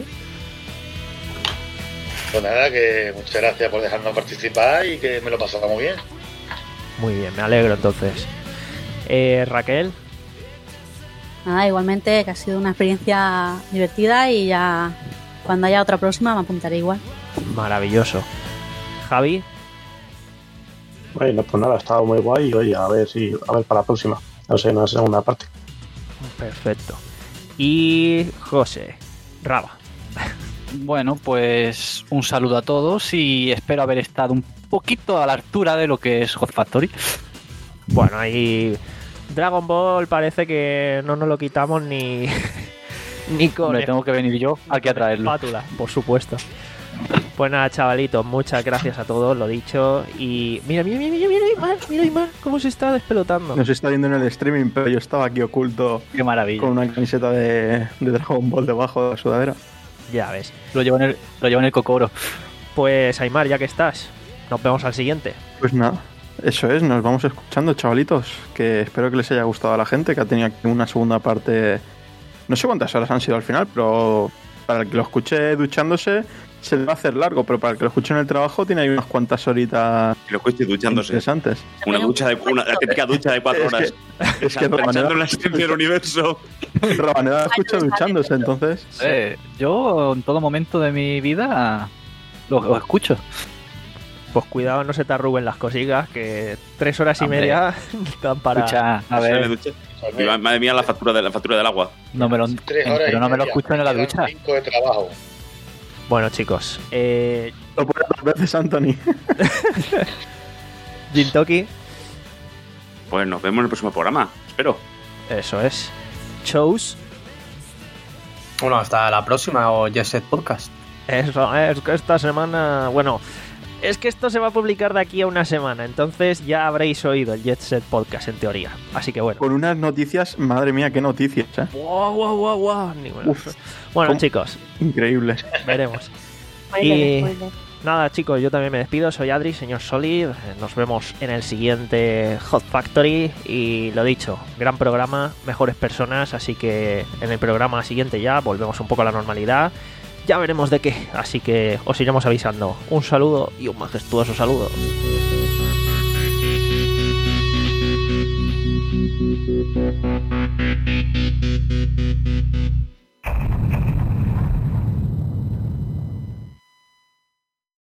Pues nada, que muchas gracias por dejarnos participar y que me lo pasaba muy bien. Muy bien, me alegro entonces. Eh, Raquel. Nada, igualmente que ha sido una experiencia divertida y ya cuando haya otra próxima me apuntaré igual. Maravilloso. Javi. Bueno, pues nada, ha estado muy guay y oye, a ver si, a ver para la próxima. No sé, una segunda parte. Perfecto. Y José Raba. Bueno, pues un saludo a todos y espero haber estado un poquito a la altura de lo que es Hot Factory. Bueno, ahí Dragon Ball parece que no nos lo quitamos ni ni con. Me tengo que venir yo aquí a traerlo. Espátula, por supuesto. Pues nada, chavalitos, muchas gracias a todos, lo dicho. Y mira, mira, mira, mira, mira, Imar, mira, Imar, cómo se está despelotando. Nos está viendo en el streaming, pero yo estaba aquí oculto. Qué maravilla. Con una camiseta de, de Dragon Ball debajo de la sudadera. Ya ves. Lo llevo en el, lo llevo en el cocoro. Pues Aymar, ya que estás, nos vemos al siguiente. Pues nada, eso es, nos vamos escuchando, chavalitos. Que espero que les haya gustado a la gente, que ha tenido aquí una segunda parte. No sé cuántas horas han sido al final, pero para el que lo escuche duchándose se le va a hacer largo, pero para el que lo escuche en el trabajo tiene ahí unas cuantas horitas. Que lo escuche duchándose. Interesantes. Una ducha de una, la típica ducha de cuatro horas. Es que, es que Rabaneda, la existencia del universo. Rabaneda escucha duchándose, entonces. Eh, yo en todo momento de mi vida lo, lo escucho. Pues cuidado, no se te arruguen las cositas, que tres horas y Hombre. media están para. Escucha, a ver. Y madre mía, la factura, de, la factura del agua. No me lo, Tres horas pero y no me lo media, escucho en la quedan ducha. Cinco de trabajo. Bueno, chicos, eh. Lo pone dos veces, Anthony. Jintoki. Pues nos vemos en el próximo programa. Espero. Eso es. Shows. Bueno, hasta la próxima o Jet Set Podcast. Eso es que esta semana. Bueno, es que esto se va a publicar de aquí a una semana. Entonces ya habréis oído el Jet Set Podcast en teoría. Así que bueno. Con unas noticias, madre mía, qué noticias, ¿eh? Guau, guau, guau, guau. Ni bueno, Uf. bueno ¿Cómo? chicos, Increíble. veremos. Spoiler, Y- spoiler. Nada, chicos, yo también me despido. Soy Adri, señor Solid. Nos vemos en el siguiente Hot Factory. Y lo dicho, gran programa, mejores personas. Así que en el programa siguiente ya volvemos un poco a la normalidad. Ya veremos de qué. Así que os iremos avisando. Un saludo y un majestuoso saludo.